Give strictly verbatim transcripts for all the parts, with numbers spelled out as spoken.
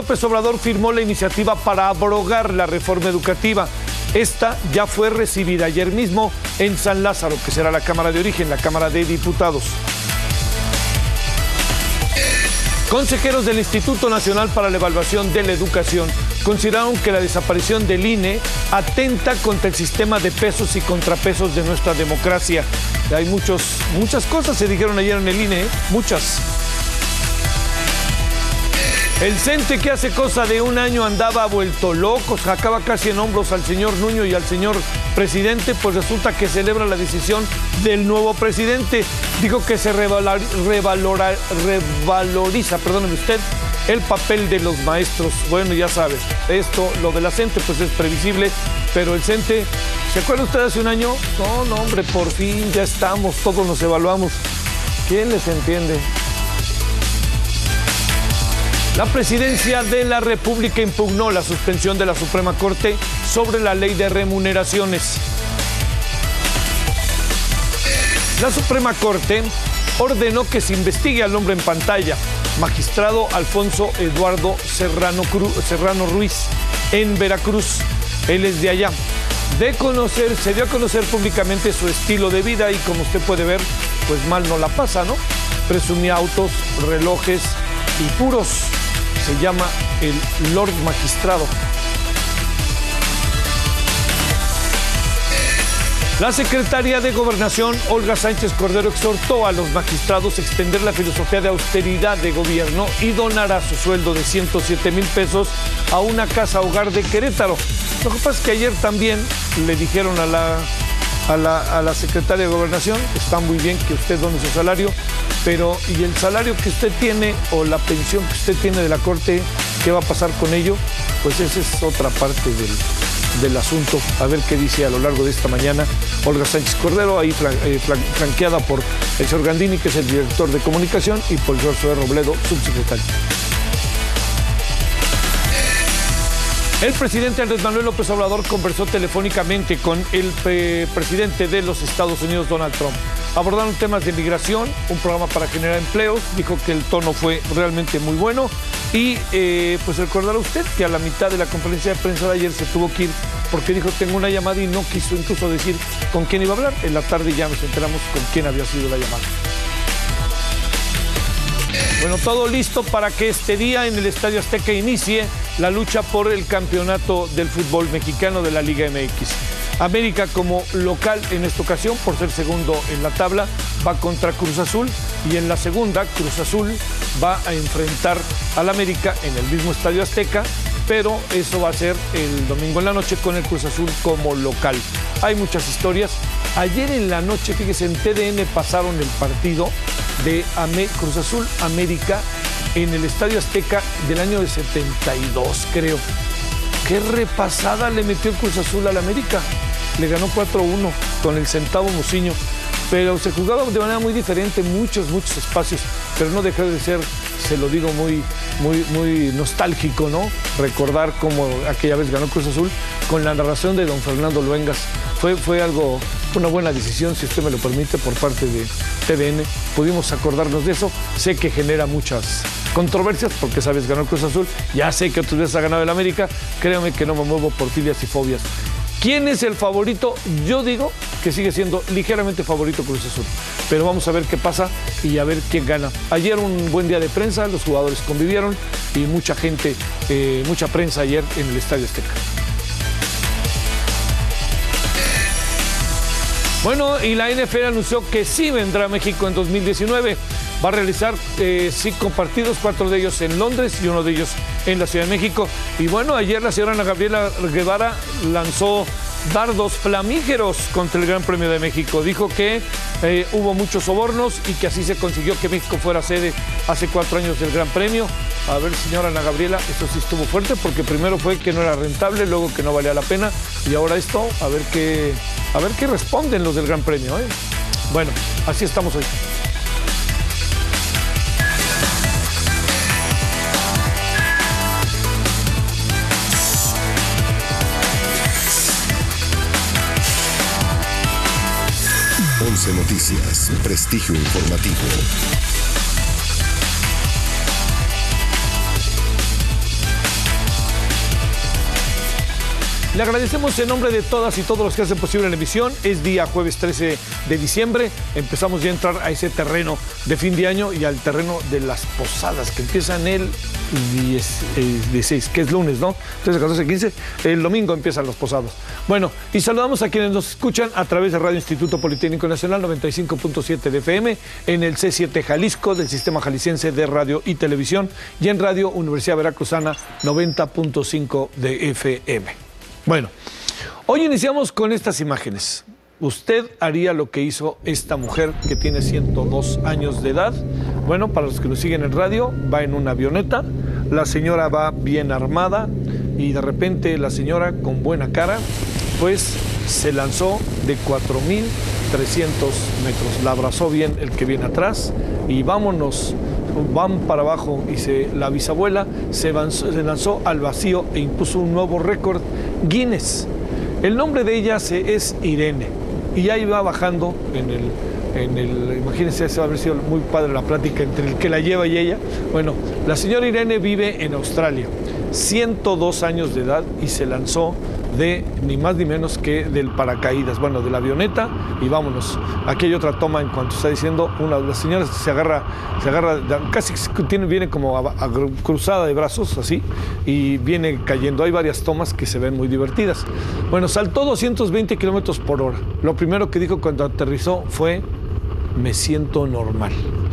López Obrador firmó la iniciativa para abrogar la reforma educativa. Esta ya fue recibida ayer mismo en San Lázaro, que será la Cámara de Origen, la Cámara de Diputados. Consejeros del Instituto Nacional para la Evaluación de la Educación consideraron que la desaparición del I N E atenta contra el sistema de pesos y contrapesos de nuestra democracia. Hay muchos, muchas cosas se dijeron ayer en el I N E, muchas. El CENTE, que hace cosa de un año andaba vuelto loco, sacaba casi en hombros al señor Nuño y al señor presidente, pues resulta que celebra la decisión del nuevo presidente. Dijo que se revalor, revalora, revaloriza, perdóneme usted, el papel de los maestros. Bueno, ya sabe, esto, lo de la CENTE, pues es previsible, pero el CENTE, ¿se acuerda usted hace un año? No, no, hombre, por fin ya estamos, todos nos evaluamos. ¿Quién les entiende? La Presidencia de la República impugnó la suspensión de la Suprema Corte sobre la ley de remuneraciones. La Suprema Corte ordenó que se investigue al hombre en pantalla, magistrado Alfonso Eduardo Serrano, Cruz, Serrano Ruiz, en Veracruz. Él es de allá. De conocer, se dio a conocer públicamente su estilo de vida y, como usted puede ver, pues mal no la pasa, ¿no? Presumía autos, relojes y puros. Se llama el Lord Magistrado. La secretaria de Gobernación, Olga Sánchez Cordero, exhortó a los magistrados a extender la filosofía de austeridad de gobierno y donará su sueldo de ciento siete mil pesos a una casa hogar de Querétaro. Lo que pasa es que ayer también le dijeron a la, a la, a la secretaria de Gobernación, está muy bien que usted done su salario, pero ¿y el salario que usted tiene o la pensión que usted tiene de la Corte, qué va a pasar con ello? Pues esa es otra parte del, del asunto. A ver qué dice a lo largo de esta mañana Olga Sánchez Cordero, ahí flan, eh, flan, flanqueada por el señor Gandini, que es el director de comunicación, y por el señor Zoé Robledo, subsecretario. El presidente Andrés Manuel López Obrador conversó telefónicamente con el eh, presidente de los Estados Unidos, Donald Trump. Abordaron temas de migración, un programa para generar empleos. Dijo que el tono fue realmente muy bueno. Y eh, pues recordará usted que a la mitad de la conferencia de prensa de ayer se tuvo que ir porque dijo tengo una llamada y no quiso incluso decir con quién iba a hablar. En la tarde ya nos enteramos con quién había sido la llamada. Bueno, todo listo para que este día en el Estadio Azteca inicie la lucha por el campeonato del fútbol mexicano de la Liga M X. América, como local en esta ocasión, por ser segundo en la tabla, va contra Cruz Azul, y en la segunda, Cruz Azul va a enfrentar al América en el mismo Estadio Azteca, pero eso va a ser el domingo en la noche con el Cruz Azul como local. Hay muchas historias. Ayer en la noche, fíjese, en T D N pasaron el partido de Cruz Azul América en el Estadio Azteca del año de setenta y dos, creo. Qué repasada le metió el Cruz Azul al América. Le ganó cuatro a uno con el centavo Muciño. Pero se jugaba de manera muy diferente, muchos, muchos espacios. Pero no dejó de ser, se lo digo, muy, muy, muy nostálgico, ¿no? Recordar cómo aquella vez ganó Cruz Azul con la narración de don Fernando Luengas. Fue, fue algo, una buena decisión, si usted me lo permite, por parte de T V N. Pudimos acordarnos de eso. Sé que genera muchas controversias porque esa vez ganó Cruz Azul. Ya sé que otras veces ha ganado el América. Créame que no me muevo por filias y fobias. ¿Quién es el favorito? Yo digo que sigue siendo ligeramente favorito Cruz Azul. Pero vamos a ver qué pasa y a ver quién gana. Ayer un buen día de prensa, los jugadores convivieron y mucha gente, eh, mucha prensa ayer en el Estadio Azteca. Bueno, y la N F L anunció que sí vendrá a México en dos mil diecinueve. Va a realizar eh, cinco partidos, cuatro de ellos en Londres y uno de ellos en la Ciudad de México. Y bueno, ayer la señora Ana Gabriela Guevara lanzó dardos flamígeros contra el Gran Premio de México. Dijo que eh, hubo muchos sobornos y que así se consiguió que México fuera sede hace cuatro años del Gran Premio. A ver, señora Ana Gabriela, esto sí estuvo fuerte porque primero fue que no era rentable, luego que no valía la pena y ahora esto, a ver qué, a ver qué responden los del Gran Premio, ¿eh? Bueno, así estamos hoy. once Noticias, prestigio informativo. Le agradecemos en nombre de todas y todos los que hacen posible la emisión. Es día jueves trece de diciembre. Empezamos ya a entrar a ese terreno de fin de año y al terreno de las posadas que empiezan el dieciséis, que es lunes, ¿no? trece, catorce, quince. El domingo empiezan las posadas. Bueno, y saludamos a quienes nos escuchan a través de Radio Instituto Politécnico Nacional noventa y cinco punto siete de F M, en el C siete Jalisco del Sistema Jalisciense de Radio y Televisión y en Radio Universidad Veracruzana noventa punto cinco de F M. Bueno, hoy iniciamos con estas imágenes. ¿Usted haría lo que hizo esta mujer que tiene ciento dos años de edad? Bueno, para los que nos siguen en radio, va en una avioneta, la señora va bien armada y de repente la señora con buena cara, pues se lanzó de cuatro mil trescientos metros. La abrazó bien el que viene atrás y vámonos, van para abajo y se, la bisabuela se lanzó, se lanzó al vacío e impuso un nuevo récord Guinness. El nombre de ella se, es Irene y ahí va bajando en el, en el, imagínense, se va a haber sido muy padre la plática entre el que la lleva y ella. Bueno, la señora Irene vive en Australia, ciento dos años de edad y se lanzó de ni más ni menos que del paracaídas, bueno, de la avioneta y vámonos. Aquí hay otra toma en cuanto está diciendo, una de las señoras se agarra, se agarra, casi tiene, viene como a, a, cruzada de brazos, así, y viene cayendo. Hay varias tomas que se ven muy divertidas. Bueno, saltó doscientos veinte kilómetros por hora. Lo primero que dijo cuando aterrizó fue, me siento normal.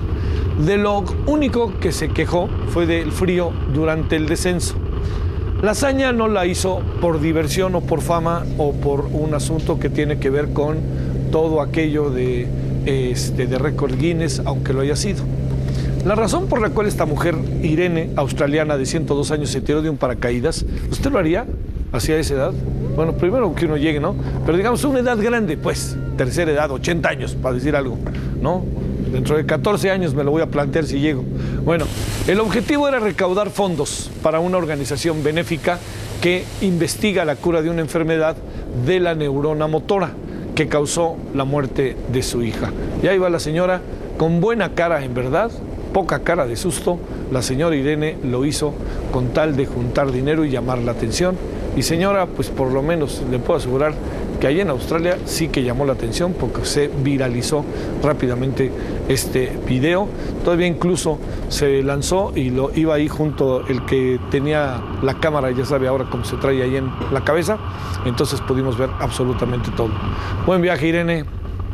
De lo único que se quejó fue del frío durante el descenso. La hazaña no la hizo por diversión o por fama o por un asunto que tiene que ver con todo aquello de, este, de récord Guinness, aunque lo haya sido. La razón por la cual esta mujer, Irene, australiana de ciento dos años, se tiró de un paracaídas, ¿usted lo haría hacia esa edad? Bueno, primero que uno llegue, ¿no? Pero digamos una edad grande, pues, tercera edad, ochenta años, para decir algo, ¿no? Dentro de catorce años me lo voy a plantear si llego. Bueno, el objetivo era recaudar fondos para una organización benéfica que investiga la cura de una enfermedad de la neurona motora que causó la muerte de su hija. Y ahí va la señora con buena cara, en verdad, poca cara de susto. La señora Irene lo hizo con tal de juntar dinero y llamar la atención. Y señora, pues por lo menos le puedo asegurar que allá en Australia sí que llamó la atención porque se viralizó rápidamente este video. Todavía incluso se lanzó y lo iba ahí junto el que tenía la cámara, ya sabe ahora cómo se trae ahí en la cabeza. Entonces pudimos ver absolutamente todo. Buen viaje, Irene.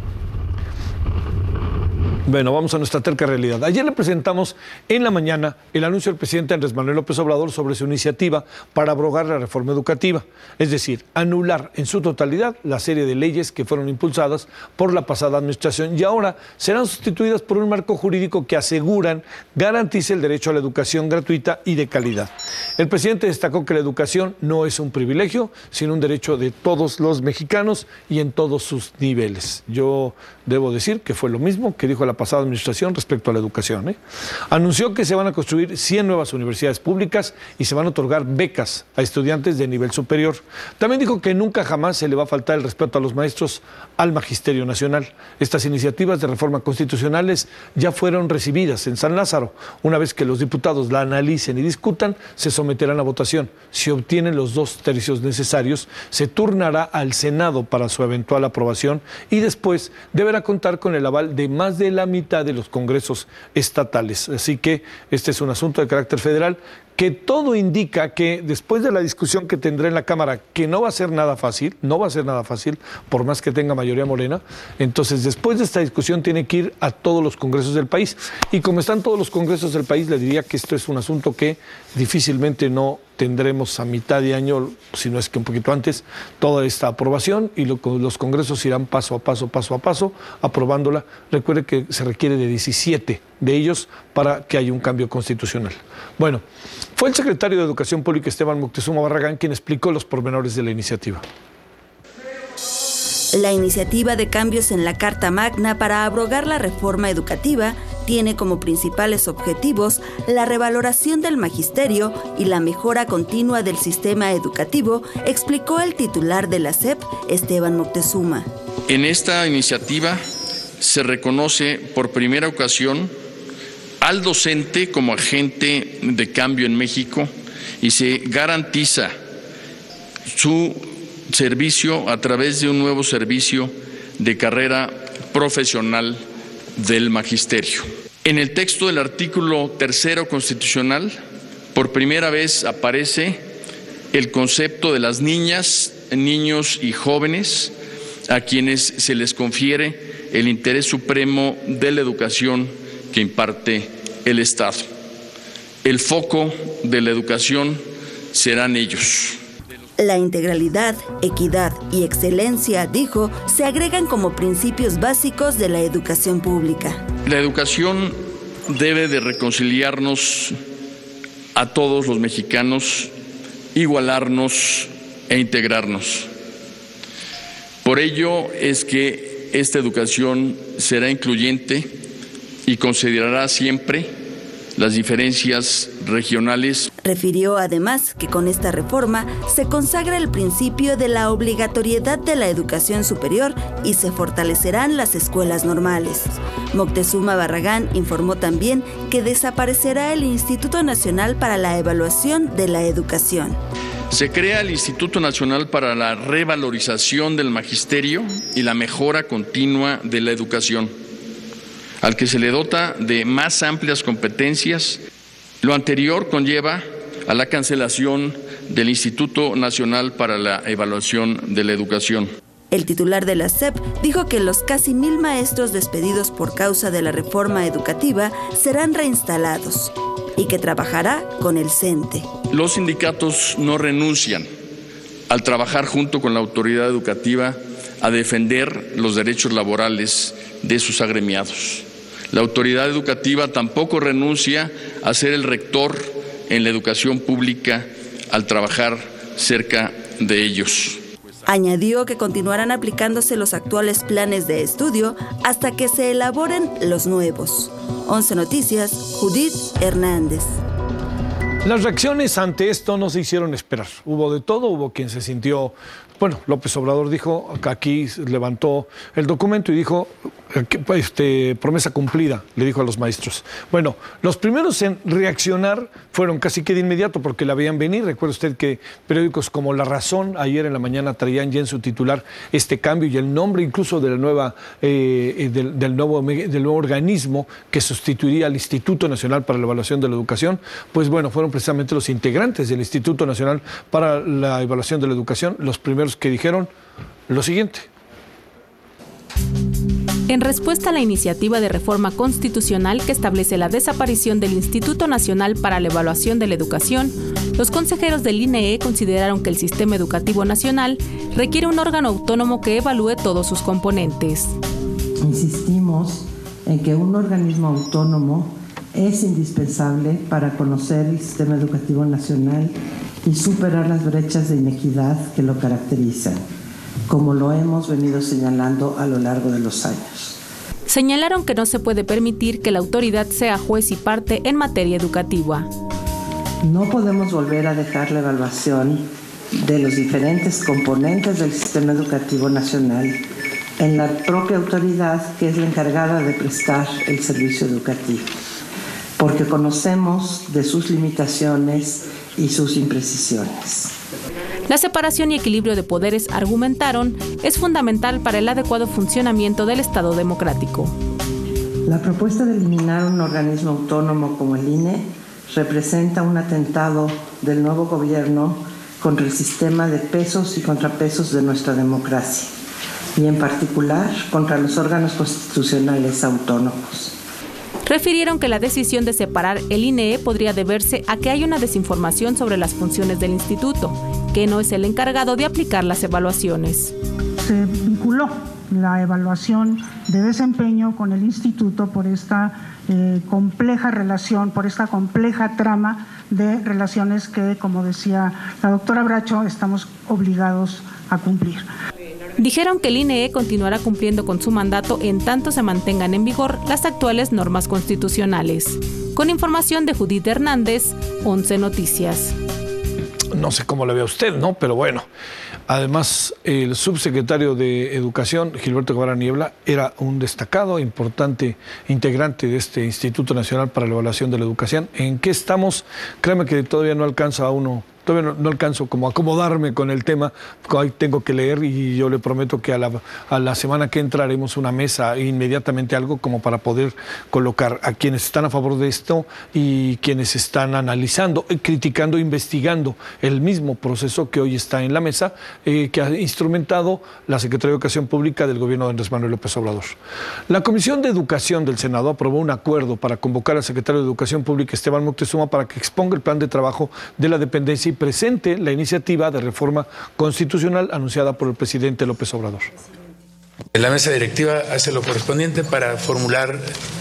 Bueno, vamos a nuestra terca realidad. Ayer le presentamos en la mañana el anuncio del presidente Andrés Manuel López Obrador sobre su iniciativa para abrogar la reforma educativa, es decir, anular en su totalidad la serie de leyes que fueron impulsadas por la pasada administración y ahora serán sustituidas por un marco jurídico que aseguran garantice el derecho a la educación gratuita y de calidad. El presidente destacó que la educación no es un privilegio, sino un derecho de todos los mexicanos y en todos sus niveles. Yo debo decir que fue lo mismo que dijo la pasada administración respecto a la educación, ¿eh? Anunció que se van a construir cien nuevas universidades públicas y se van a otorgar becas a estudiantes de nivel superior. También dijo que nunca jamás se le va a faltar el respeto a los maestros, al Magisterio Nacional. Estas iniciativas de reforma constitucionales ya fueron recibidas en San Lázaro. Una vez que los diputados la analicen y discutan, se someterán a votación. Si obtienen los dos tercios necesarios, se turnará al Senado para su eventual aprobación y después deberá contar con el aval de más de la mitad de los congresos estatales. Así que este es un asunto de carácter federal que todo indica que después de la discusión que tendrá en la Cámara, que no va a ser nada fácil, no va a ser nada fácil, por más que tenga mayoría morena, entonces después de esta discusión tiene que ir a todos los congresos del país. Y como están todos los congresos del país, le diría que esto es un asunto que difícilmente no tendremos a mitad de año, si no es que un poquito antes, toda esta aprobación y lo, los congresos irán paso a paso, paso a paso, aprobándola. Recuerde que se requiere de diecisiete de ellos para que haya un cambio constitucional. Bueno, fue el secretario de Educación Pública, Esteban Moctezuma Barragán, quien explicó los pormenores de la iniciativa. La iniciativa de cambios en la Carta Magna para abrogar la reforma educativa tiene como principales objetivos la revaloración del magisterio y la mejora continua del sistema educativo, explicó el titular de la S E P, Esteban Moctezuma. En esta iniciativa se reconoce por primera ocasión al docente como agente de cambio en México y se garantiza su servicio a través de un nuevo servicio de carrera profesional del magisterio. En el texto del artículo tercero constitucional, por primera vez aparece el concepto de las niñas, niños y jóvenes a quienes se les confiere el interés supremo de la educación que imparte el Estado. El foco de la educación serán ellos. La integralidad, equidad y excelencia, dijo, se agregan como principios básicos de la educación pública. La educación debe de reconciliarnos a todos los mexicanos, igualarnos e integrarnos. Por ello es que esta educación será incluyente y considerará siempre las diferencias regionales. Refirió además que con esta reforma se consagra el principio de la obligatoriedad de la educación superior y se fortalecerán las escuelas normales. Moctezuma Barragán informó también que desaparecerá el Instituto Nacional para la Evaluación de la Educación. Se crea el Instituto Nacional para la Revalorización del Magisterio y la Mejora Continua de la Educación, al que se le dota de más amplias competencias. Lo anterior conlleva a la cancelación del Instituto Nacional para la Evaluación de la Educación. El titular de la S E P dijo que los casi mil maestros despedidos por causa de la reforma educativa serán reinstalados y que trabajará con el CENTE. Los sindicatos no renuncian al trabajar junto con la autoridad educativa a defender los derechos laborales de sus agremiados. La autoridad educativa tampoco renuncia a ser el rector en la educación pública al trabajar cerca de ellos. Añadió que continuarán aplicándose los actuales planes de estudio hasta que se elaboren los nuevos. once Noticias, Judith Hernández. Las reacciones ante esto no se hicieron esperar. Hubo de todo, hubo quien se sintió... Bueno, López Obrador dijo, que aquí levantó el documento y dijo, este, promesa cumplida, le dijo a los maestros. Bueno, los primeros en reaccionar fueron casi que de inmediato porque la veían venir. Recuerda usted que periódicos como La Razón ayer en la mañana traían ya en su titular este cambio y el nombre incluso de la nueva, eh, del, del, nuevo, del nuevo organismo que sustituiría al Instituto Nacional para la Evaluación de la Educación. Pues bueno, fueron precisamente los integrantes del Instituto Nacional para la Evaluación de la Educación los primeros que dijeron lo siguiente. En respuesta a la iniciativa de reforma constitucional que establece la desaparición del Instituto Nacional para la Evaluación de la Educación, los consejeros del I N E consideraron que el sistema educativo nacional requiere un órgano autónomo que evalúe todos sus componentes. Insistimos en que un organismo autónomo es indispensable para conocer el sistema educativo nacional y superar las brechas de inequidad que lo caracterizan, como lo hemos venido señalando a lo largo de los años. Señalaron que no se puede permitir que la autoridad sea juez y parte en materia educativa. No podemos volver a dejar la evaluación de los diferentes componentes del sistema educativo nacional en la propia autoridad que es la encargada de prestar el servicio educativo, porque conocemos de sus limitaciones y sus imprecisiones. La separación y equilibrio de poderes, argumentaron, es fundamental para el adecuado funcionamiento del Estado democrático. La propuesta de eliminar un organismo autónomo como el I N E representa un atentado del nuevo gobierno contra el sistema de pesos y contrapesos de nuestra democracia, y en particular contra los órganos constitucionales autónomos. Refirieron que la decisión de separar el I N E podría deberse a que hay una desinformación sobre las funciones del instituto, que no es el encargado de aplicar las evaluaciones. Se vinculó la evaluación de desempeño con el instituto por esta eh, compleja relación, por esta compleja trama de relaciones que, como decía la doctora Bracho, estamos obligados a cumplir. Dijeron que el I N E continuará cumpliendo con su mandato en tanto se mantengan en vigor las actuales normas constitucionales. Con información de Judith Hernández, once Noticias. No sé cómo la ve usted, ¿no? Pero bueno, además el subsecretario de Educación, Gilberto Guevara Niebla, era un destacado, importante integrante de este Instituto Nacional para la Evaluación de la Educación. ¿En qué estamos? Créame que todavía no alcanza a uno todavía no, no alcanzo como a acomodarme con el tema, ahí tengo que leer y yo le prometo que a la, a la semana que entra haremos una mesa inmediatamente algo como para poder colocar a quienes están a favor de esto y quienes están analizando, criticando, investigando el mismo proceso que hoy está en la mesa, eh, que ha instrumentado la Secretaría de Educación Pública del gobierno de Andrés Manuel López Obrador. La Comisión de Educación del Senado aprobó un acuerdo para convocar al secretario de Educación Pública, Esteban Moctezuma, para que exponga el plan de trabajo de la dependencia y presente la iniciativa de reforma constitucional anunciada por el presidente López Obrador. La mesa directiva hace lo correspondiente para formular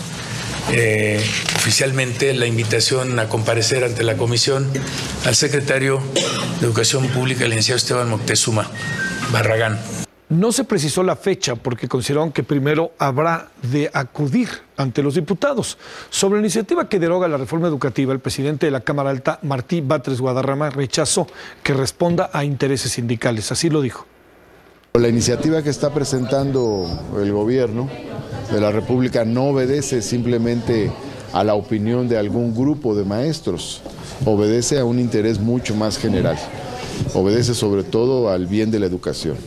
eh, oficialmente la invitación a comparecer ante la comisión al secretario de Educación Pública, el licenciado Esteban Moctezuma Barragán. No se precisó la fecha porque consideraron que primero habrá de acudir ante los diputados. Sobre la iniciativa que deroga la reforma educativa, el presidente de la Cámara Alta, Martí Batres Guadarrama, rechazó que responda a intereses sindicales. Así lo dijo. La iniciativa que está presentando el gobierno de la República no obedece simplemente a la opinión de algún grupo de maestros, obedece a un interés mucho más general, obedece sobre todo al bien de la educación.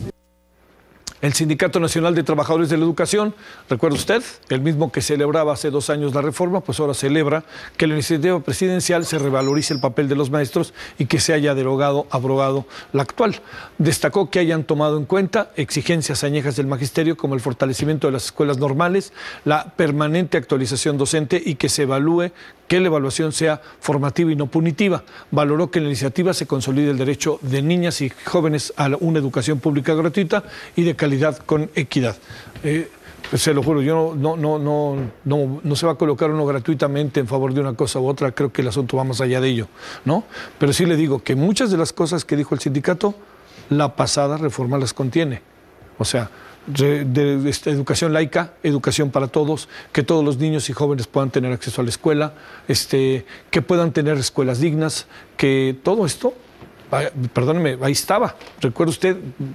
El Sindicato Nacional de Trabajadores de la Educación, recuerda usted, el mismo que celebraba hace dos años la reforma, pues ahora celebra que la iniciativa presidencial se revalorice el papel de los maestros y que se haya derogado, abrogado la actual. Destacó que hayan tomado en cuenta exigencias añejas del magisterio como el fortalecimiento de las escuelas normales, la permanente actualización docente y que se evalúe que la evaluación sea formativa y no punitiva. Valoró que en la iniciativa se consolide el derecho de niñas y jóvenes a una educación pública gratuita y de calidad con equidad. Eh, pues se lo juro, yo no, no, no, no, no se va a colocar uno gratuitamente en favor de una cosa u otra, creo que el asunto va más allá de ello, ¿no? Pero sí le digo que muchas de las cosas que dijo el sindicato, la pasada reforma las contiene. O sea, de, de, de esta educación laica, educación para todos, que todos los niños y jóvenes puedan tener acceso a la escuela, este, que puedan tener escuelas dignas, que todo esto, perdóneme, ahí estaba. Recuerda usted,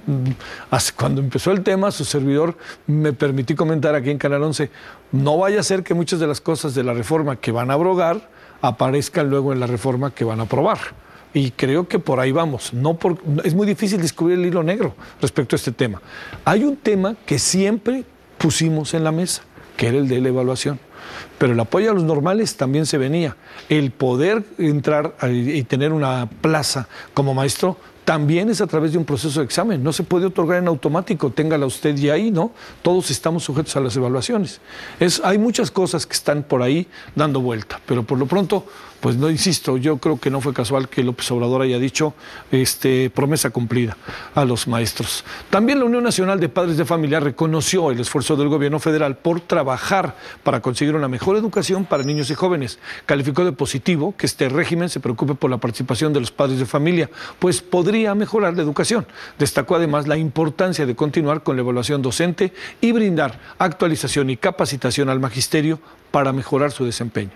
cuando empezó el tema, su servidor me permití comentar aquí en Canal once, no vaya a ser que muchas de las cosas de la reforma que van a abrogar aparezcan luego en la reforma que van a aprobar. Y creo que por ahí vamos. No por, es muy difícil descubrir el hilo negro respecto a este tema. Hay un tema que siempre pusimos en la mesa, que era el de la evaluación. Pero el apoyo a los normales también se venía. El poder entrar y tener una plaza como maestro también es a través de un proceso de examen. No se puede otorgar en automático, téngala usted ya ahí, ¿no? Todos estamos sujetos a las evaluaciones. Es, hay muchas cosas que están por ahí dando vuelta, pero por lo pronto, pues no insisto, yo creo que no fue casual que López Obrador haya dicho este, promesa cumplida a los maestros. También la Unión Nacional de Padres de Familia reconoció el esfuerzo del gobierno federal por trabajar para conseguir una mejor educación para niños y jóvenes. Calificó de positivo que este régimen se preocupe por la participación de los padres de familia, pues podría a mejorar la educación. Destacó además la importancia de continuar con la evaluación docente y brindar actualización y capacitación al magisterio para mejorar su desempeño.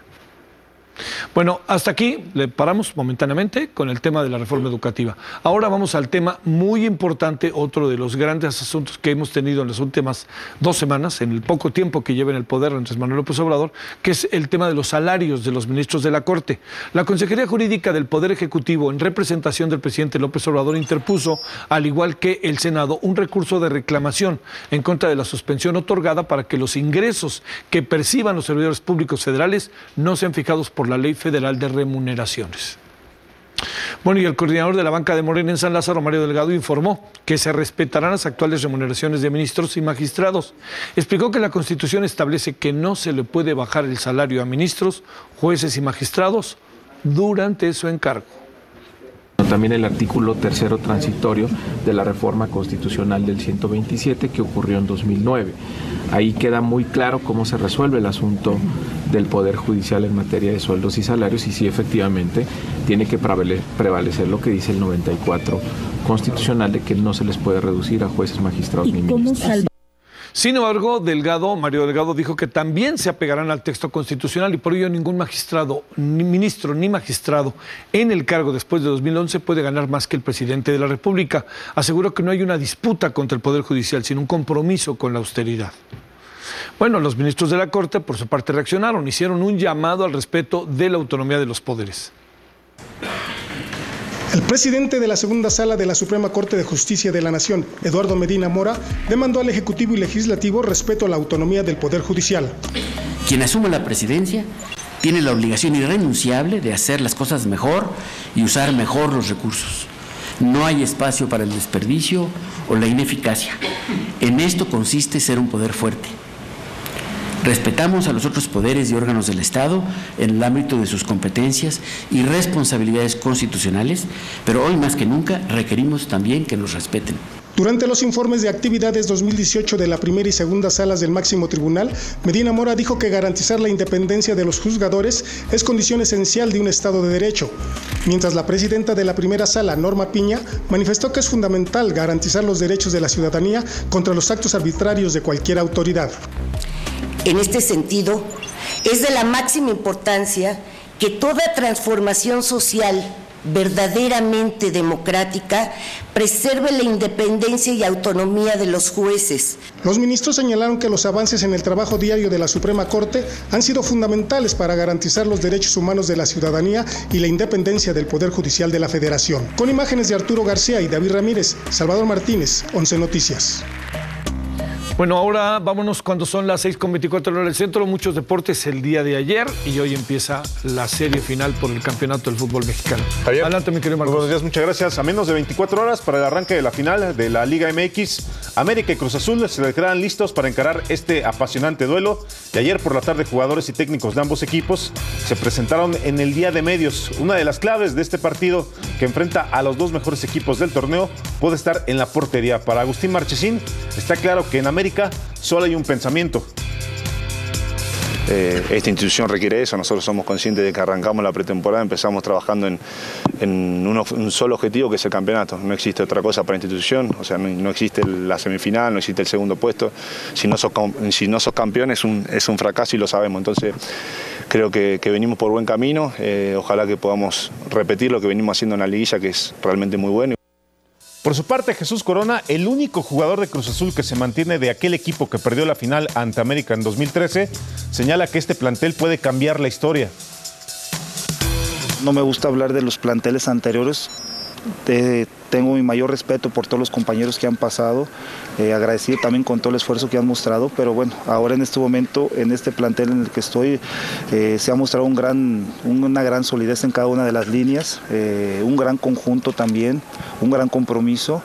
Bueno, hasta aquí le paramos momentáneamente con el tema de la reforma educativa. Ahora vamos al tema muy importante, otro de los grandes asuntos que hemos tenido en las últimas dos semanas, en el poco tiempo que lleva en el poder Andrés Manuel López Obrador, que es el tema de los salarios de los ministros de la Corte. La Consejería Jurídica del Poder Ejecutivo, en representación del presidente López Obrador, interpuso, al igual que el Senado, un recurso de reclamación en contra de la suspensión otorgada para que los ingresos que perciban los servidores públicos federales no sean fijados por la Ley Federal de Remuneraciones. Bueno, y el coordinador de la banca de Morena en San Lázaro, Mario Delgado, informó que se respetarán las actuales remuneraciones de ministros y magistrados. Explicó que la Constitución establece que no se le puede bajar el salario a ministros, jueces y magistrados durante su encargo. También el artículo tercero transitorio de la reforma constitucional del ciento veintisiete que ocurrió en dos mil nueve. Ahí queda muy claro cómo se resuelve el asunto del Poder Judicial en materia de sueldos y salarios y si efectivamente tiene que prevalecer lo que dice el noventa y cuatro constitucional de que no se les puede reducir a jueces, magistrados ni ministros. Sin embargo, Delgado, Mario Delgado dijo que también se apegarán al texto constitucional y por ello ningún magistrado, ni ministro ni magistrado en el cargo después de dos mil once puede ganar más que el presidente de la República. Aseguró que no hay una disputa contra el Poder Judicial, sino un compromiso con la austeridad. Bueno, los ministros de la Corte, por su parte, reaccionaron, hicieron un llamado al respeto de la autonomía de los poderes. El presidente de la segunda sala de la Suprema Corte de Justicia de la Nación, Eduardo Medina Mora, demandó al Ejecutivo y Legislativo respeto a la autonomía del Poder Judicial. Quien asume la presidencia tiene la obligación irrenunciable de hacer las cosas mejor y usar mejor los recursos. No hay espacio para el desperdicio o la ineficacia. En esto consiste ser un poder fuerte. Respetamos a los otros poderes y órganos del Estado en el ámbito de sus competencias y responsabilidades constitucionales, pero hoy más que nunca requerimos también que nos respeten. Durante los informes de actividades dos mil dieciocho de la primera y segunda salas del máximo tribunal, Medina Mora dijo que garantizar la independencia de los juzgadores es condición esencial de un Estado de Derecho, mientras la presidenta de la primera sala, Norma Piña, manifestó que es fundamental garantizar los derechos de la ciudadanía contra los actos arbitrarios de cualquier autoridad. En este sentido, es de la máxima importancia que toda transformación social verdaderamente democrática preserve la independencia y autonomía de los jueces. Los ministros señalaron que los avances en el trabajo diario de la Suprema Corte han sido fundamentales para garantizar los derechos humanos de la ciudadanía y la independencia del Poder Judicial de la Federación. Con imágenes de Arturo García y David Ramírez, Salvador Martínez, once Noticias. Bueno, ahora vámonos cuando son las seis con veinticuatro horas del centro. Muchos deportes el día de ayer y hoy empieza la serie final por el campeonato del fútbol mexicano. Javier, adelante, mi querido Marcos. Buenos días, muchas gracias. A menos de veinticuatro horas para el arranque de la final de la Liga M X, América y Cruz Azul se declaran listos para encarar este apasionante duelo. Y ayer por la tarde, jugadores y técnicos de ambos equipos se presentaron en el Día de Medios. Una de las claves de este partido que enfrenta a los dos mejores equipos del torneo puede estar en la portería. Para Agustín Marchesín, está claro que en América solo hay un pensamiento. Eh, esta institución requiere eso. Nosotros somos conscientes de que arrancamos la pretemporada, empezamos trabajando en, en uno, un solo objetivo, que es el campeonato. No existe otra cosa para la institución, o sea, no, no existe la semifinal, no existe el segundo puesto. Si no sos, si no sos campeón es un, es un fracaso y lo sabemos. Entonces creo que, que venimos por buen camino. Eh, ojalá que podamos repetir lo que venimos haciendo en la liguilla, que es realmente muy bueno. Por su parte, Jesús Corona, el único jugador de Cruz Azul que se mantiene de aquel equipo que perdió la final ante América en dos mil trece, señala que este plantel puede cambiar la historia. No me gusta hablar de los planteles anteriores. Eh, tengo mi mayor respeto por todos los compañeros que han pasado, eh, agradecido también con todo el esfuerzo que han mostrado, pero bueno, ahora en este momento, en este plantel en el que estoy, eh, se ha mostrado un gran, una gran solidez en cada una de las líneas, eh, un gran conjunto también, un gran compromiso.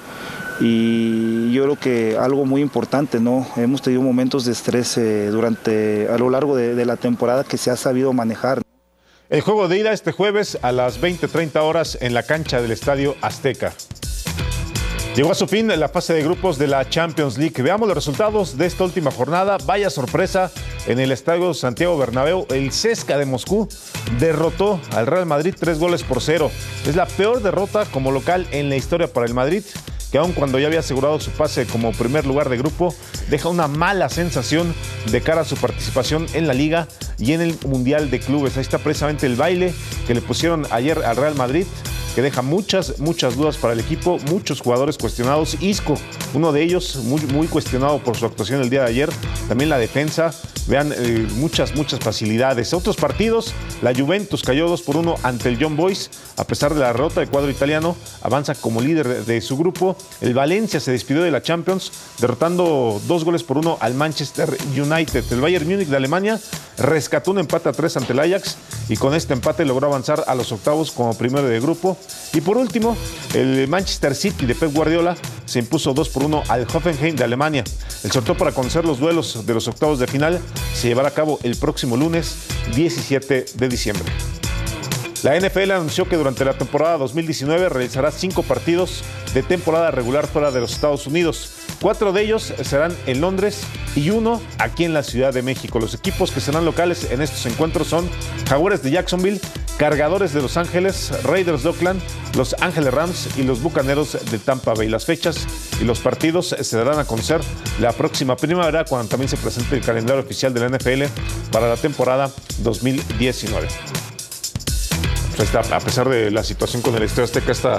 Y yo creo que algo muy importante, ¿no? Hemos tenido momentos de estrés eh, durante, a lo largo de, de la temporada que se ha sabido manejar. El juego de ida este jueves a las veinte treinta horas en la cancha del Estadio Azteca. Llegó a su fin la fase de grupos de la Champions League. Veamos los resultados de esta última jornada. Vaya sorpresa en el Estadio Santiago Bernabéu. El C S K A de Moscú derrotó al Real Madrid tres goles por cero. Es la peor derrota como local en la historia para el Madrid, que aun cuando ya había asegurado su pase como primer lugar de grupo, deja una mala sensación de cara a su participación en la Liga y en el Mundial de Clubes. Ahí está precisamente el baile que le pusieron ayer al Real Madrid, que deja muchas, muchas dudas para el equipo, muchos jugadores cuestionados. Isco, uno de ellos, muy, muy cuestionado por su actuación el día de ayer. También la defensa, vean, eh, muchas, muchas facilidades. Otros partidos, la Juventus cayó dos por uno ante el Young Boys. A pesar de la derrota, el cuadro italiano avanza como líder de, de su grupo. El Valencia se despidió de la Champions, derrotando dos goles por uno al Manchester United. El Bayern Múnich de Alemania rescató un empate a tres ante el Ajax y con este empate logró avanzar a los octavos como primero de grupo. Y por último, el Manchester City de Pep Guardiola se impuso dos por uno al Hoffenheim de Alemania. El sorteo para conocer los duelos de los octavos de final se llevará a cabo el próximo lunes diecisiete de diciembre. La N F L anunció que durante la temporada dos mil diecinueve realizará cinco partidos de temporada regular fuera de los Estados Unidos. Cuatro de ellos serán en Londres y uno aquí en la Ciudad de México. Los equipos que serán locales en estos encuentros son Jaguares de Jacksonville, Cargadores de Los Ángeles, Raiders de Oakland, Los Ángeles Rams y los Bucaneros de Tampa Bay. Las fechas y los partidos se darán a conocer la próxima primavera, cuando también se presente el calendario oficial de la N F L para la temporada dos mil diecinueve. Pues está, a pesar de la situación con el Estadio Azteca, esta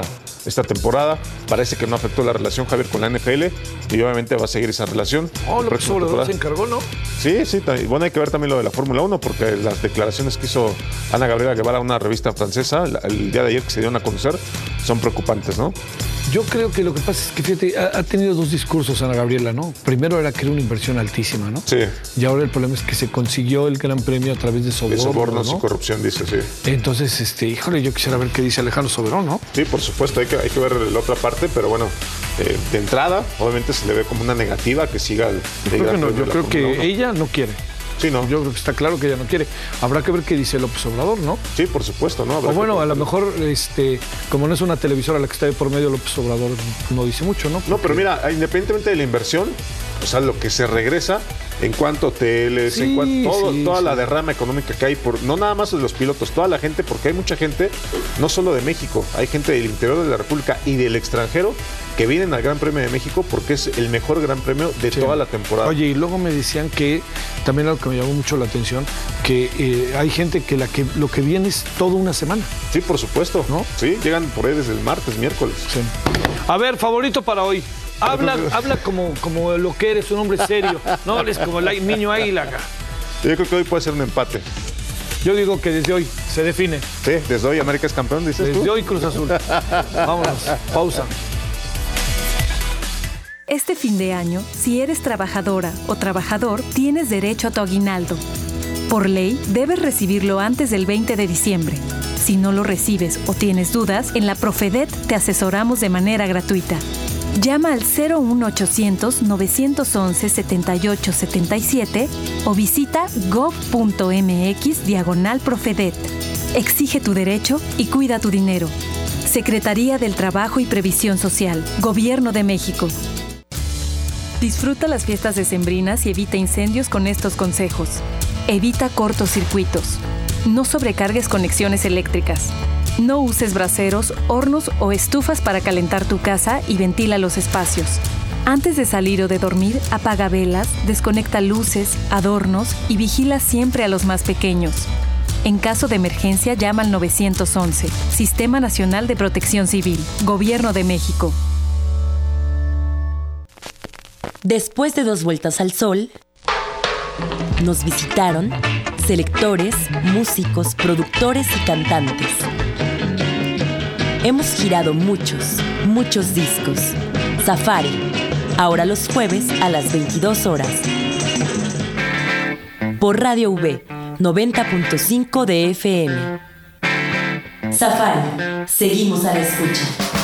esta temporada. Parece que no afectó la relación, Javier, con la N F L y obviamente va a seguir esa relación. Oh, López Obrador se encargó, ¿no? Sí, sí. Bueno, hay que ver también lo de la Fórmula uno porque las declaraciones que hizo Ana Gabriela Guevara a una revista francesa el día de ayer que se dieron a conocer son preocupantes, ¿no? Yo creo que lo que pasa es que, fíjate, ha, ha tenido dos discursos Ana Gabriela, ¿no? Primero era que era una inversión altísima, ¿no? Sí. Y ahora el problema es que se consiguió el gran premio a través de sobornos, de sobornos ¿no? y corrupción, dice, sí. Entonces, este, híjole, yo quisiera ver qué dice Alejandro Soberón, ¿no? Sí, por supuesto, hay que, hay que ver la otra parte, pero bueno, eh, de entrada, obviamente se le ve como una negativa que siga el... Yo creo que no, yo creo que uno. ella no quiere. Sí, no. Yo creo que está claro que ella no quiere. Habrá que ver qué dice López Obrador, ¿no? Sí, por supuesto, ¿no? Habrá o bueno, que... a lo mejor, este, como no es una televisora la que está de por medio, López Obrador no dice mucho, ¿no? Porque... No, pero mira, independientemente de la inversión, o sea, lo que se regresa en cuanto a hoteles, sí, en cuanto todo, sí, toda sí. la derrama económica que hay, por no nada más de los pilotos, toda la gente, porque hay mucha gente, no solo de México, hay gente del interior de la República y del extranjero que vienen al Gran Premio de México porque es el mejor Gran Premio de sí. toda la temporada. Oye, y luego me decían que, también algo que me llamó mucho la atención, que eh, hay gente que, la que lo que viene es toda una semana. Sí, por supuesto. ¿No? Sí, llegan por ahí desde el martes, miércoles. Sí. A ver, favorito para hoy. Habla, habla como, como lo que eres, un hombre serio. No hables como el niño águila acá. Yo creo que hoy puede ser un empate. Yo digo que desde hoy se define. Sí, desde hoy América es campeón, dices desde tú. hoy Cruz Azul. Vámonos, pausa. Este fin de año, si eres trabajadora o trabajador, tienes derecho a tu aguinaldo. Por ley, debes recibirlo antes del veinte de diciembre. Si no lo recibes o tienes dudas, en la Profedet te asesoramos de manera gratuita. Llama al cero uno ochocientos, novecientos once, setenta y ocho setenta y siete o visita gov punto mx diagonal Profedet. Exige tu derecho y cuida tu dinero. Secretaría del Trabajo y Previsión Social, Gobierno de México. Disfruta las fiestas decembrinas y evita incendios con estos consejos. Evita cortocircuitos. No sobrecargues conexiones eléctricas. No uses braseros, hornos o estufas para calentar tu casa y ventila los espacios. Antes de salir o de dormir, apaga velas, desconecta luces, adornos y vigila siempre a los más pequeños. En caso de emergencia, llama al nueve once, Sistema Nacional de Protección Civil, Gobierno de México. Después de dos vueltas al sol, nos visitaron selectores, músicos, productores y cantantes. Hemos girado muchos, muchos discos. Safari, ahora los jueves a las veintidós horas. Por Radio V, noventa punto cinco de F M. Safari, seguimos a la escucha.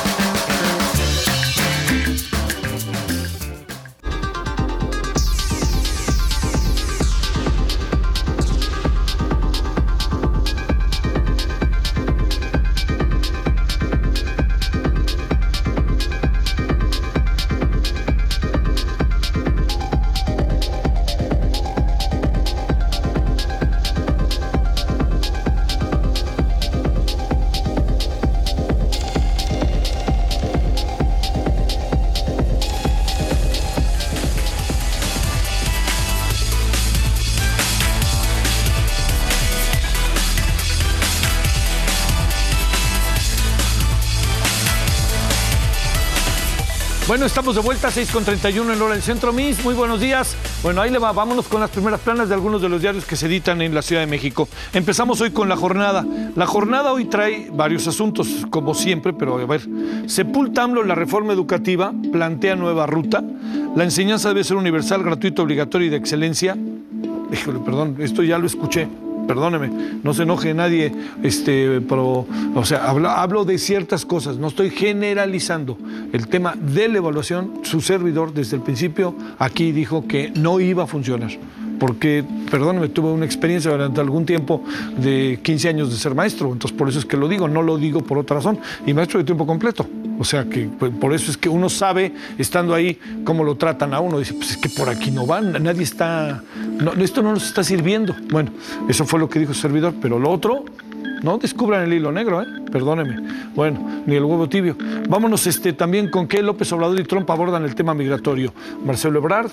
Bueno, estamos de vuelta, seis con treinta y uno en hora del centro. Miss, muy buenos días. Bueno, ahí le va, vámonos con las primeras planas de algunos de los diarios que se editan en la Ciudad de México. Empezamos hoy con La Jornada. La Jornada hoy trae varios asuntos, como siempre, pero a ver. Sepulta AMLO la reforma educativa, plantea nueva ruta. La enseñanza debe ser universal, gratuita, obligatoria y de excelencia. Híjole, perdón, esto ya lo escuché. Perdóneme, no se enoje nadie, este, pero, o sea, hablo, hablo de ciertas cosas, no estoy generalizando. El tema de la evaluación, su servidor desde el principio aquí dijo que no iba a funcionar, porque, perdóneme, tuve una experiencia durante algún tiempo de quince años de ser maestro, entonces por eso es que lo digo, no lo digo por otra razón, y maestro de tiempo completo. O sea, que por eso es que uno sabe, estando ahí, cómo lo tratan a uno. Dice, pues es que por aquí no van, nadie está... No, esto no nos está sirviendo. Bueno, eso fue lo que dijo el servidor, pero lo otro, no descubran el hilo negro, ¿eh? Perdóneme. Bueno, ni el huevo tibio. Vámonos este, también con que López Obrador y Trump abordan el tema migratorio. Marcelo Ebrard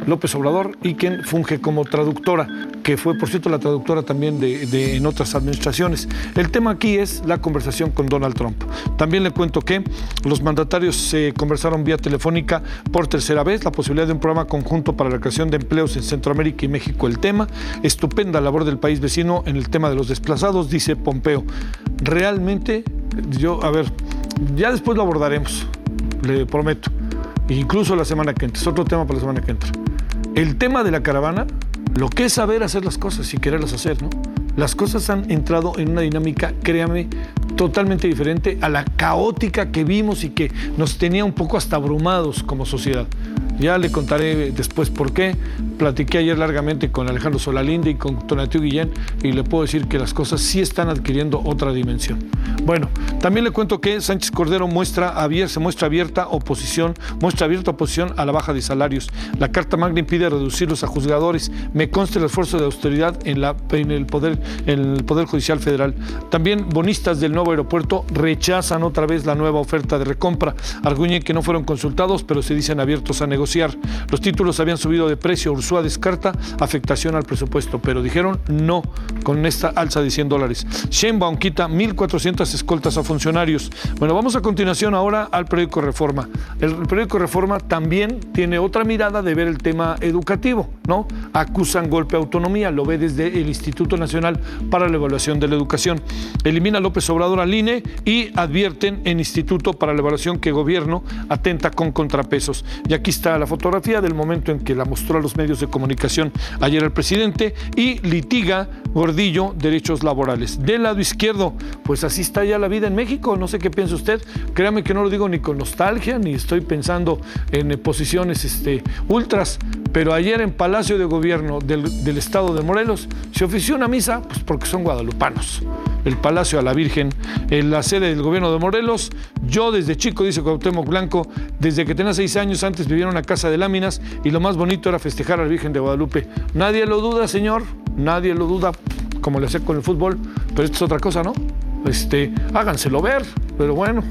López Obrador y quien funge como traductora, que fue, por cierto, la traductora también de, de, en otras administraciones. El tema aquí es la conversación con Donald Trump. También le cuento que los mandatarios se conversaron vía telefónica por tercera vez, la posibilidad de un programa conjunto para la creación de empleos en Centroamérica y México. El tema, estupenda labor del país vecino en el tema de los desplazados, dice Pompeo. Realmente, yo, a ver, ya después lo abordaremos, le prometo, incluso la semana que entra, es otro tema para la semana que entra. El tema de la caravana, lo que es saber hacer las cosas y quererlas hacer, ¿no? Las cosas han entrado en una dinámica, créame, totalmente diferente a la caótica que vimos y que nos tenía un poco hasta abrumados como sociedad. Ya le contaré después por qué. Platiqué ayer largamente con Alejandro Solalinde y con Tonatiuh Guillén y le puedo decir que las cosas sí están adquiriendo otra dimensión. Bueno, también le cuento que Sánchez Cordero muestra abierta, se muestra abierta oposición, muestra abierta oposición a la baja de salarios. La Carta Magna impide reducirlos a juzgadores. Me consta el esfuerzo de austeridad en, la, en, el poder, en el Poder Judicial Federal. También bonistas del nuevo aeropuerto rechazan otra vez la nueva oferta de recompra. Arguyen que no fueron consultados, pero se dicen abiertos a negociar. Los títulos habían subido de precio. Ursúa descarta afectación al presupuesto, pero dijeron no con esta alza de cien dólares. Sheinbaum quita mil cuatrocientas escoltas a funcionarios. Bueno, vamos a continuación ahora al periódico Reforma. El periódico Reforma también tiene otra mirada de ver el tema educativo, ¿no? Acusan golpe a autonomía, lo ve desde el Instituto Nacional para la Evaluación de la Educación. Elimina López Obrador al I N E y advierten en Instituto para la Evaluación que gobierno atenta con contrapesos. Y aquí está la fotografía del momento en que la mostró a los medios de comunicación ayer el presidente y litiga Gordillo derechos laborales. Del lado izquierdo, pues así está ya la vida en México. No sé qué piensa usted. Créame que no lo digo ni con nostalgia, ni estoy pensando en eh, posiciones este, ultras, pero ayer en Palacio de Gobierno del, del Estado de Morelos se ofició una misa, pues porque son guadalupanos. El Palacio a la Virgen, en la sede del gobierno de Morelos. Yo desde chico, dice Cuauhtémoc Blanco, desde que tenía seis años antes vivía en una casa de láminas y lo más bonito era festejar a la Virgen de Guadalupe. Nadie lo duda, señor, nadie lo duda, como le hace con el fútbol, pero esto es otra cosa, ¿no? Este, háganselo ver, pero bueno.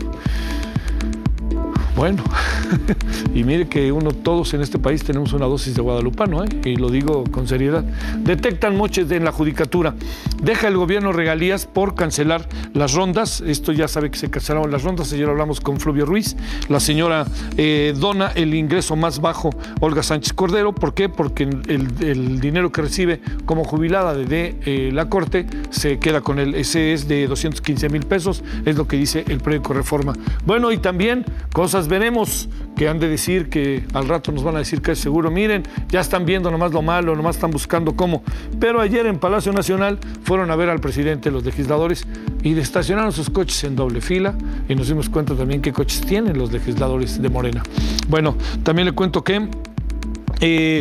Bueno, y mire que uno, todos en este país tenemos una dosis de guadalupano, ¿eh? Y lo digo con seriedad. Detectan moches en la judicatura. Deja el gobierno regalías por cancelar las rondas. Esto ya sabe que se cancelaron las rondas. Ayer hablamos con Fluvio Ruiz. La señora eh, dona el ingreso más bajo, Olga Sánchez Cordero. ¿Por qué? Porque el, el dinero que recibe como jubilada de, de eh, la Corte se queda con él. Ese es de doscientos quince mil pesos, es lo que dice el periódico Reforma. Bueno, y también cosas veremos que han de decir que al rato nos van a decir que es seguro. Miren, ya están viendo nomás lo malo, nomás están buscando cómo. Pero ayer en Palacio Nacional fueron a ver al presidente los legisladores y estacionaron sus coches en doble fila y nos dimos cuenta también qué coches tienen los legisladores de Morena. Bueno, también le cuento que Eh,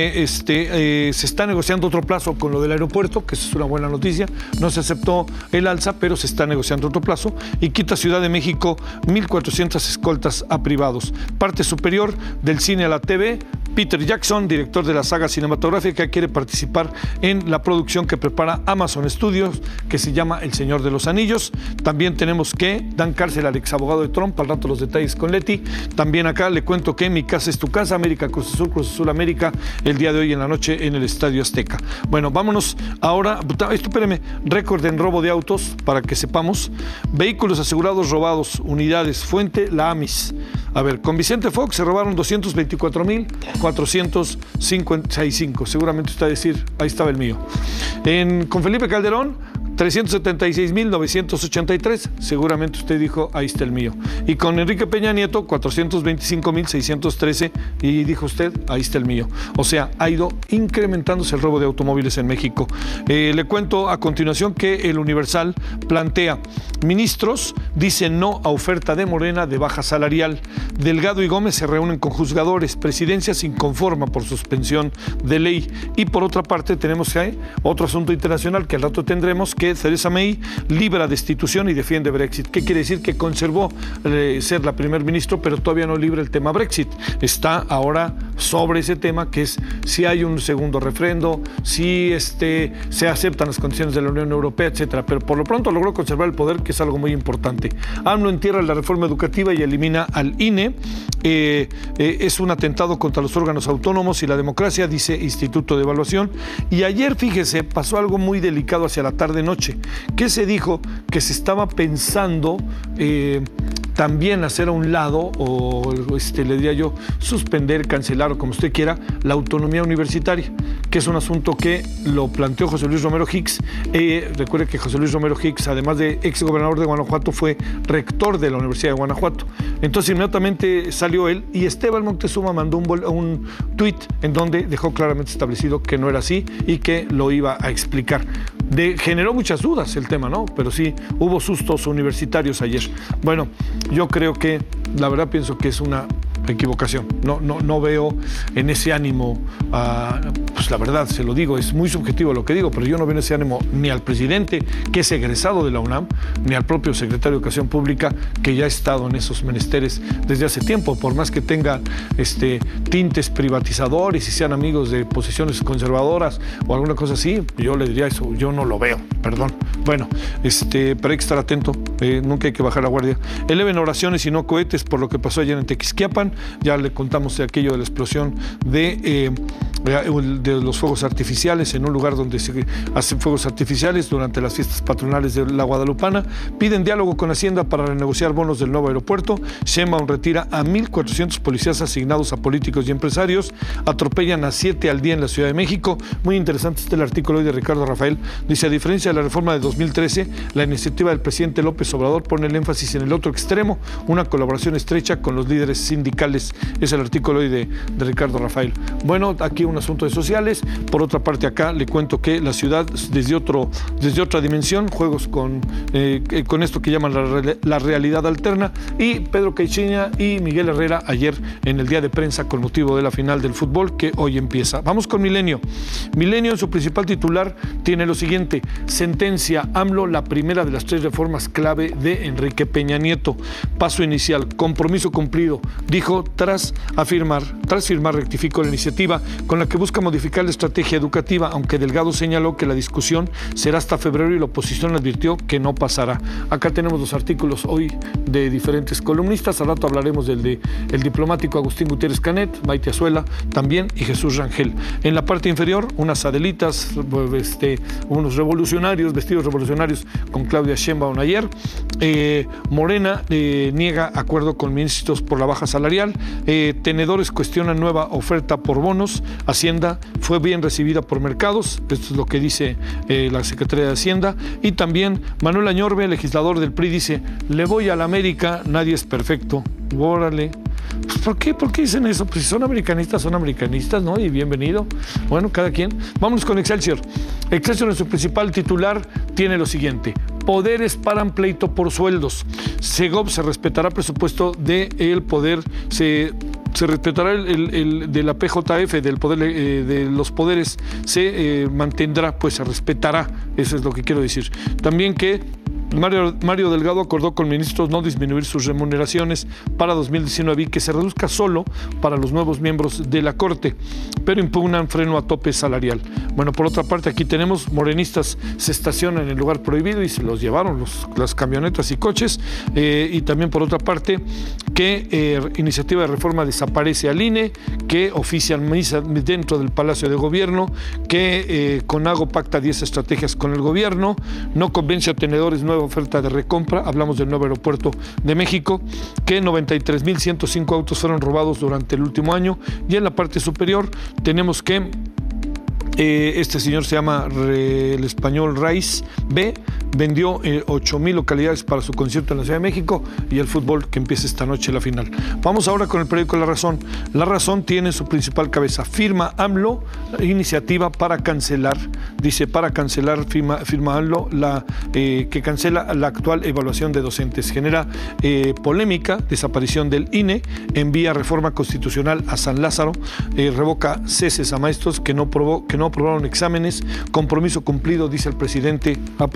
este, eh, se está negociando otro plazo con lo del aeropuerto, que eso es una buena noticia. No se aceptó el alza, pero se está negociando otro plazo. Y quita Ciudad de México mil cuatrocientas escoltas a privados. Parte superior del cine a la T V. Peter Jackson, director de la saga cinematográfica, quiere participar en la producción que prepara Amazon Studios, que se llama El Señor de los Anillos. También tenemos que dan cárcel al exabogado de Trump, al rato los detalles con Leti. También acá le cuento que Mi Casa es Tu Casa, América Cruz Azul, Cruz Azul América, el día de hoy en la noche en el Estadio Azteca. Bueno, vámonos ahora, esto, espérame, récord en robo de autos, para que sepamos. Vehículos asegurados robados, unidades, fuente, la AMIS. A ver, con Vicente Fox se robaron doscientos veinticuatro mil cuatrocientos cincuenta y cinco. Seguramente usted va a decir, ahí estaba el mío. En, con Felipe Calderón, trescientos setenta y seis mil novecientos ochenta y tres. Seguramente usted dijo, ahí está el mío. Y con Enrique Peña Nieto, cuatrocientos veinticinco mil seiscientos trece. Y dijo usted, ahí está el mío. O sea, ha ido incrementándose el robo de automóviles en México. Eh, le cuento a continuación que el Universal plantea: ministros dicen no a oferta de Morena de baja salarial. Delgado y Gómez se reúnen con juzgadores. Presidencia se inconforma por suspensión de ley. Y por otra parte tenemos que otro asunto internacional que al rato tendremos, que Theresa May libra destitución y defiende Brexit. ¿Qué quiere decir? Que conservó eh, ser la primer ministro, pero todavía no libra el tema Brexit. Está ahora sobre ese tema, que es si hay un segundo refrendo, si este, se aceptan las condiciones de la Unión Europea, etcétera. Pero por lo pronto logró conservar el poder, que es algo muy importante. AMLO entierra la reforma educativa y elimina al I N E. Eh, eh, es un atentado contra los órganos autónomos y la democracia, dice Instituto de Evaluación. Y ayer, fíjese, pasó algo muy delicado hacia la tarde-noche, que se dijo que se estaba pensando eh, también hacer a un lado, o este, le diría yo, suspender, cancelar o como usted quiera, la autonomía universitaria, que es un asunto que lo planteó José Luis Romero Hicks. Eh, recuerde que José Luis Romero Hicks, además de ex gobernador de Guanajuato, fue rector de la Universidad de Guanajuato. Entonces inmediatamente salió él y Esteban Moctezuma mandó un, un tuit en donde dejó claramente establecido que no era así y que lo iba a explicar. De, generó muchas dudas el tema, ¿no? Pero sí, hubo sustos universitarios ayer. Bueno, yo creo que, la verdad pienso que es una equivocación. No, no, no veo en ese ánimo, uh, pues la verdad, se lo digo, es muy subjetivo lo que digo, pero yo no veo en ese ánimo ni al presidente, que es egresado de la UNAM, ni al propio secretario de Educación Pública, que ya ha estado en esos menesteres desde hace tiempo, por más que tengan este, tintes privatizadores y sean amigos de posiciones conservadoras o alguna cosa así, yo le diría eso, yo no lo veo, perdón. Bueno, este, pero hay que estar atento, eh, nunca hay que bajar la guardia. Eleven oraciones y no cohetes por lo que pasó ayer en Tequisquiapan. Ya le contamos de aquello de la explosión de, eh, de los fuegos artificiales en un lugar donde se hacen fuegos artificiales durante las fiestas patronales de la Guadalupana. Piden diálogo con Hacienda para renegociar bonos del nuevo aeropuerto. Sheinbaum retira a mil cuatrocientos policías asignados a políticos y empresarios. Atropellan a siete al día en la Ciudad de México. Muy interesante este el artículo hoy de Ricardo Rafael. Dice, a diferencia de la reforma de dos mil trece, la iniciativa del presidente López Obrador pone el énfasis en el otro extremo, una colaboración estrecha con los líderes sindicales. Es el artículo hoy de, de Ricardo Rafael. Bueno, aquí un asunto de sociales. Por otra parte, acá le cuento que la ciudad, desde, otro, desde otra dimensión, juegos con, eh, con esto que llaman la, la realidad alterna. Y Pedro Caixinha y Miguel Herrera ayer en el día de prensa con motivo de la final del fútbol que hoy empieza. Vamos con Milenio. Milenio en su principal titular tiene lo siguiente: sentencia AMLO, la primera de las tres reformas clave de Enrique Peña Nieto. Paso inicial, compromiso cumplido, dijo tras afirmar, tras firmar, rectificó la iniciativa con la que busca modificar la estrategia educativa, aunque Delgado señaló que la discusión será hasta febrero y la oposición advirtió que no pasará. Acá tenemos los artículos hoy de diferentes columnistas. Al rato hablaremos del de el diplomático Agustín Gutiérrez Canet, Maite Azuela también y Jesús Rangel. En la parte inferior, unas adelitas, este, unos revolucionarios, vestidos revolucionarios con Claudia Sheinbaum ayer. Eh, Morena eh, niega acuerdo con ministros por la baja salarial. Eh, tenedores cuestionan nueva oferta por bonos. Hacienda fue bien recibida por mercados. Esto es lo que dice eh, la Secretaría de Hacienda. Y también Manuel Añorbe, legislador del P R I, dice: le voy a la América, nadie es perfecto. Órale. Pues, ¿por qué? ¿Por qué dicen eso? Pues si son americanistas, son americanistas, ¿no? Y bienvenido. Bueno, cada quien. Vámonos con Excelsior. Excelsior en su principal titular tiene lo siguiente: poderes paran pleito por sueldos. Segov se respetará presupuesto del poder, se... se respetará el, el, el de la P J F, del poder eh, de los poderes, se eh, mantendrá, pues se respetará, eso es lo que quiero decir. También que Mario, Mario Delgado acordó con ministros no disminuir sus remuneraciones para dos mil diecinueve y que se reduzca solo para los nuevos miembros de la Corte, pero impugnan freno a tope salarial. Bueno, por otra parte, aquí tenemos morenistas se estacionan en el lugar prohibido y se los llevaron los, las camionetas y coches. Eh, y también por otra parte, que eh, iniciativa de reforma desaparece al I N E, que ofician misa dentro del Palacio de Gobierno, que eh, Conago pacta diez estrategias con el gobierno, no convence a tenedores nueva oferta de recompra, hablamos del nuevo aeropuerto de México, que noventa y tres mil ciento cinco autos fueron robados durante el último año. Y en la parte superior tenemos que Eh, este señor se llama re, el español Raiz B, vendió eh, ocho mil localidades para su concierto en la Ciudad de México y el fútbol que empieza esta noche la final. Vamos ahora con el periódico La Razón. La Razón tiene su principal cabeza: firma AMLO iniciativa para cancelar, dice para cancelar, firma, firma AMLO la, eh, que cancela la actual evaluación de docentes. Genera eh, polémica, desaparición del I N E, envía reforma constitucional a San Lázaro, eh, revoca ceses a maestros que no, probó, que no aprobaron exámenes, compromiso cumplido, dice el presidente, a profesores.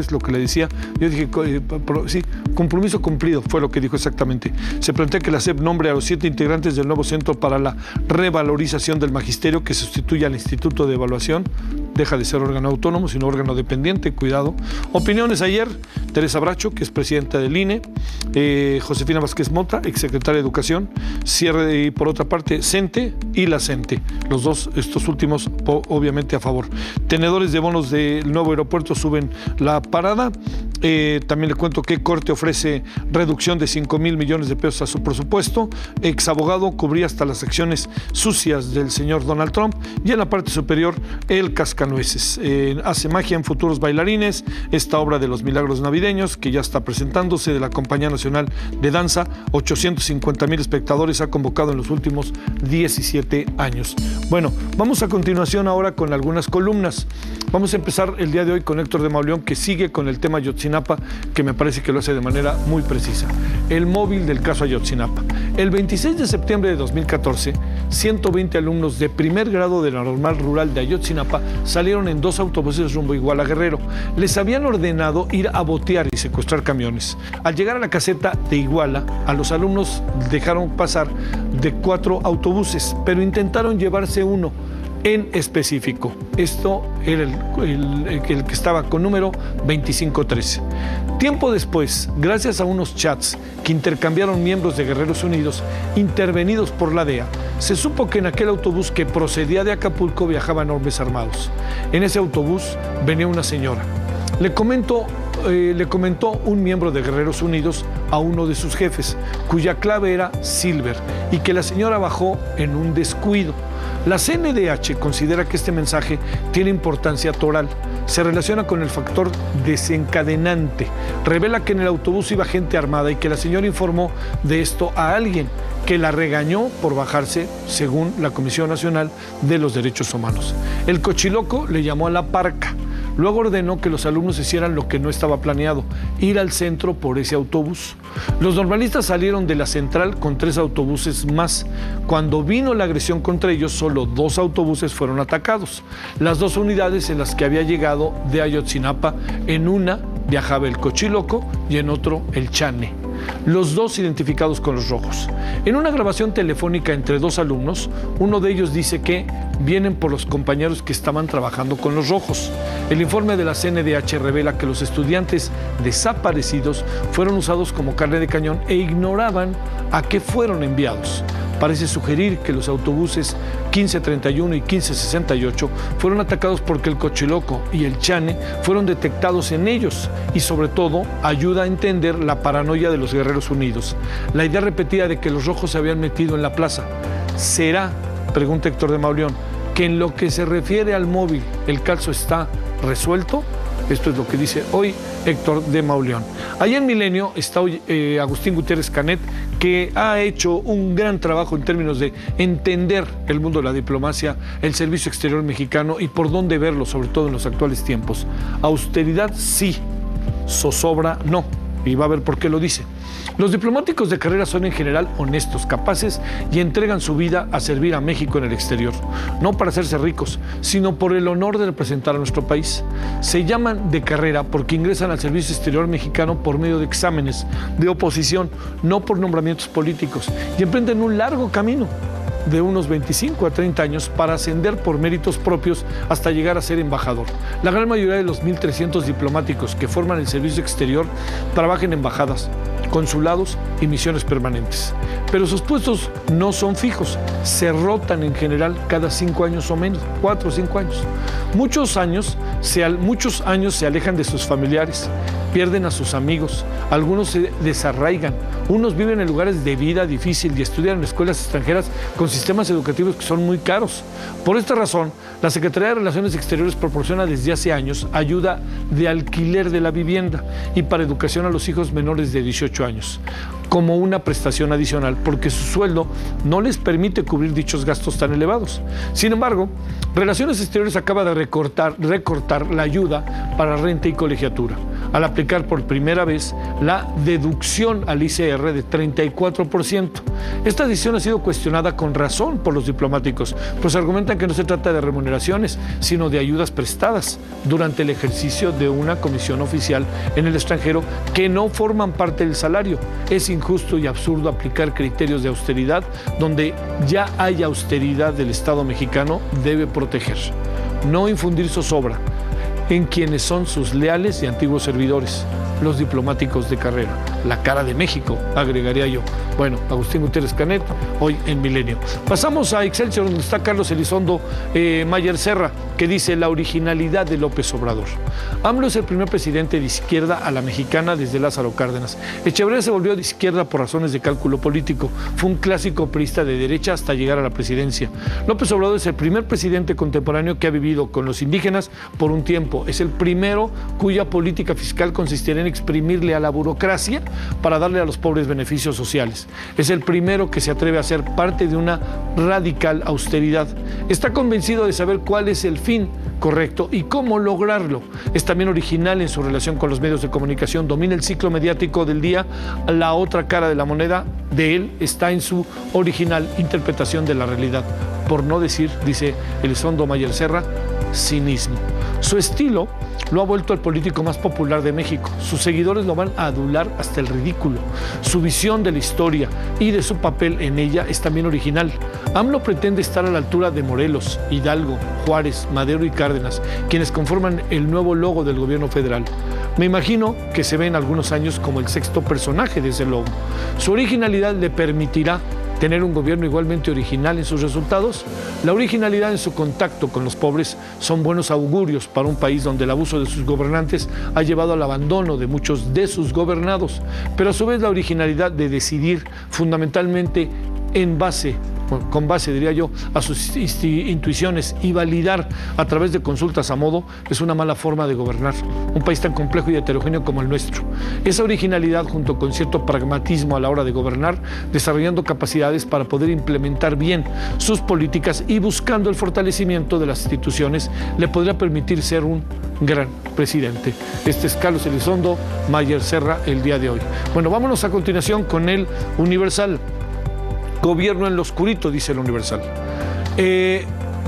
es lo que le decía. Yo dije, eh, sí, compromiso cumplido, fue lo que dijo exactamente. Se plantea que la S E P nombre a los siete integrantes del nuevo Centro para la Revalorización del Magisterio, que sustituye al Instituto de Evaluación. Deja de ser órgano autónomo, sino órgano dependiente, cuidado. Opiniones ayer, Teresa Bracho, que es presidenta del I N E, eh, Josefina Vázquez Mota, exsecretaria de Educación, cierre y por otra parte, CENTE y la CENTE, los dos, estos últimos obviamente a favor. Tenedores de bonos del nuevo aeropuerto suben la parada. Eh, también le cuento que Corte ofrece reducción de cinco mil millones de pesos a su presupuesto. Ex abogado cubría hasta las acciones sucias del señor Donald Trump. Y en la parte superior, el cascanueces. Eh, hace magia en futuros bailarines. Esta obra de los milagros navideños, que ya está presentándose, de la Compañía Nacional de Danza. ochocientos cincuenta mil espectadores ha convocado en los últimos diecisiete años. Bueno, vamos a continuación ahora con algunas columnas. Vamos a empezar el día de hoy con Héctor de Mauleón, que sigue con el tema Ayotzinapa, que me parece que lo hace de manera muy precisa. El móvil del caso Ayotzinapa. El veintiséis de septiembre de dos mil catorce, ciento veinte alumnos de primer grado de la normal rural de Ayotzinapa salieron en dos autobuses rumbo a Iguala Guerrero. Les habían ordenado ir a botear y secuestrar camiones. Al llegar a la caseta de Iguala, a los alumnos dejaron pasar de cuatro autobuses, pero intentaron llevarse uno en específico. Esto era el, el, el que estaba con número veinticinco trece. Tiempo después, gracias a unos chats que intercambiaron miembros de Guerreros Unidos, intervenidos por la D E A, se supo que en aquel autobús que procedía de Acapulco viajaban hombres armados. En ese autobús venía una señora. Le comento Eh, le comentó un miembro de Guerreros Unidos a uno de sus jefes, cuya clave era Silver, y que la señora bajó en un descuido. La C N D H considera que este mensaje tiene importancia toral. Se relaciona con el factor desencadenante. Revela que en el autobús iba gente armada y que la señora informó de esto a alguien que la regañó por bajarse, según la Comisión Nacional de los Derechos Humanos. El cochiloco le llamó a la parca. Luego ordenó que los alumnos hicieran lo que no estaba planeado, ir al centro por ese autobús. Los normalistas salieron de la central con tres autobuses más. Cuando vino la agresión contra ellos, solo dos autobuses fueron atacados. Las dos unidades en las que había llegado de Ayotzinapa, en una viajaba el cochiloco y en otro el chane. Los dos identificados con los rojos. En una grabación telefónica entre dos alumnos, uno de ellos dice que vienen por los compañeros que estaban trabajando con los rojos. El informe de la C N D H revela que los estudiantes desaparecidos fueron usados como carne de cañón e ignoraban a qué fueron enviados. Parece sugerir que los autobuses quince treinta y uno y quince sesenta y ocho fueron atacados porque el cochiloco y el chane fueron detectados en ellos, y sobre todo ayuda a entender la paranoia de los Guerreros Unidos. La idea repetida de que los rojos se habían metido en la plaza. ¿Será, pregunta Héctor de Mauleón, que en lo que se refiere al móvil el caso está resuelto? Esto es lo que dice hoy Héctor de Mauleón. Allá en Milenio está hoy eh, Agustín Gutiérrez Canet, que ha hecho un gran trabajo en términos de entender el mundo de la diplomacia, el servicio exterior mexicano y por dónde verlo, sobre todo en los actuales tiempos. Austeridad sí, zozobra no, y va a ver por qué lo dice. Los diplomáticos de carrera son en general honestos, capaces y entregan su vida a servir a México en el exterior. No para hacerse ricos, sino por el honor de representar a nuestro país. Se llaman de carrera porque ingresan al servicio exterior mexicano por medio de exámenes de oposición, no por nombramientos políticos, y emprenden un largo camino de unos veinticinco a treinta años para ascender por méritos propios hasta llegar a ser embajador. La gran mayoría de los mil trescientos diplomáticos que forman el servicio exterior trabajan en embajadas, consulados y misiones permanentes. Pero sus puestos no son fijos, se rotan en general cada cinco años o menos, cuatro o cinco años. Muchos años, se, muchos años se alejan de sus familiares, pierden a sus amigos, algunos se desarraigan, unos viven en lugares de vida difícil y estudian en escuelas extranjeras con sistemas educativos que son muy caros. Por esta razón, la Secretaría de Relaciones Exteriores proporciona desde hace años ayuda de alquiler de la vivienda y para educación a los hijos menores de dieciocho años, como una prestación adicional, porque su sueldo no les permite cubrir dichos gastos tan elevados. Sin embargo, Relaciones Exteriores acaba de recortar, recortar la ayuda para renta y colegiatura. al aplicar por primera vez la deducción al I C R de treinta y cuatro por ciento. Esta decisión ha sido cuestionada con razón por los diplomáticos, pues argumentan que no se trata de remuneraciones, sino de ayudas prestadas durante el ejercicio de una comisión oficial en el extranjero que no forman parte del salario. Es injusto y absurdo aplicar criterios de austeridad donde ya hay austeridad del Estado mexicano, debe proteger, no infundir zozobra en quienes son sus leales y antiguos servidores, los diplomáticos de carrera, la cara de México, agregaría yo. Bueno, Agustín Gutiérrez Canet, hoy en Milenio. Pasamos a Excelsior, donde está Carlos Elizondo eh, Mayer Serra, que dice la originalidad de López Obrador. AMLO es el primer presidente de izquierda a la mexicana desde Lázaro Cárdenas. Echeverría se volvió de izquierda por razones de cálculo político. Fue un clásico priista de derecha hasta llegar a la presidencia. López Obrador es el primer presidente contemporáneo que ha vivido con los indígenas por un tiempo. Es el primero cuya política fiscal consistirá en exprimirle a la burocracia para darle a los pobres beneficios sociales. Es el primero que se atreve a ser parte de una radical austeridad. Está convencido de saber cuál es el fin correcto y cómo lograrlo. Es también original en su relación con los medios de comunicación, domina el ciclo mediático del día. La otra cara de la moneda de él está en su original interpretación de la realidad, por no decir, dice Elizondo Mayer Serra, cinismo. Su estilo lo ha vuelto el político más popular de México. Sus seguidores lo van a adular hasta el ridículo. Su visión de la historia y de su papel en ella es también original. AMLO pretende estar a la altura de Morelos, Hidalgo, Juárez, Madero y Cárdenas, quienes conforman el nuevo logo del gobierno federal. Me imagino que se ve en algunos años como el sexto personaje de ese logo. Su originalidad le permitirá tener un gobierno igualmente original en sus resultados. La originalidad en su contacto con los pobres son buenos augurios para un país donde el abuso de sus gobernantes ha llevado al abandono de muchos de sus gobernados, pero a su vez la originalidad de decidir fundamentalmente en base, bueno, con base diría yo, a sus intuiciones y validar a través de consultas a modo es una mala forma de gobernar un país tan complejo y heterogéneo como el nuestro. Esa originalidad, junto con cierto pragmatismo a la hora de gobernar, desarrollando capacidades para poder implementar bien sus políticas y buscando el fortalecimiento de las instituciones, le podría permitir ser un gran presidente. Este es Carlos Elizondo Mayer Serra el día de hoy. Bueno, vámonos a continuación con el Universal. Gobierno en lo oscurito, dice el Universal. Eh,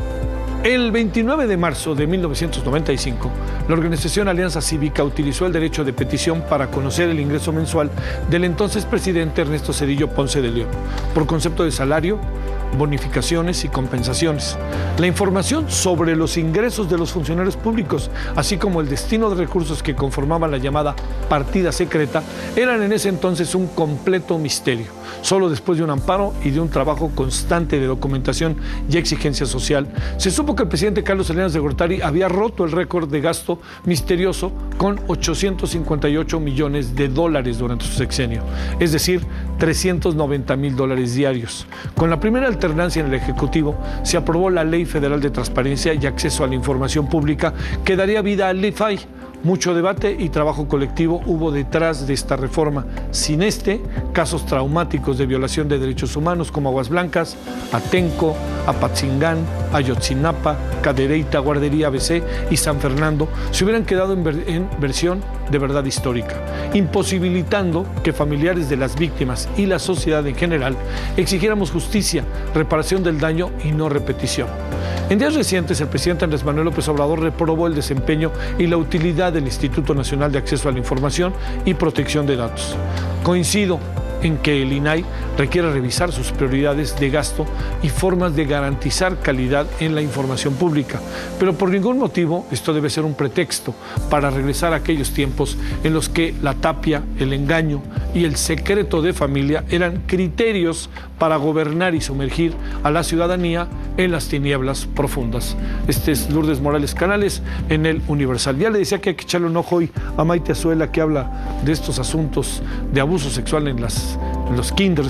el veintinueve de marzo de mil novecientos noventa y cinco, la organización Alianza Cívica utilizó el derecho de petición para conocer el ingreso mensual del entonces presidente Ernesto Zedillo Ponce de León, por concepto de salario, bonificaciones y compensaciones. La información sobre los ingresos de los funcionarios públicos, así como el destino de recursos que conformaban la llamada partida secreta, eran en ese entonces un completo misterio. Solo después de un amparo y de un trabajo constante de documentación y exigencia social, se supo que el presidente Carlos Salinas de Gortari había roto el récord de gasto misterioso con ochocientos cincuenta y ocho millones de dólares durante su sexenio, es decir, trescientos noventa mil dólares diarios. Con la primera alternancia en el Ejecutivo, se aprobó la Ley Federal de Transparencia y Acceso a la Información Pública, que daría vida al L I F A I. Mucho debate y trabajo colectivo hubo detrás de esta reforma. Sin este, casos traumáticos de violación de derechos humanos como Aguas Blancas, Atenco, Apatzingán, Ayotzinapa, Cadereyta, Guardería A B C y San Fernando se hubieran quedado en, ver en versión de verdad histórica, imposibilitando que familiares de las víctimas y la sociedad en general exigiéramos justicia, reparación del daño y no repetición. En días recientes, el presidente Andrés Manuel López Obrador reprobó el desempeño y la utilidad del Instituto Nacional de Acceso a la Información y Protección de Datos. Coincido en que el I N A I requiere revisar sus prioridades de gasto y formas de garantizar calidad en la información pública, pero por ningún motivo esto debe ser un pretexto para regresar a aquellos tiempos en los que la tapia, el engaño y el secreto de familia eran criterios para gobernar y sumergir a la ciudadanía en las tinieblas profundas. Este es Lourdes Morales Canales en el Universal. Ya le decía que hay que echarle un ojo hoy a Maite Azuela, que habla de estos asuntos de abuso sexual en, las, en los kinders,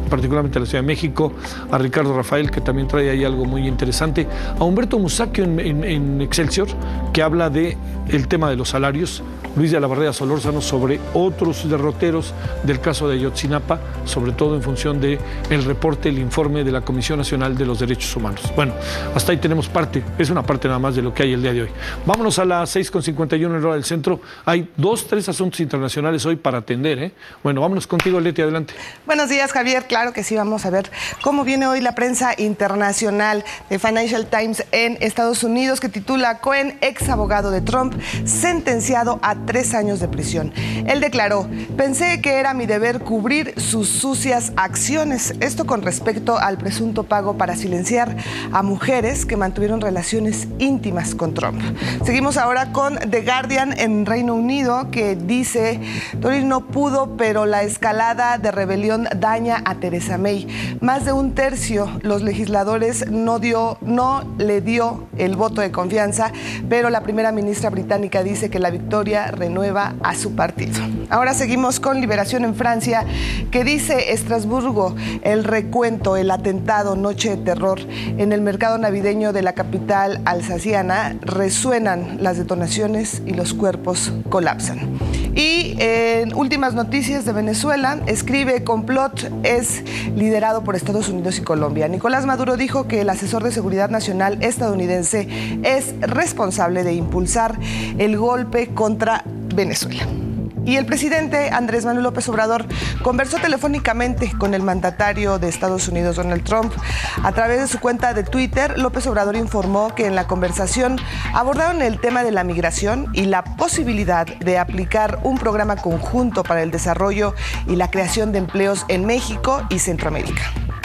particularmente en la Ciudad de México, a Ricardo Rafael, que también trae ahí algo muy interesante, a Humberto Musacchio en, en, en Excelsior, que habla de el tema de los salarios, Luis de la Barrera Solórzano sobre otros derroteros del caso de Ayotzinapa, sobre todo en función del reporte, el informe de la Comisión Nacional de los Derechos Humanos. Bueno, hasta ahí tenemos parte, es una parte nada más de lo que hay el día de hoy. Vámonos a las seis con cincuenta y uno en hora del centro. Hay dos, tres asuntos internacionales hoy para atender, ¿eh? Bueno, vámonos contigo, Leti, adelante. Buenos días, Javier. Claro que sí, vamos a ver cómo viene hoy la prensa internacional de Financial Times en Estados Unidos, que titula Cohen, ex abogado de Trump, sentenciado a tres años de prisión. Él declaró: pensé que era mi deber cubrir sus sucias acciones. Esto con respecto al presunto pago para silenciar a mujeres que mantuvieron relaciones íntimas con Trump. Seguimos ahora con The Guardian en Reino Unido, que dice: Tory no pudo, pero la escalada de rebelión daña a Theresa May. Más de un tercio los legisladores no dio, no le dio el voto de confianza, pero la primera ministra británica dice que la victoria renueva a su partido. Ahora seguimos con Liberación en Francia, que dice: Estrasburgo, el recuento, el atentado, noche de terror. En el mercado navideño de la capital alsaciana resuenan las detonaciones y los cuerpos colapsan. Y en últimas noticias de Venezuela, escribe: complot es liderado por Estados Unidos y Colombia. Nicolás Maduro dijo que el asesor de seguridad nacional estadounidense es responsable de impulsar el golpe contra Venezuela. Y el presidente Andrés Manuel López Obrador conversó telefónicamente con el mandatario de Estados Unidos, Donald Trump. A través de su cuenta de Twitter, López Obrador informó que en la conversación abordaron el tema de la migración y la posibilidad de aplicar un programa conjunto para el desarrollo y la creación de empleos en México y Centroamérica.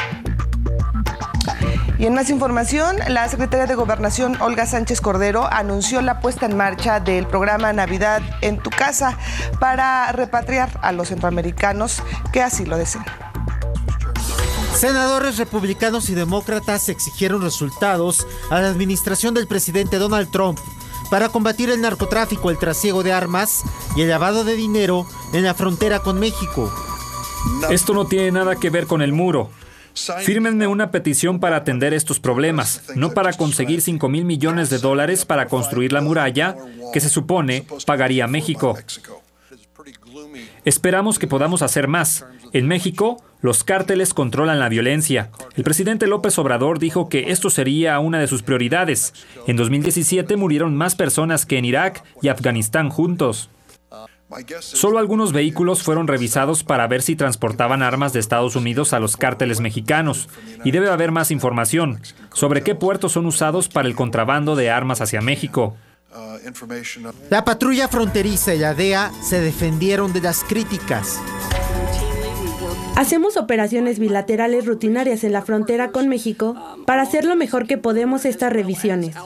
Y en más información, la secretaria de Gobernación, Olga Sánchez Cordero, anunció la puesta en marcha del programa Navidad en tu Casa para repatriar a los centroamericanos que así lo deseen. Senadores republicanos y demócratas exigieron resultados a la administración del presidente Donald Trump para combatir el narcotráfico, el trasiego de armas y el lavado de dinero en la frontera con México. Esto no tiene nada que ver con el muro. Fírmenme una petición para atender estos problemas, no para conseguir cinco mil millones de dólares para construir la muralla que se supone pagaría México. Esperamos que podamos hacer más. En México, los cárteles controlan la violencia. El presidente López Obrador dijo que esto sería una de sus prioridades. En dos mil diecisiete murieron más personas que en Irak y Afganistán juntos. Solo algunos vehículos fueron revisados para ver si transportaban armas de Estados Unidos a los cárteles mexicanos, y debe haber más información sobre qué puertos son usados para el contrabando de armas hacia México. La patrulla fronteriza y la D E A se defendieron de las críticas. Hacemos operaciones bilaterales rutinarias en la frontera con México para hacer lo mejor que podemos estas revisiones.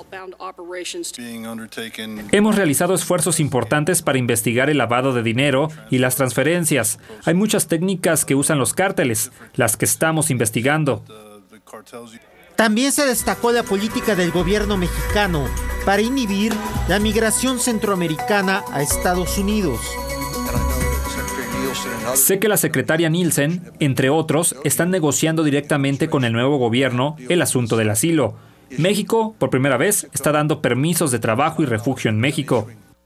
Hemos realizado esfuerzos importantes para investigar el lavado de dinero y las transferencias. Hay muchas técnicas que usan los cárteles, las que estamos investigando. También se destacó la política del gobierno mexicano para inhibir la migración centroamericana a Estados Unidos. Sé que la secretaria Nielsen, entre otros, están negociando directamente con el nuevo gobierno el asunto del asilo. México, por primera vez, está dando permisos de trabajo y refugio en México.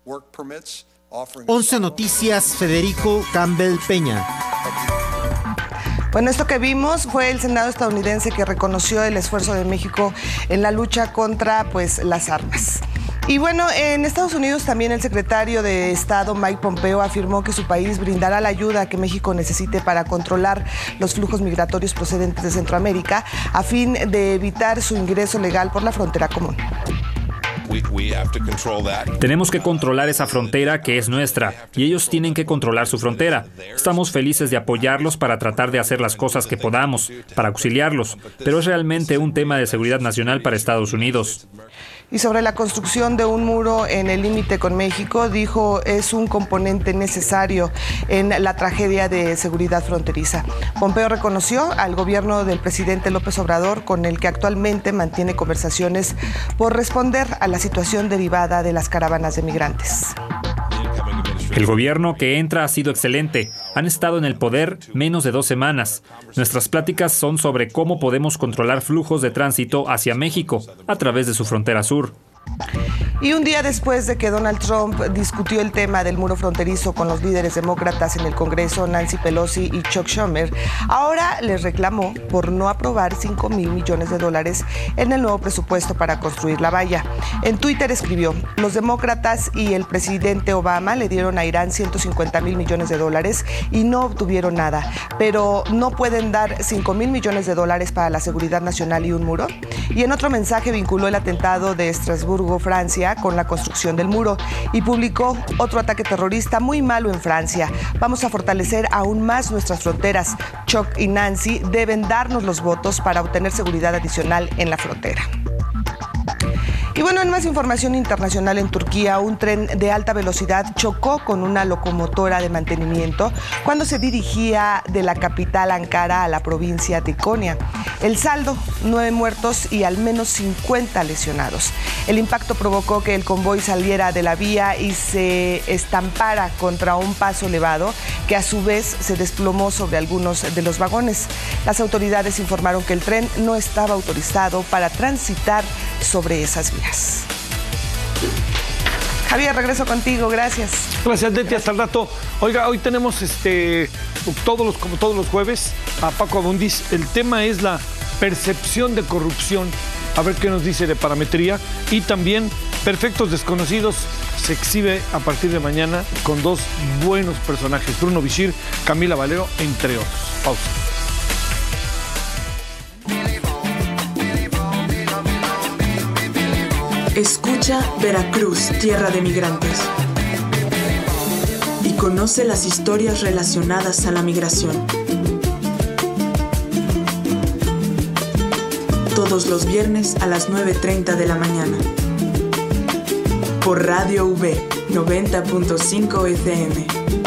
once Noticias, Federico Campbell Peña. Bueno, esto que vimos fue el Senado estadounidense que reconoció el esfuerzo de México en la lucha contra, pues, las armas. Y bueno, en Estados Unidos también el secretario de Estado Mike Pompeo afirmó que su país brindará la ayuda que México necesite para controlar los flujos migratorios procedentes de Centroamérica a fin de evitar su ingreso legal por la frontera común. Tenemos que controlar esa frontera que es nuestra y ellos tienen que controlar su frontera. Estamos felices de apoyarlos para tratar de hacer las cosas que podamos, para auxiliarlos, pero es realmente un tema de seguridad nacional para Estados Unidos. Y sobre la construcción de un muro en el límite con México, dijo, es un componente necesario en la tragedia de seguridad fronteriza. Pompeo reconoció al gobierno del presidente López Obrador, con el que actualmente mantiene conversaciones por responder a la situación derivada de las caravanas de migrantes. El gobierno que entra ha sido excelente. Han estado en el poder menos de dos semanas. Nuestras pláticas son sobre cómo podemos controlar flujos de tránsito hacia México a través de su frontera sur. Y un día después de que Donald Trump discutió el tema del muro fronterizo con los líderes demócratas en el Congreso, Nancy Pelosi y Chuck Schumer, ahora les reclamó por no aprobar cinco mil millones de dólares en el nuevo presupuesto para construir la valla. En Twitter escribió: los demócratas y el presidente Obama le dieron a Irán ciento cincuenta mil millones de dólares y no obtuvieron nada, pero no pueden dar cinco mil millones de dólares para la seguridad nacional y un muro. Y en otro mensaje vinculó el atentado de Estrasburgo, Francia, con la construcción del muro y publicó: otro ataque terrorista muy malo en Francia. Vamos a fortalecer aún más nuestras fronteras. Chuck y Nancy deben darnos los votos para obtener seguridad adicional en la frontera. Y bueno, en más información internacional, en Turquía, un tren de alta velocidad chocó con una locomotora de mantenimiento cuando se dirigía de la capital Ankara a la provincia de Konya. El saldo, nueve muertos y al menos cincuenta lesionados. El impacto provocó que el convoy saliera de la vía y se estampara contra un paso elevado que a su vez se desplomó sobre algunos de los vagones. Las autoridades informaron que el tren no estaba autorizado para transitar sobre esas vías. Javier, regreso contigo, gracias. Gracias, Leti, hasta el rato. Oiga, hoy tenemos este todos los, como todos los jueves, a Paco Abundis. El tema es la percepción de corrupción. A ver qué nos dice de parametría. Y también Perfectos Desconocidos se exhibe a partir de mañana con dos buenos personajes, Bruno Bichir, Camila Valero, entre otros. Pausa. Escucha Veracruz, tierra de migrantes. Y conoce las historias relacionadas a la migración. Todos los viernes a las nueve treinta de la mañana. Por Radio V noventa punto cinco F M.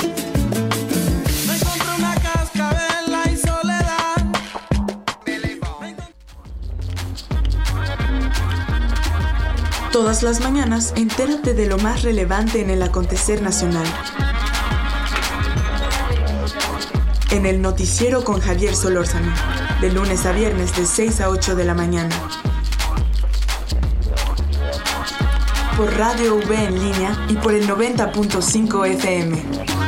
Todas las mañanas, entérate de lo más relevante en el acontecer nacional. En el Noticiero con Javier Solórzano, de lunes a viernes de seis a ocho de la mañana. Por Radio V en línea y por el noventa punto cinco F M.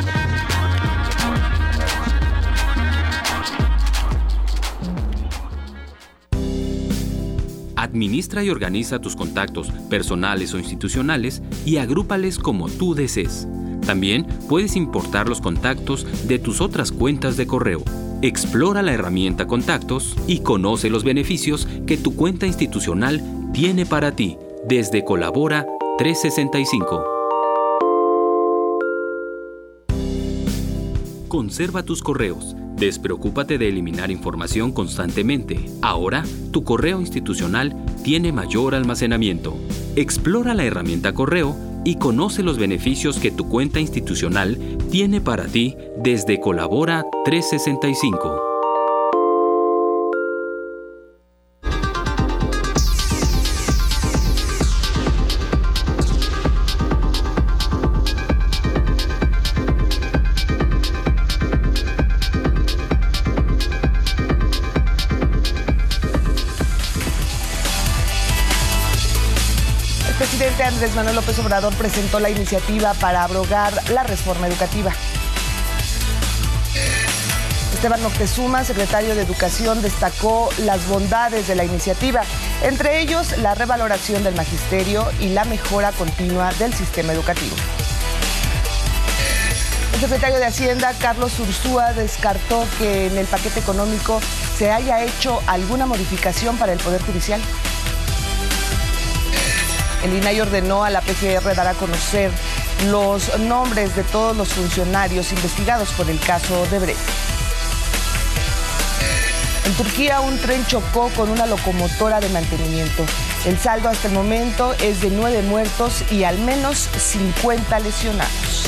Administra y organiza tus contactos personales o institucionales y agrúpales como tú desees. También puedes importar los contactos de tus otras cuentas de correo. Explora la herramienta Contactos y conoce los beneficios que tu cuenta institucional tiene para ti desde Colabora trescientos sesenta y cinco. Conserva tus correos. Despreocúpate de eliminar información constantemente. Ahora, tu correo institucional tiene mayor almacenamiento. Explora la herramienta Correo y conoce los beneficios que tu cuenta institucional tiene para ti desde Colabora trescientos sesenta y cinco. El presidente Andrés Manuel López Obrador presentó la iniciativa para abrogar la reforma educativa. Esteban Moctezuma, secretario de Educación, destacó las bondades de la iniciativa, entre ellos la revaloración del magisterio y la mejora continua del sistema educativo. El secretario de Hacienda, Carlos Ursúa, descartó que en el paquete económico se haya hecho alguna modificación para el Poder Judicial. El I N A I ordenó a la P G R dar a conocer los nombres de todos los funcionarios investigados por el caso Odebrecht. En Turquía, un tren chocó con una locomotora de mantenimiento. El saldo hasta el momento es de nueve muertos y al menos cincuenta lesionados.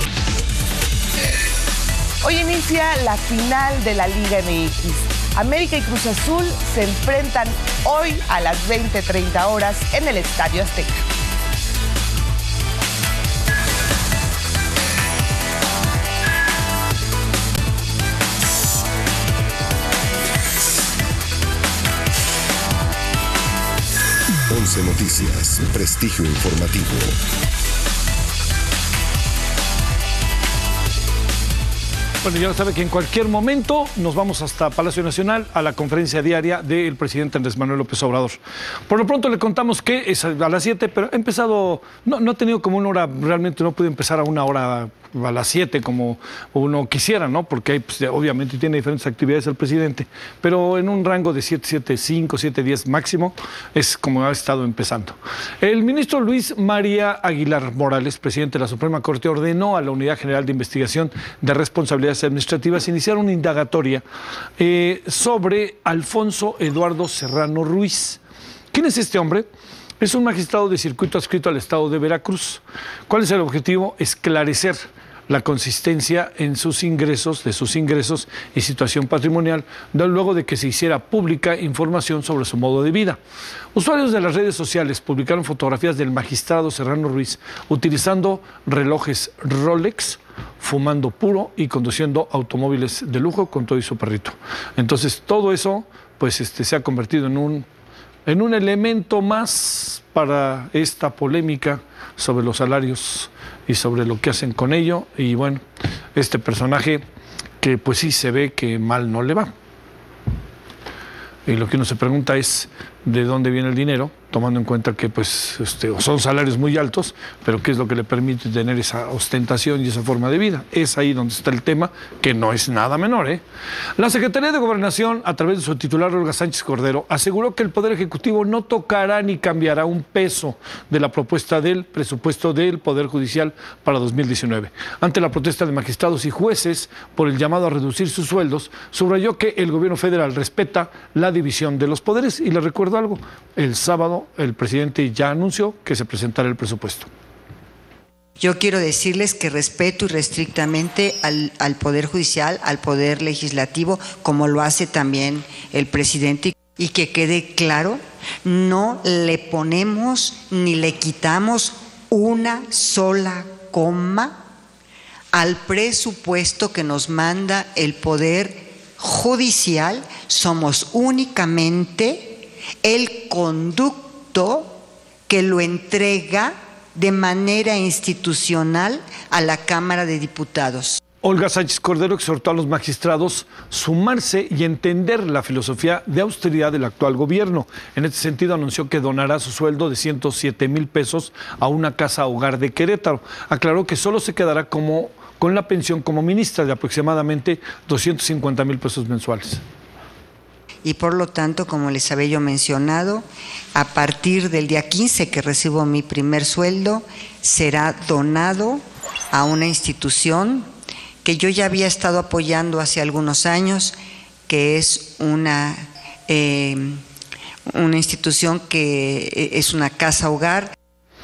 Hoy inicia la final de la Liga M X. América y Cruz Azul se enfrentan hoy a las veinte treinta horas en el Estadio Azteca. once Noticias, prestigio informativo. Bueno, ya sabe que en cualquier momento nos vamos hasta Palacio Nacional a la conferencia diaria del presidente Andrés Manuel López Obrador. Por lo pronto le contamos que es a las siete, pero ha empezado, no, no ha tenido como una hora, realmente no puede empezar a una hora a las siete como uno quisiera, ¿no? Porque hay, pues, obviamente tiene diferentes actividades el presidente, pero en un rango de siete, siete, cinco, siete, diez máximo es como ha estado empezando. El ministro Luis María Aguilar Morales, presidente de la Suprema Corte, ordenó a la Unidad General de Investigación de Responsabilidades Administrativas iniciar una indagatoria eh, sobre Alfonso Eduardo Serrano Ruiz. ¿Quién es este hombre? Es un magistrado de circuito adscrito al estado de Veracruz. ¿Cuál es el objetivo? Esclarecer la consistencia en sus ingresos, de sus ingresos y situación patrimonial, luego de que se hiciera pública información sobre su modo de vida. Usuarios de las redes sociales publicaron fotografías del magistrado Serrano Ruiz utilizando relojes Rolex, fumando puro y conduciendo automóviles de lujo con todo y su perrito. Entonces todo eso pues este, se ha convertido en un, en un elemento más para esta polémica sobre los salarios y sobre lo que hacen con ello. Y bueno, este personaje que pues sí se ve que mal no le va. Y lo que uno se pregunta es de dónde viene el dinero, tomando en cuenta que pues este, son salarios muy altos, pero qué es lo que le permite tener esa ostentación y esa forma de vida. Es ahí donde está el tema, que no es nada menor, ¿eh? La Secretaría de Gobernación, a través de su titular Olga Sánchez Cordero, aseguró que el Poder Ejecutivo no tocará ni cambiará un peso de la propuesta del presupuesto del Poder Judicial para dos mil diecinueve. Ante la protesta de magistrados y jueces por el llamado a reducir sus sueldos, subrayó que el gobierno federal respeta la división de los poderes. Y le recuerdo algo, el sábado el presidente ya anunció que se presentará el presupuesto. Yo quiero decirles que respeto irrestrictamente al, al Poder Judicial, al Poder Legislativo, como lo hace también el presidente, y que quede claro, no le ponemos ni le quitamos una sola coma al presupuesto que nos manda el Poder Judicial. Somos únicamente el conducto que lo entrega de manera institucional a la Cámara de Diputados. Olga Sánchez Cordero exhortó a los magistrados sumarse y entender la filosofía de austeridad del actual gobierno. En este sentido, anunció que donará su sueldo de ciento siete mil pesos a una casa hogar de Querétaro. Aclaró que solo se quedará como, con la pensión como ministra de aproximadamente doscientos cincuenta mil pesos mensuales. Y por lo tanto, como les había yo mencionado, a partir del día quince que recibo mi primer sueldo, será donado a una institución que yo ya había estado apoyando hace algunos años, que es una, eh, una institución que es una casa hogar.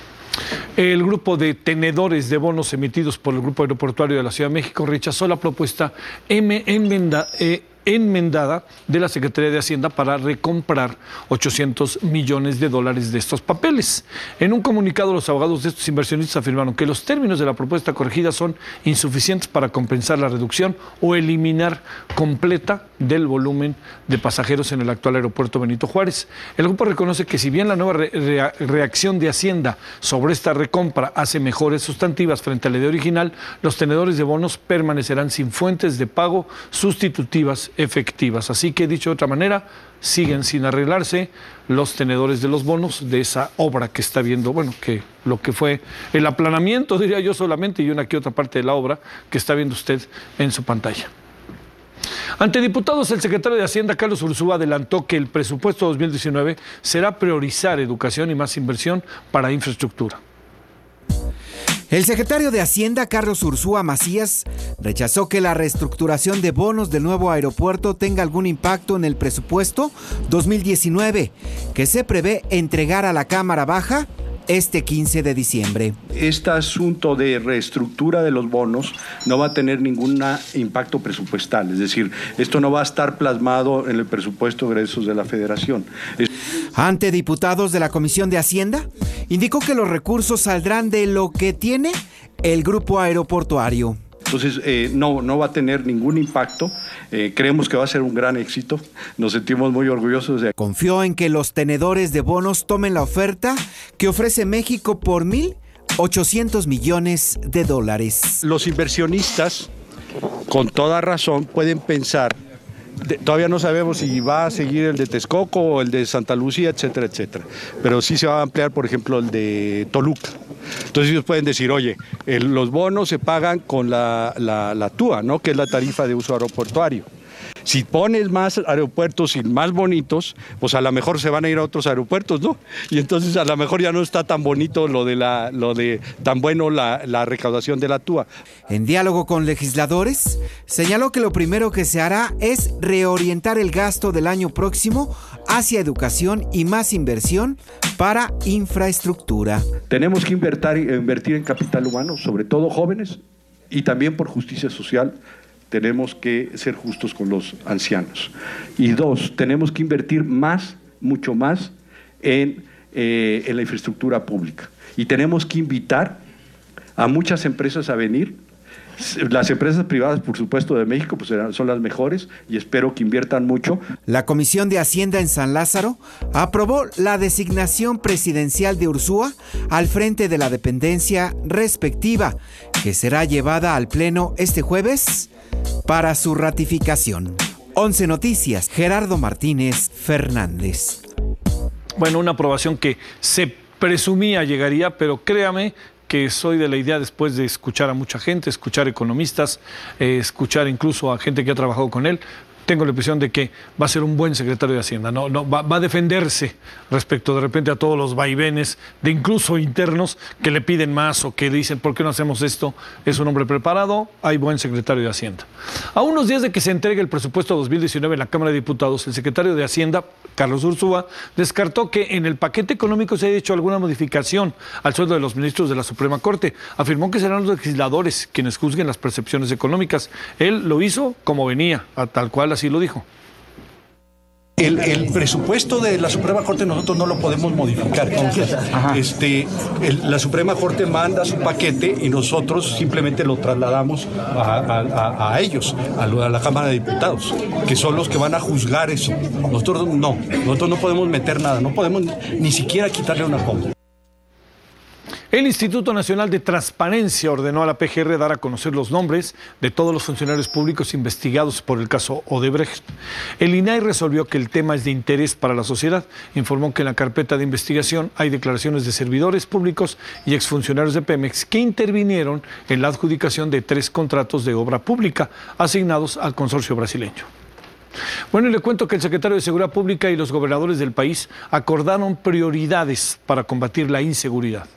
El grupo de tenedores de bonos emitidos por el Grupo Aeroportuario de la Ciudad de México rechazó la propuesta M enmenda, eh, enmendada de la Secretaría de Hacienda para recomprar ochocientos millones de dólares de estos papeles. En un comunicado, los abogados de estos inversionistas afirmaron que los términos de la propuesta corregida son insuficientes para compensar la reducción o eliminar completa del volumen de pasajeros en el actual aeropuerto Benito Juárez. El grupo reconoce que si bien la nueva re re reacción de Hacienda sobre esta recompra hace mejores sustantivas frente a la idea original, los tenedores de bonos permanecerán sin fuentes de pago sustitutivas efectivas. Así que, dicho de otra manera, siguen sin arreglarse los tenedores de los bonos de esa obra que está viendo, bueno, que lo que fue el aplanamiento, diría yo solamente, y una que otra parte de la obra que está viendo usted en su pantalla. Ante diputados, el secretario de Hacienda, Carlos Ursúa, adelantó que el presupuesto dos mil diecinueve será priorizar educación y más inversión para infraestructura. El secretario de Hacienda, Carlos Ursúa Macías, rechazó que la reestructuración de bonos del nuevo aeropuerto tenga algún impacto en el presupuesto dos mil diecinueve, que se prevé entregar a la Cámara Baja este quince de diciembre. Este asunto de reestructura de los bonos no va a tener ningún impacto presupuestal, es decir, esto no va a estar plasmado en el presupuesto de egresos de la Federación. Es... Ante diputados de la Comisión de Hacienda, indicó que los recursos saldrán de lo que tiene el grupo aeroportuario. Entonces, eh, no, no va a tener ningún impacto. Eh, creemos que va a ser un gran éxito. Nos sentimos muy orgullosos de... Confió en que los tenedores de bonos tomen la oferta que ofrece México por mil ochocientos millones de dólares. Los inversionistas, con toda razón, pueden pensar, de, todavía no sabemos si va a seguir el de Texcoco o el de Santa Lucía, etcétera, etcétera, pero sí se va a ampliar, por ejemplo, el de Toluca. Entonces ellos pueden decir, oye, el, los bonos se pagan con la, la, la T U A, ¿no?, que es la tarifa de uso aeroportuario. Si pones más aeropuertos y más bonitos, pues a lo mejor se van a ir a otros aeropuertos, ¿no? Y entonces a lo mejor ya no está tan bonito lo de la, lo de tan bueno la, la recaudación de la T U A. En diálogo con legisladores, señaló que lo primero que se hará es reorientar el gasto del año próximo hacia educación y más inversión para infraestructura. Tenemos que invertir, invertir en capital humano, sobre todo jóvenes, y también por justicia social. Tenemos que ser justos con los ancianos. Y dos, tenemos que invertir más, mucho más, en, eh, en la infraestructura pública. Y tenemos que invitar a muchas empresas a venir. Las empresas privadas, por supuesto, de México, pues son las mejores y espero que inviertan mucho. La Comisión de Hacienda en San Lázaro aprobó la designación presidencial de Ursúa al frente de la dependencia respectiva, que será llevada al Pleno este jueves para su ratificación. once Noticias, Gerardo Martínez Fernández. Bueno, una aprobación que se presumía llegaría, pero créame que soy de la idea, después de escuchar a mucha gente, escuchar economistas, eh, escuchar incluso a gente que ha trabajado con él, tengo la impresión de que va a ser un buen secretario de Hacienda, no, no va, va a defenderse respecto de repente a todos los vaivenes de incluso internos que le piden más o que dicen ¿por qué no hacemos esto? Es un hombre preparado, hay buen secretario de Hacienda. A unos días de que se entregue el presupuesto dos mil diecinueve en la Cámara de Diputados, el secretario de Hacienda, Carlos Ursúa, descartó que en el paquete económico se haya hecho alguna modificación al sueldo de los ministros de la Suprema Corte. Afirmó que serán los legisladores quienes juzguen las percepciones económicas. Él lo hizo como venía, a tal cual así lo dijo. El, el presupuesto de la Suprema Corte nosotros no lo podemos modificar. Este, el, la Suprema Corte manda su paquete y nosotros simplemente lo trasladamos a, a, a ellos, a, lo, a la Cámara de Diputados, que son los que van a juzgar eso. Nosotros no, nosotros no podemos meter nada, no podemos ni siquiera quitarle una coma. El Instituto Nacional de Transparencia ordenó a la P G R dar a conocer los nombres de todos los funcionarios públicos investigados por el caso Odebrecht. El I N A I resolvió que el tema es de interés para la sociedad. Informó que en la carpeta de investigación hay declaraciones de servidores públicos y exfuncionarios de Pemex que intervinieron en la adjudicación de tres contratos de obra pública asignados al consorcio brasileño. Bueno, y le cuento que el secretario de Seguridad Pública y los gobernadores del país acordaron prioridades para combatir la inseguridad.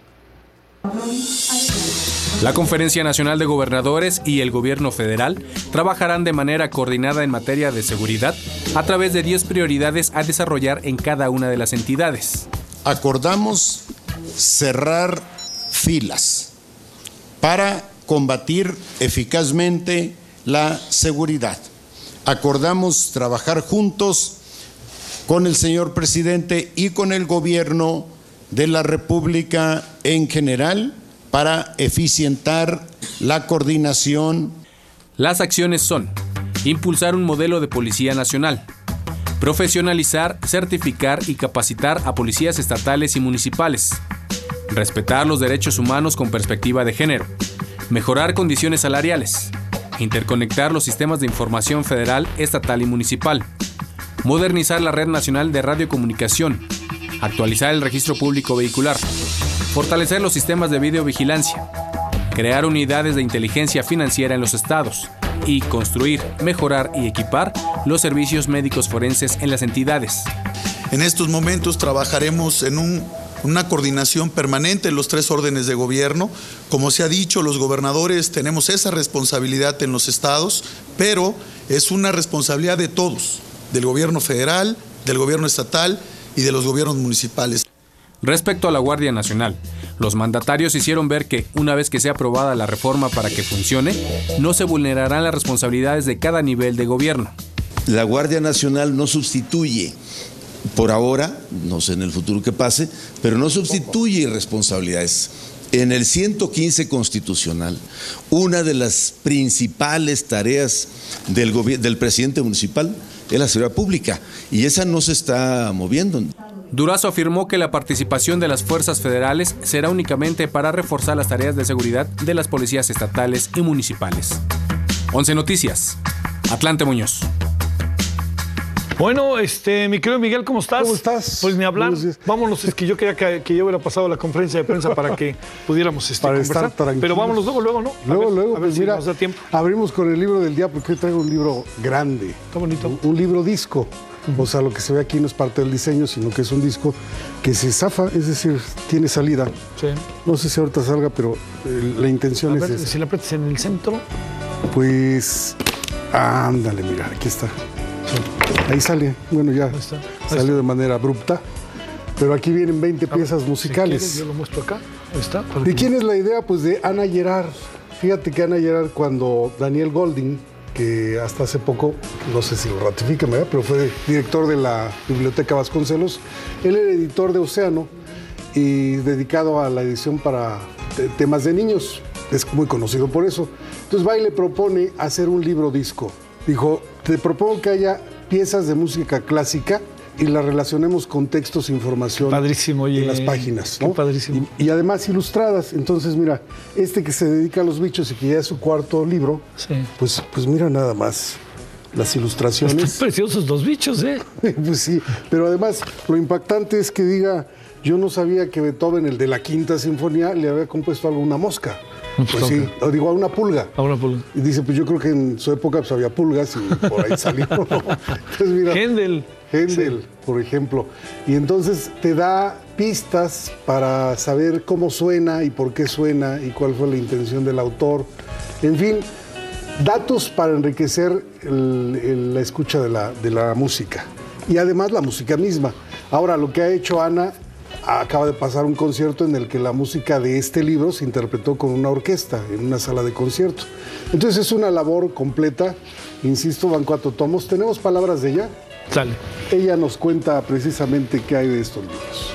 La Conferencia Nacional de Gobernadores y el Gobierno Federal trabajarán de manera coordinada en materia de seguridad a través de diez prioridades a desarrollar en cada una de las entidades. Acordamos cerrar filas para combatir eficazmente la seguridad. Acordamos trabajar juntos con el señor presidente y con el gobierno de la República en general para eficientar la coordinación. Las acciones son: impulsar un modelo de policía nacional, profesionalizar, certificar y capacitar a policías estatales y municipales, respetar los derechos humanos con perspectiva de género, mejorar condiciones salariales, interconectar los sistemas de información federal, estatal y municipal, modernizar la red nacional de radiocomunicación, actualizar el registro público vehicular, fortalecer los sistemas de videovigilancia, crear unidades de inteligencia financiera en los estados y construir, mejorar y equipar los servicios médicos forenses en las entidades. En estos momentos trabajaremos en un, una coordinación permanente en los tres órdenes de gobierno. Como se ha dicho, los gobernadores tenemos esa responsabilidad en los estados, pero es una responsabilidad de todos, del gobierno federal, del gobierno estatal y de los gobiernos municipales. Respecto a la Guardia Nacional, los mandatarios hicieron ver que, una vez que sea aprobada la reforma para que funcione, no se vulnerarán las responsabilidades de cada nivel de gobierno. La Guardia Nacional no sustituye, por ahora, no sé en el futuro qué pase, pero no sustituye responsabilidades. En el ciento quince constitucional, una de las principales tareas del, del presidente municipal es la seguridad pública y esa no se está moviendo. Durazo afirmó que la participación de las fuerzas federales será únicamente para reforzar las tareas de seguridad de las policías estatales y municipales. once Noticias, Atlante Muñoz. Bueno, este, mi querido Miguel, ¿cómo estás? ¿Cómo estás? Pues ni hablar. Vámonos, es que yo quería que, que yo hubiera pasado la conferencia de prensa para que pudiéramos este, para conversar. Estar tranquilos. Pero vámonos luego, luego, ¿no? Luego, a ver, luego, a ver pues si mira, nos da tiempo. Abrimos con el libro del día porque hoy traigo un libro grande. Está bonito. Un, un libro disco. Uh-huh. O sea, lo que se ve aquí no es parte del diseño, sino que es un disco que se zafa, es decir, tiene salida. Sí. No sé si ahorita salga, pero eh, la intención a es ver, esa. Si la aprietas en el centro. Pues, ándale, mira, aquí está. Ahí sale, bueno ya está, ahí salió está. de manera abrupta, pero aquí vienen veinte ver, piezas musicales. Si quieres, yo lo muestro acá, ahí está. ¿De quién es la idea? Pues de Ana Gerard. Fíjate que Ana Gerard, cuando Daniel Golding, que hasta hace poco, no sé si lo ratifican, ¿verdad? Pero fue director de la Biblioteca Vasconcelos, él era editor de Océano y dedicado a la edición para temas de niños, es muy conocido por eso. Entonces va y le propone hacer un libro disco. Dijo, te propongo que haya piezas de música clásica y las relacionemos con textos e información padrísimo, oye, en las páginas, ¿no? Qué padrísimo. Y, y además ilustradas. Entonces, mira, este que se dedica a los bichos y que ya es su cuarto libro, sí. pues, pues mira nada más las ilustraciones. Están preciosos los bichos, ¿eh? Pues sí, pero además lo impactante es que diga, yo no sabía que Beethoven, el de la Quinta Sinfonía, le había compuesto algo a una mosca. Pues sí, o digo a una pulga. A una pulga. Y dice, pues yo creo que en su época pues, había pulgas y por ahí salió. ¿No? Entonces, mira, Händel. Händel, sí. Por ejemplo. Y entonces te da pistas para saber cómo suena y por qué suena y cuál fue la intención del autor. En fin, datos para enriquecer el, el, la escucha de la, de la música. Y además la música misma. Ahora, lo que ha hecho Ana, acaba de pasar un concierto en el que la música de este libro se interpretó con una orquesta en una sala de concierto. Entonces es una labor completa, insisto, van cuatro tomos. ¿Tenemos palabras de ella? Sale. Ella nos cuenta precisamente qué hay de estos libros.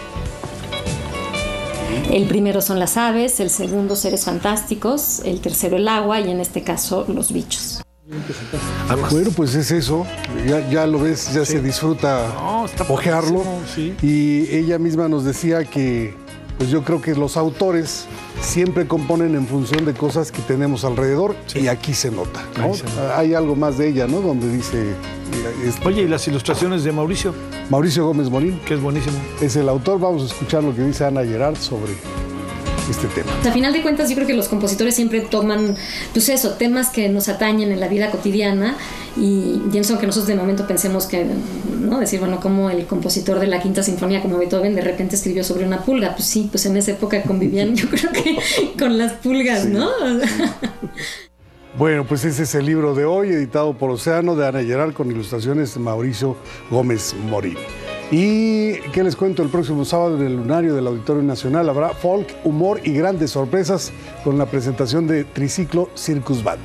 El primero son las aves, el segundo seres fantásticos, el tercero el agua y en este caso los bichos. Además, bueno, pues es eso, ya, ya lo ves, ya sí. Se disfruta no, ojearlo. Sí. Y ella misma nos decía que, pues yo creo que los autores siempre componen en función de cosas que tenemos alrededor sí. Y aquí se nota, ¿no? Se nota. Hay algo más de ella, ¿no? Donde dice... Este, Oye, ¿y las ilustraciones de Mauricio? Mauricio Gómez Morín. Que es buenísimo. Es el autor, vamos a escuchar lo que dice Ana Gerard sobre... este tema. A final de cuentas, yo creo que los compositores siempre toman, pues eso, temas que nos atañen en la vida cotidiana y, y eso, aunque nosotros de momento pensemos que, ¿no? Decir, bueno, como el compositor de la Quinta Sinfonía, como Beethoven, de repente escribió sobre una pulga. Pues sí, pues en esa época convivían, yo creo que con las pulgas, sí. ¿No? Bueno, pues ese es el libro de hoy, editado por Océano, de Ana Gerard, con ilustraciones de Mauricio Gómez Morín. Y ¿qué les cuento? El próximo sábado en el Lunario del Auditorio Nacional habrá folk, humor y grandes sorpresas con la presentación de Triciclo Circus Band.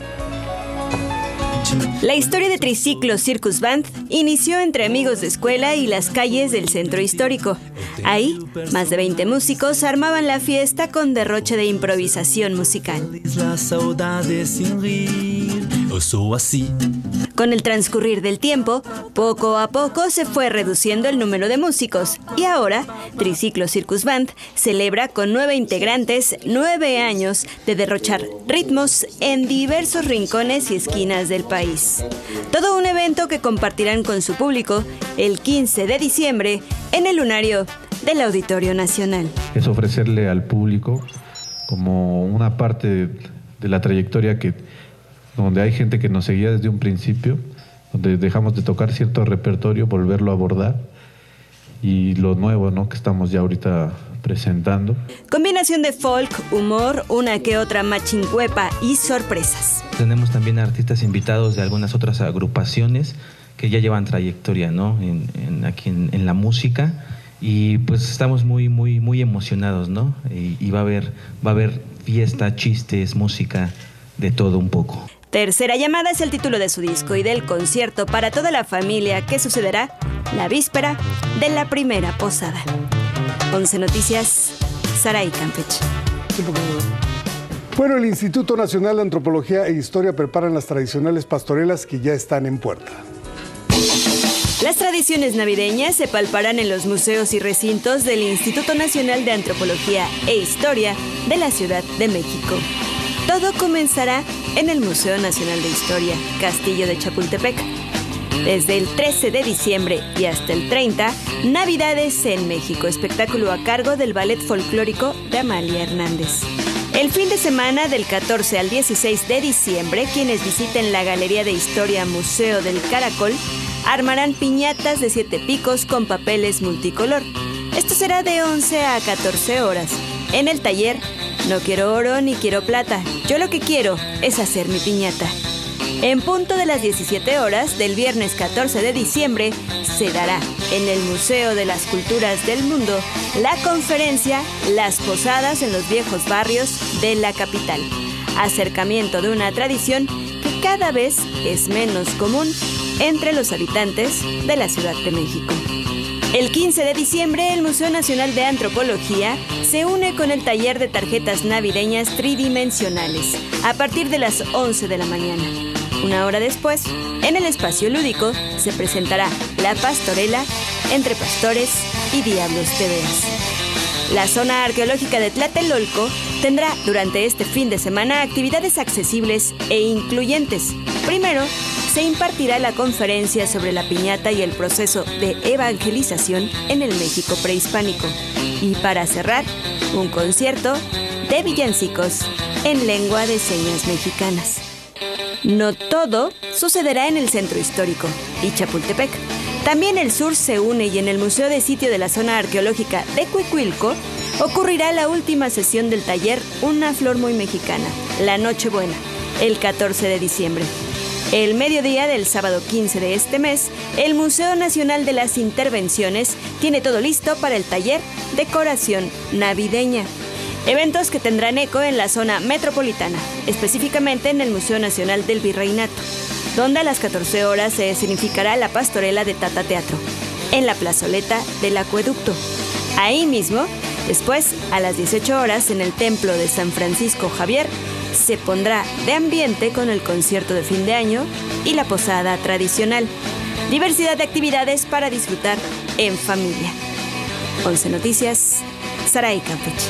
La historia de Triciclo Circus Band inició entre amigos de escuela y las calles del centro histórico. Ahí, más de veinte músicos armaban la fiesta con derroche de improvisación musical. Con el transcurrir del tiempo, poco a poco se fue reduciendo el número de músicos y ahora Triciclo Circus Band celebra con nueve integrantes nueve años de derrochar ritmos en diversos rincones y esquinas del país. Todo un evento que compartirán con su público el quince de diciembre en el Lunario del Auditorio Nacional. Es ofrecerle al público como una parte de, de la trayectoria que donde hay gente que nos seguía desde un principio, donde dejamos de tocar cierto repertorio, volverlo a abordar, y lo nuevo, ¿no?, que estamos ya ahorita presentando. Combinación de folk, humor, una que otra machincuepa y sorpresas. Tenemos también artistas invitados de algunas otras agrupaciones que ya llevan trayectoria, ¿no?, en, en, aquí en, en la música, y pues estamos muy, muy, muy emocionados, ¿no?, y, y va a haber, va a haber fiesta, chistes, música, de todo un poco. Tercera llamada es el título de su disco y del concierto para toda la familia que sucederá la víspera de la primera posada. once Noticias, Saray Campeche. tiempo que no veo. Bueno, el Instituto Nacional de Antropología e Historia preparan las tradicionales pastorelas que ya están en puerta. Las tradiciones navideñas se palparán en los museos y recintos del Instituto Nacional de Antropología e Historia de la Ciudad de México. Todo comenzará en el Museo Nacional de Historia, Castillo de Chapultepec. Desde el trece de diciembre y hasta el treinta, Navidades en México, espectáculo a cargo del Ballet Folclórico de Amalia Hernández. El fin de semana del catorce al dieciséis de diciembre, quienes visiten la Galería de Historia Museo del Caracol armarán piñatas de siete picos con papeles multicolor. Esto será de once a catorce horas. En el taller, no quiero oro ni quiero plata, yo lo que quiero es hacer mi piñata. En punto de las diecisiete horas del viernes catorce de diciembre, se dará en el Museo de las Culturas del Mundo la conferencia Las Posadas en los Viejos Barrios de la Capital. Acercamiento de una tradición que cada vez es menos común entre los habitantes de la Ciudad de México. El quince de diciembre, el Museo Nacional de Antropología se une con el taller de tarjetas navideñas tridimensionales a partir de las once de la mañana. Una hora después, en el espacio lúdico, se presentará la pastorela Entre Pastores y Diablos de Veras. La zona arqueológica de Tlatelolco tendrá durante este fin de semana actividades accesibles e incluyentes. Primero, se impartirá la conferencia sobre la piñata y el proceso de evangelización en el México prehispánico. Y para cerrar, un concierto de villancicos en lengua de señas mexicanas. No todo sucederá en el centro histórico y Chapultepec. También el sur se une y en el Museo de Sitio de la Zona Arqueológica de Cuicuilco ocurrirá la última sesión del taller Una Flor Muy Mexicana, la Nochebuena, el catorce de diciembre. El mediodía del sábado quince de este mes, el Museo Nacional de las Intervenciones tiene todo listo para el taller Decoración Navideña. Eventos que tendrán eco en la zona metropolitana, específicamente en el Museo Nacional del Virreinato, donde a las catorce horas se escenificará la pastorela de Tata Teatro, en la plazoleta del Acueducto. Ahí mismo, después, a las dieciocho horas, en el Templo de San Francisco Javier, se pondrá de ambiente con el concierto de fin de año y la posada tradicional. Diversidad de actividades para disfrutar en familia. once Noticias, Saray Campech.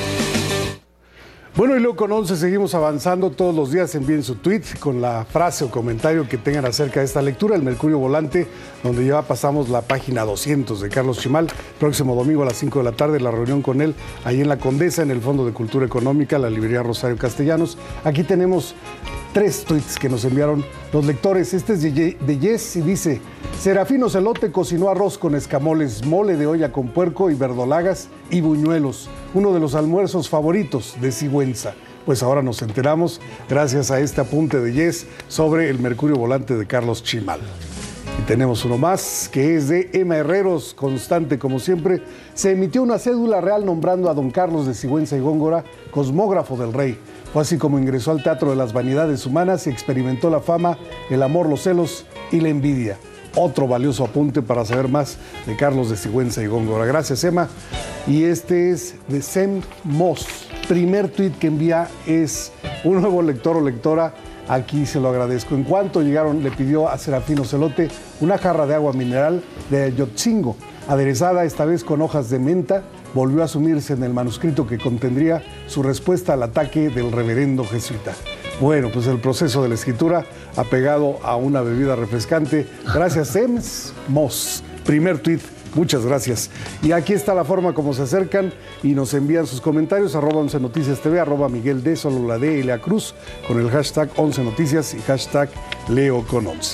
Bueno, y luego con once seguimos avanzando. Todos los días envíen su tweet con la frase o comentario que tengan acerca de esta lectura. El Mercurio Volante, donde ya pasamos la página doscientos de Carlos Chimal. Próximo domingo a las cinco de la tarde, la reunión con él ahí en La Condesa, en el Fondo de Cultura Económica, la librería Rosario Castellanos. Aquí tenemos tres tweets que nos enviaron los lectores. Este es de Yes y dice: Serafino Celote cocinó arroz con escamoles, mole de olla con puerco y verdolagas y buñuelos, uno de los almuerzos favoritos de Sigüenza. Pues ahora nos enteramos gracias a este apunte de Yes sobre el Mercurio Volante de Carlos Chimal. Y tenemos uno más que es de Emma Herreros, constante como siempre. Se emitió una cédula real nombrando a don Carlos de Sigüenza y Góngora cosmógrafo del rey. Fue así como ingresó al Teatro de las Vanidades Humanas y experimentó la fama, el amor, los celos y la envidia. Otro valioso apunte para saber más de Carlos de Sigüenza y Góngora. Gracias, Emma. Y este es de Sem Moss. Primer tuit que envía es un nuevo lector o lectora. Aquí se lo agradezco. En cuanto llegaron, le pidió a Serafino Celote una jarra de agua mineral de Ayotzingo, aderezada esta vez con hojas de menta. Volvió a sumirse en el manuscrito que contendría su respuesta al ataque del reverendo jesuita. Bueno, pues el proceso de la escritura apegado a una bebida refrescante. Gracias, Sems Moss. Primer tuit, muchas gracias. Y aquí está la forma como se acercan y nos envían sus comentarios. Arroba once Noticias T V, arroba Miguel D, solo la D y Lea Cruz, con el hashtag once Noticias y hashtag Leo con once.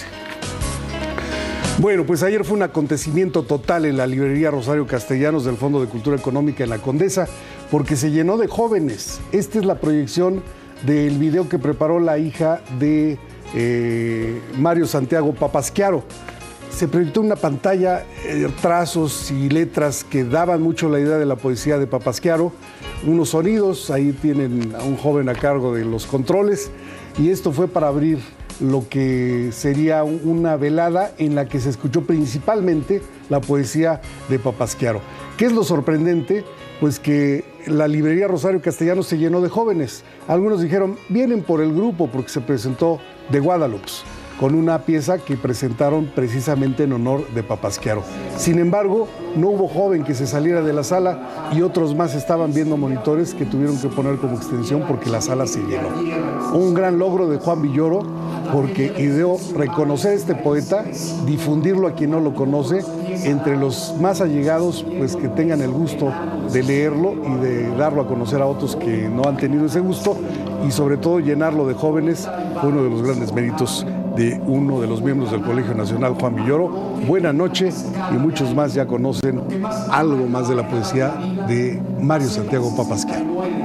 Bueno, pues ayer fue un acontecimiento total en la librería Rosario Castellanos del Fondo de Cultura Económica en La Condesa, porque se llenó de jóvenes. Esta es la proyección del video que preparó la hija de eh, Mario Santiago Papasquiaro. Se proyectó en una pantalla eh, trazos y letras que daban mucho la idea de la poesía de Papasquiaro, unos sonidos, ahí tienen a un joven a cargo de los controles, y esto fue para abrir lo que sería una velada en la que se escuchó principalmente la poesía de Papasquiaro. ¿Qué es lo sorprendente? Pues que la librería Rosario Castellanos se llenó de jóvenes. Algunos dijeron, vienen por el grupo porque se presentó de Guadalupe, con una pieza que presentaron precisamente en honor de Papasquiaro. Sin embargo, no hubo joven que se saliera de la sala y otros más estaban viendo monitores que tuvieron que poner como extensión porque la sala se llenó. Un gran logro de Juan Villoro, porque ideó reconocer a este poeta, difundirlo a quien no lo conoce, entre los más allegados, pues que tengan el gusto de leerlo y de darlo a conocer a otros que no han tenido ese gusto, y sobre todo llenarlo de jóvenes, fue uno de los grandes méritos de uno de los miembros del Colegio Nacional, Juan Villoro. Buena noche, y muchos más ya conocen algo más de la poesía de Mario Santiago Papasquiaro.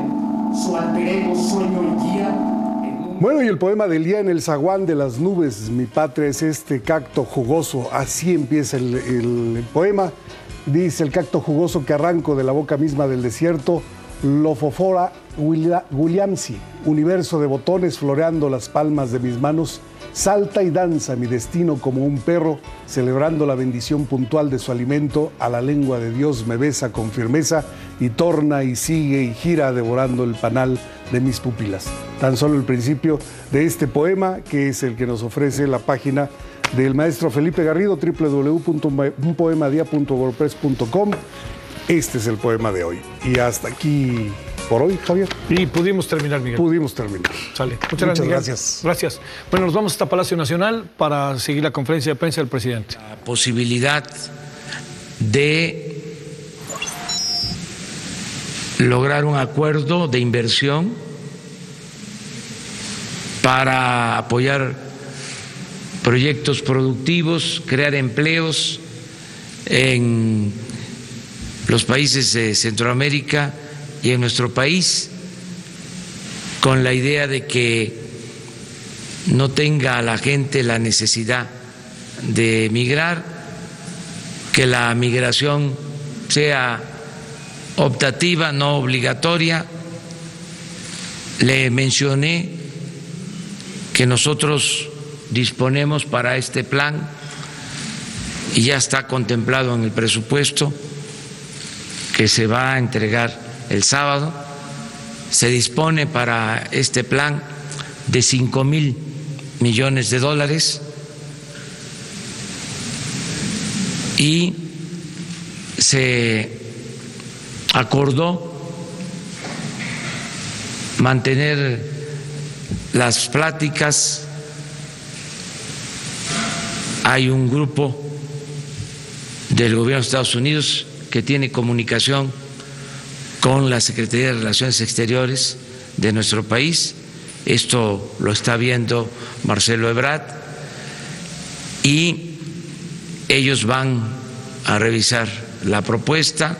Bueno, y el poema del día: en el zaguán de las nubes, mi patria es este cacto jugoso. Así empieza el, el, el poema. Dice: el cacto jugoso que arranco de la boca misma del desierto, Lophophora williamsi, universo de botones floreando las palmas de mis manos, salta y danza mi destino como un perro, celebrando la bendición puntual de su alimento. A la lengua de Dios me besa con firmeza y torna y sigue y gira devorando el panal de mis pupilas. Tan solo el principio de este poema, que es el que nos ofrece la página del maestro Felipe Garrido, doble u doble u doble u punto un poema dia punto wordpress punto com. Este es el poema de hoy. Y hasta aquí por hoy, Javier. Y pudimos terminar, Miguel. Pudimos terminar. Sale. Muchas, Muchas gracias, gracias. Gracias. Bueno, nos vamos hasta Palacio Nacional para seguir la conferencia de prensa del presidente. La posibilidad de lograr un acuerdo de inversión para apoyar proyectos productivos, crear empleos en los países de Centroamérica y en nuestro país, con la idea de que no tenga la gente la necesidad de migrar, que la migración sea optativa, no obligatoria. Le mencioné que nosotros disponemos para este plan, y ya está contemplado en el presupuesto que se va a entregar el sábado. Se dispone para este plan de cinco mil millones de dólares y se acordó mantener las pláticas. Hay un grupo del gobierno de Estados Unidos que tiene comunicación con la Secretaría de Relaciones Exteriores de nuestro país. Esto lo está viendo Marcelo Ebrard y ellos van a revisar la propuesta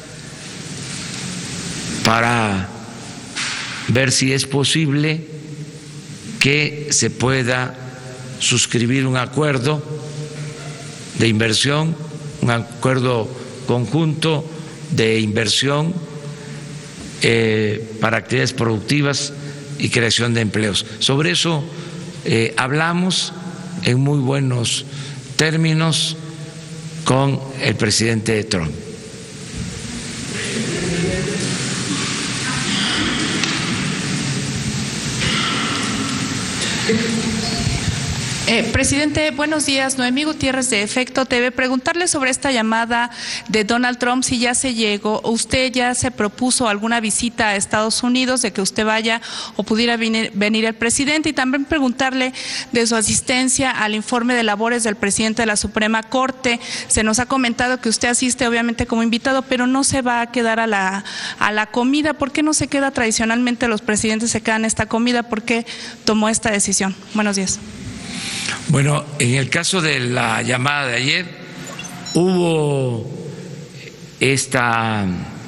para ver si es posible que se pueda suscribir un acuerdo de inversión, un acuerdo conjunto de inversión eh, para actividades productivas y creación de empleos. Sobre eso eh, hablamos en muy buenos términos con el presidente Trump. Eh, presidente, buenos días. Noemí Gutiérrez de Efecto T V. Preguntarle sobre esta llamada de Donald Trump, si ya se llegó, usted ya se propuso alguna visita a Estados Unidos, de que usted vaya o pudiera venir, venir el presidente, y también preguntarle de su asistencia al informe de labores del presidente de la Suprema Corte. Se nos ha comentado que usted asiste obviamente como invitado, pero no se va a quedar a la, a la comida. ¿Por qué no se queda? Tradicionalmente los presidentes se quedan a esta comida. ¿Por qué tomó esta decisión? Buenos días. Bueno, en el caso de la llamada de ayer, hubo esta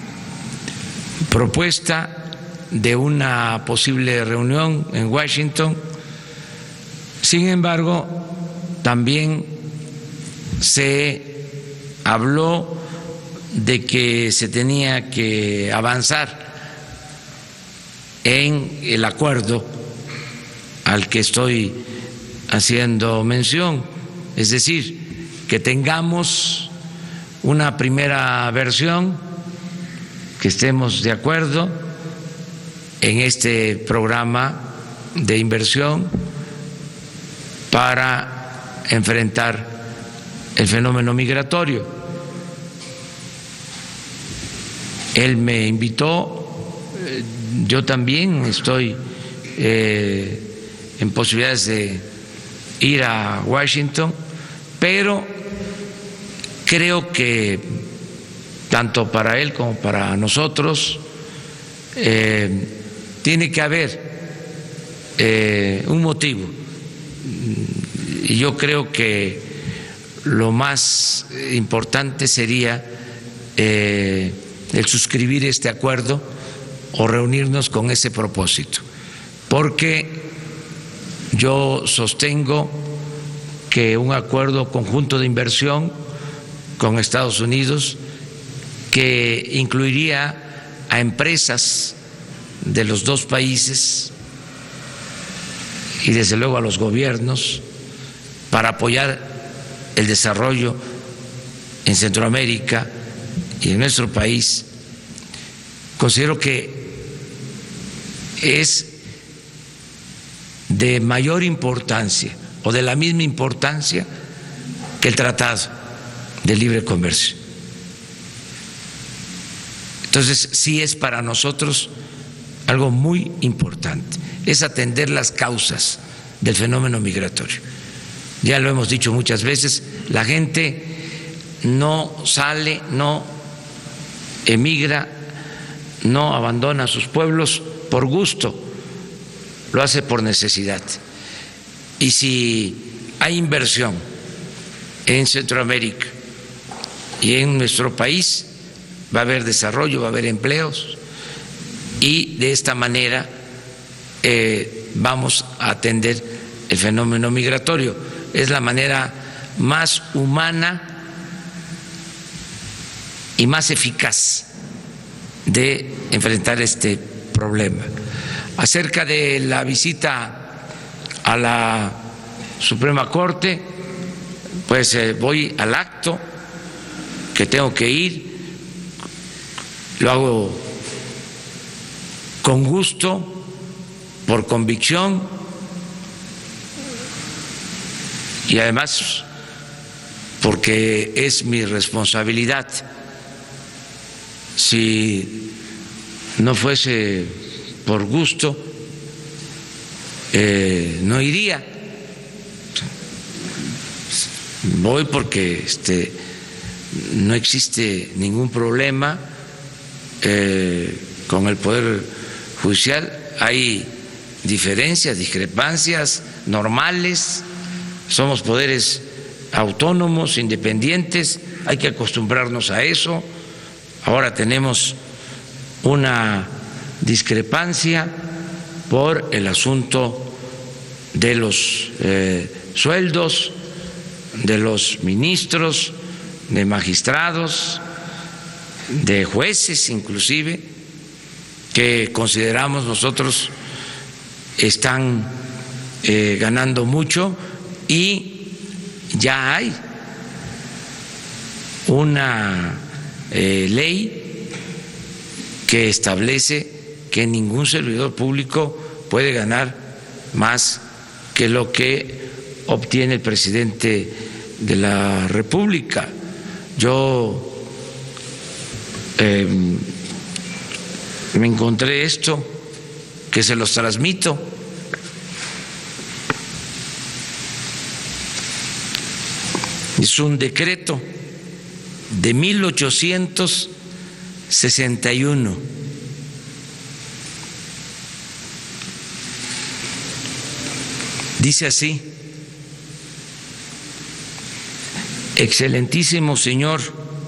propuesta de una posible reunión en Washington. Sin embargo, también se habló de que se tenía que avanzar en el acuerdo al que estoy haciendo mención, es decir, que tengamos una primera versión, que estemos de acuerdo en este programa de inversión para enfrentar el fenómeno migratorio. Él me invitó, yo también estoy eh, en posibilidades de ir a Washington, pero creo que tanto para él como para nosotros eh, tiene que haber eh, un motivo, y yo creo que lo más importante sería eh, el suscribir este acuerdo o reunirnos con ese propósito, porque yo sostengo que un acuerdo conjunto de inversión con Estados Unidos, que incluiría a empresas de los dos países y desde luego a los gobiernos, para apoyar el desarrollo en Centroamérica y en nuestro país, considero que es de mayor importancia o de la misma importancia que el Tratado de Libre Comercio. Entonces, sí es para nosotros algo muy importante, es atender las causas del fenómeno migratorio. Ya lo hemos dicho muchas veces, la gente no sale, no emigra, no abandona sus pueblos por gusto, lo hace por necesidad. Y si hay inversión en Centroamérica y en nuestro país, va a haber desarrollo, va a haber empleos, y de esta manera eh, vamos a atender el fenómeno migratorio. Es la manera más humana y más eficaz de enfrentar este problema. Acerca de la visita a la Suprema Corte, pues eh, voy al acto que tengo que ir, lo hago con gusto, por convicción, y además porque es mi responsabilidad. Si no fuese por gusto, eh, no iría. Voy porque este, no existe ningún problema eh, con el Poder Judicial. Hay diferencias, discrepancias normales. Somos poderes autónomos, independientes, hay que acostumbrarnos a eso. Ahora tenemos una discrepancia por el asunto de los eh, sueldos de los ministros, de magistrados, de jueces inclusive, que consideramos nosotros están eh, ganando mucho, y ya hay una eh, ley que establece que ningún servidor público puede ganar más que lo que obtiene el presidente de la República. Yo eh, me encontré esto, que se los transmito. Es un decreto de mil ochocientos sesenta y uno. Dice así: excelentísimo señor,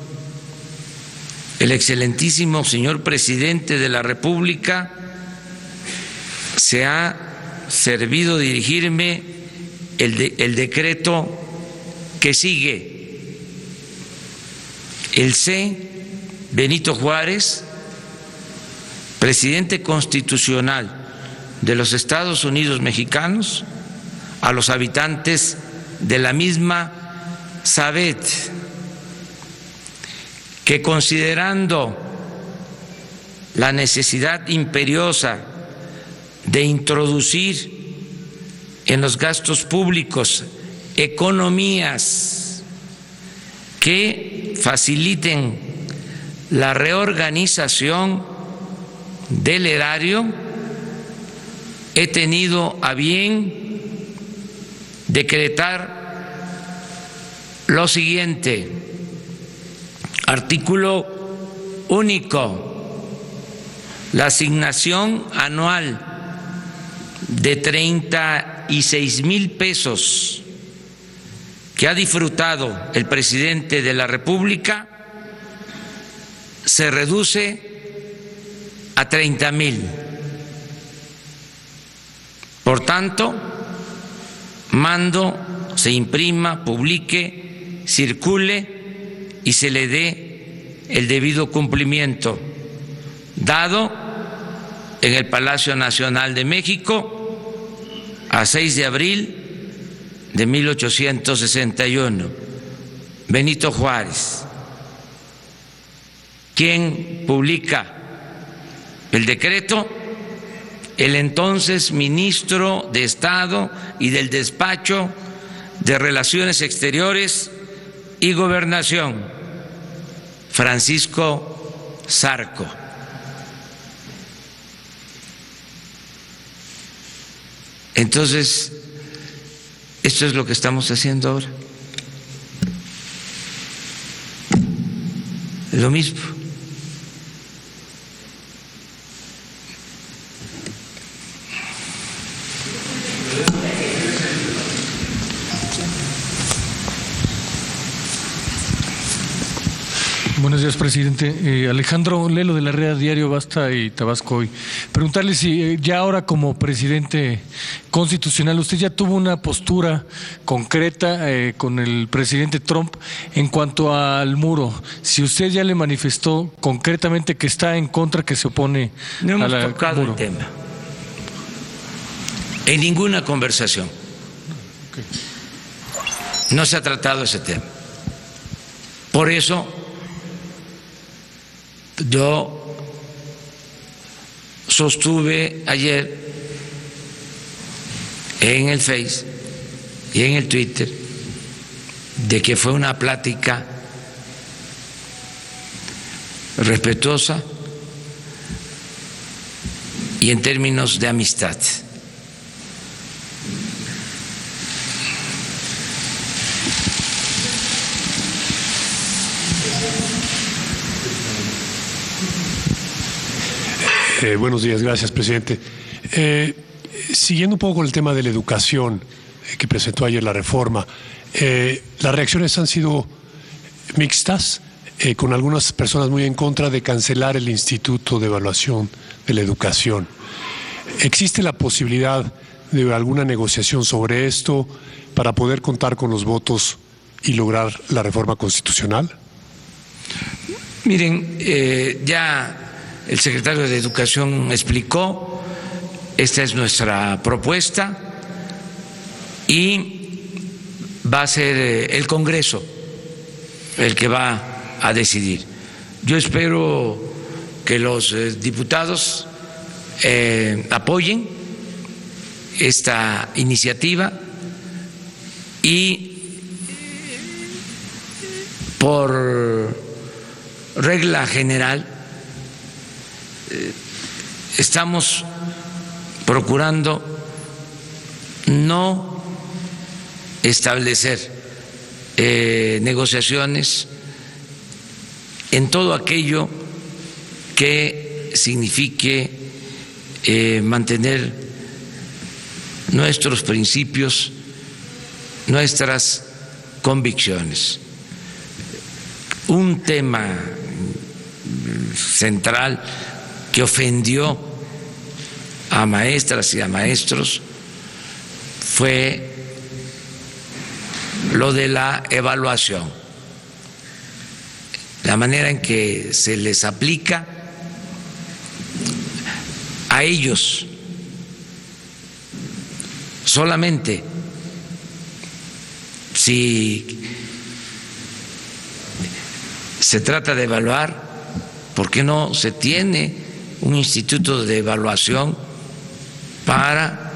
el excelentísimo señor presidente de la República se ha servido de dirigirme el, de, el decreto que sigue. El C. Benito Juárez, presidente constitucional de los Estados Unidos mexicanos, a los habitantes de la misma Sabet, que considerando la necesidad imperiosa de introducir en los gastos públicos economías que faciliten la reorganización del erario, he tenido a bien decretar lo siguiente: artículo único, la asignación anual de treinta y seis mil pesos que ha disfrutado el presidente de la República se reduce a treinta mil. Por tanto, mando se imprima, publique, circule y se le dé el debido cumplimiento, dado en el Palacio Nacional de México a seis de abril de mil ochocientos sesenta y uno. Benito Juárez, quien publica el decreto, el entonces ministro de Estado y del Despacho de Relaciones Exteriores y Gobernación, Francisco Zarco. Entonces, esto es lo que estamos haciendo ahora. Lo mismo. Buenos días, presidente. Eh, Alejandro Lelo, de la Red Diario Basta y Tabasco Hoy. Preguntarle si eh, ya ahora como presidente constitucional usted ya tuvo una postura concreta eh, con el presidente Trump en cuanto al muro. Si usted ya le manifestó concretamente que está en contra, que se opone no hemos a la tocado muro. el tema en ninguna conversación. Okay. No se ha tratado ese tema. Por eso yo sostuve ayer en el Face y en el Twitter de que fue una plática respetuosa y en términos de amistad. Eh, buenos días, gracias, presidente. Eh, siguiendo un poco con el tema de la educación eh, que presentó ayer la reforma, eh, las reacciones han sido mixtas, eh, con algunas personas muy en contra de cancelar el Instituto de Evaluación de la Educación. ¿Existe la posibilidad de alguna negociación sobre esto para poder contar con los votos y lograr la reforma constitucional? Miren, eh, ya el secretario de Educación explicó, esta es nuestra propuesta y va a ser el Congreso el que va a decidir. Yo espero que los diputados eh, apoyen esta iniciativa y por regla general estamos procurando no establecer eh, negociaciones en todo aquello que signifique eh, mantener nuestros principios, nuestras convicciones. Un tema central que ofendió a maestras y a maestros fue lo de la evaluación, la manera en que se les aplica a ellos solamente si se trata de evaluar, ¿por qué no se tiene un instituto de evaluación para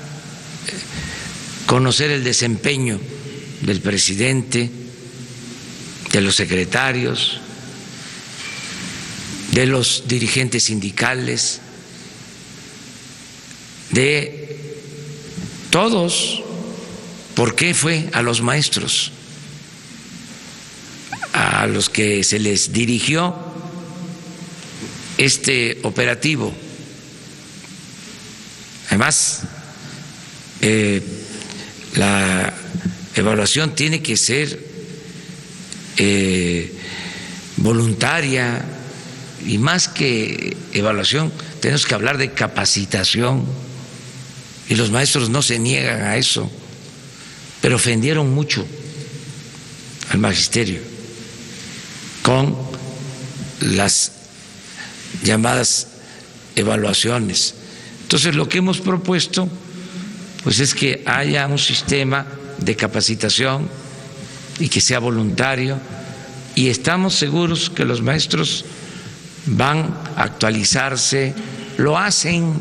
conocer el desempeño del presidente, de los secretarios, de los dirigentes sindicales, de todos? ¿Por qué fue a los maestros a los que se les dirigió este operativo? Además, eh, la evaluación tiene que ser eh, voluntaria, y más que evaluación tenemos que hablar de capacitación, y los maestros no se niegan a eso, pero ofendieron mucho al magisterio con las llamadas evaluaciones. Entonces, lo que hemos propuesto pues es que haya un sistema de capacitación y que sea voluntario, y estamos seguros que los maestros van a actualizarse, lo hacen,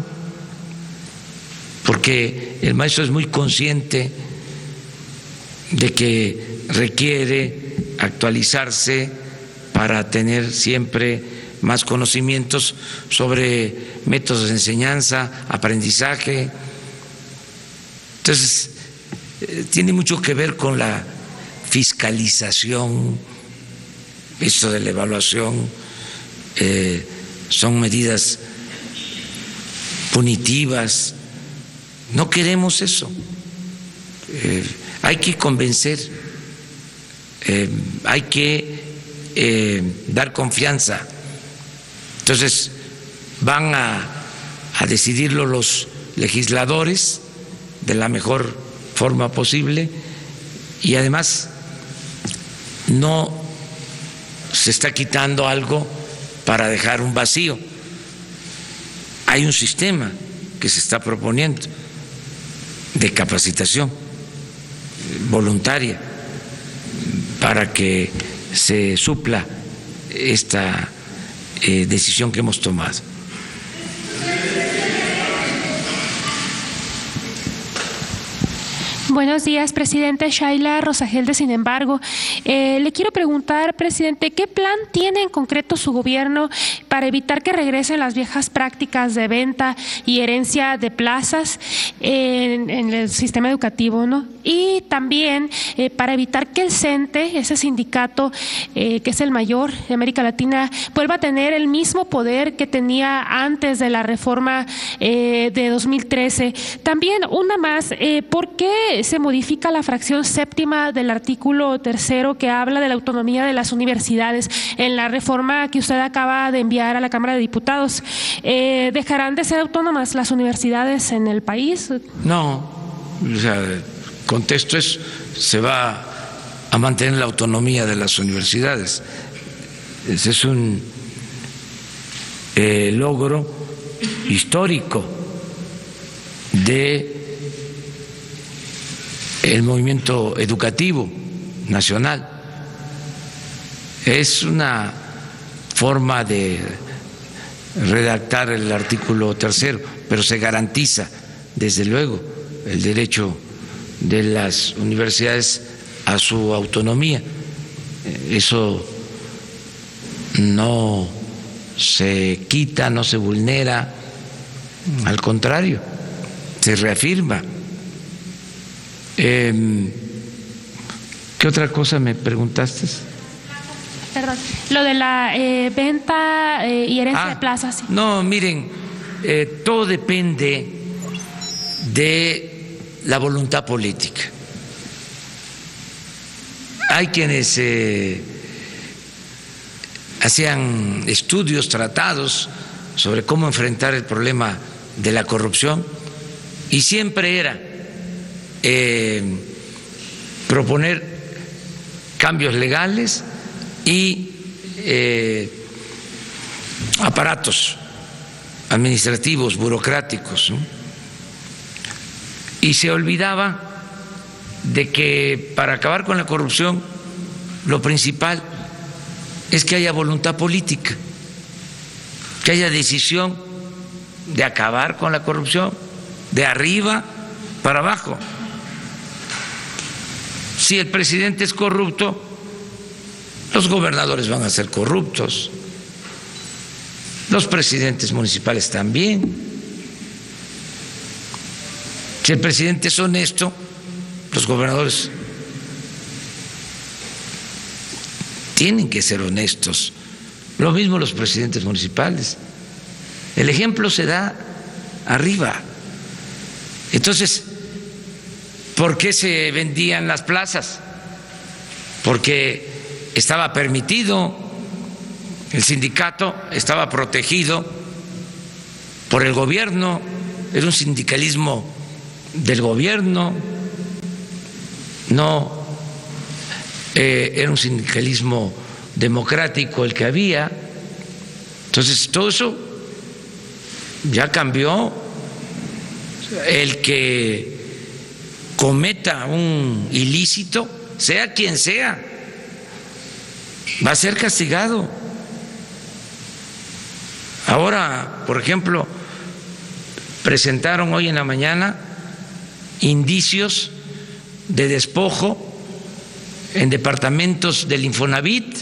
porque el maestro es muy consciente de que requiere actualizarse para tener siempre más conocimientos sobre métodos de enseñanza, aprendizaje. Entonces, eh, tiene mucho que ver con la fiscalización. Esto de la evaluación eh, son medidas punitivas. No queremos eso. Eh, hay que convencer, eh, hay que eh, dar confianza. Entonces, van a, a decidirlo los legisladores de la mejor forma posible, y además no se está quitando algo para dejar un vacío. Hay un sistema que se está proponiendo de capacitación voluntaria para que se supla esta eh, decisión que hemos tomado. Buenos días, presidente. Shaila Rosagelde, sin embargo. Eh, le quiero preguntar, presidente, ¿qué plan tiene en concreto su gobierno para evitar que regresen las viejas prácticas de venta y herencia de plazas en, en el sistema educativo, ¿no? Y también eh, para evitar que el CENTE, ese sindicato eh, que es el mayor de América Latina, vuelva a tener el mismo poder que tenía antes de la reforma eh, de dos mil trece. También una más, eh, ¿por qué se modifica la fracción séptima del artículo tercero que habla de la autonomía de las universidades en la reforma que usted acaba de enviar a la Cámara de Diputados? Eh, ¿Dejarán de ser autónomas las universidades en el país? No, o sea, el contexto es, se va a mantener la autonomía de las universidades. Ese es un eh, logro histórico de el movimiento educativo nacional. Es una forma de redactar el artículo tercero, pero se garantiza, desde luego, el derecho de las universidades a su autonomía. Eso no se quita, no se vulnera, al contrario, se reafirma. Eh, ¿Qué otra cosa me preguntaste? Perdón, lo de la eh, venta eh, y herencia ah, de plazas. Sí. No, miren, eh, todo depende de la voluntad política. Hay quienes eh, hacían estudios, tratados sobre cómo enfrentar el problema de la corrupción, y siempre era Eh, proponer cambios legales y eh, aparatos administrativos, burocráticos, ¿no? Y se olvidaba de que para acabar con la corrupción lo principal es que haya voluntad política, que haya decisión de acabar con la corrupción de arriba para abajo. Si el presidente es corrupto, los gobernadores van a ser corruptos, los presidentes municipales también. Si el presidente es honesto, los gobernadores tienen que ser honestos. Lo mismo los presidentes municipales. El ejemplo se da arriba. Entonces, ¿por qué se vendían las plazas? Porque estaba permitido, el sindicato estaba protegido por el gobierno, era un sindicalismo del gobierno, no eh, era un sindicalismo democrático el que había. Entonces todo eso ya cambió. El que cometa un ilícito, sea quien sea, va a ser castigado. Ahora, por ejemplo, presentaron hoy en la mañana indicios de despojo en departamentos del Infonavit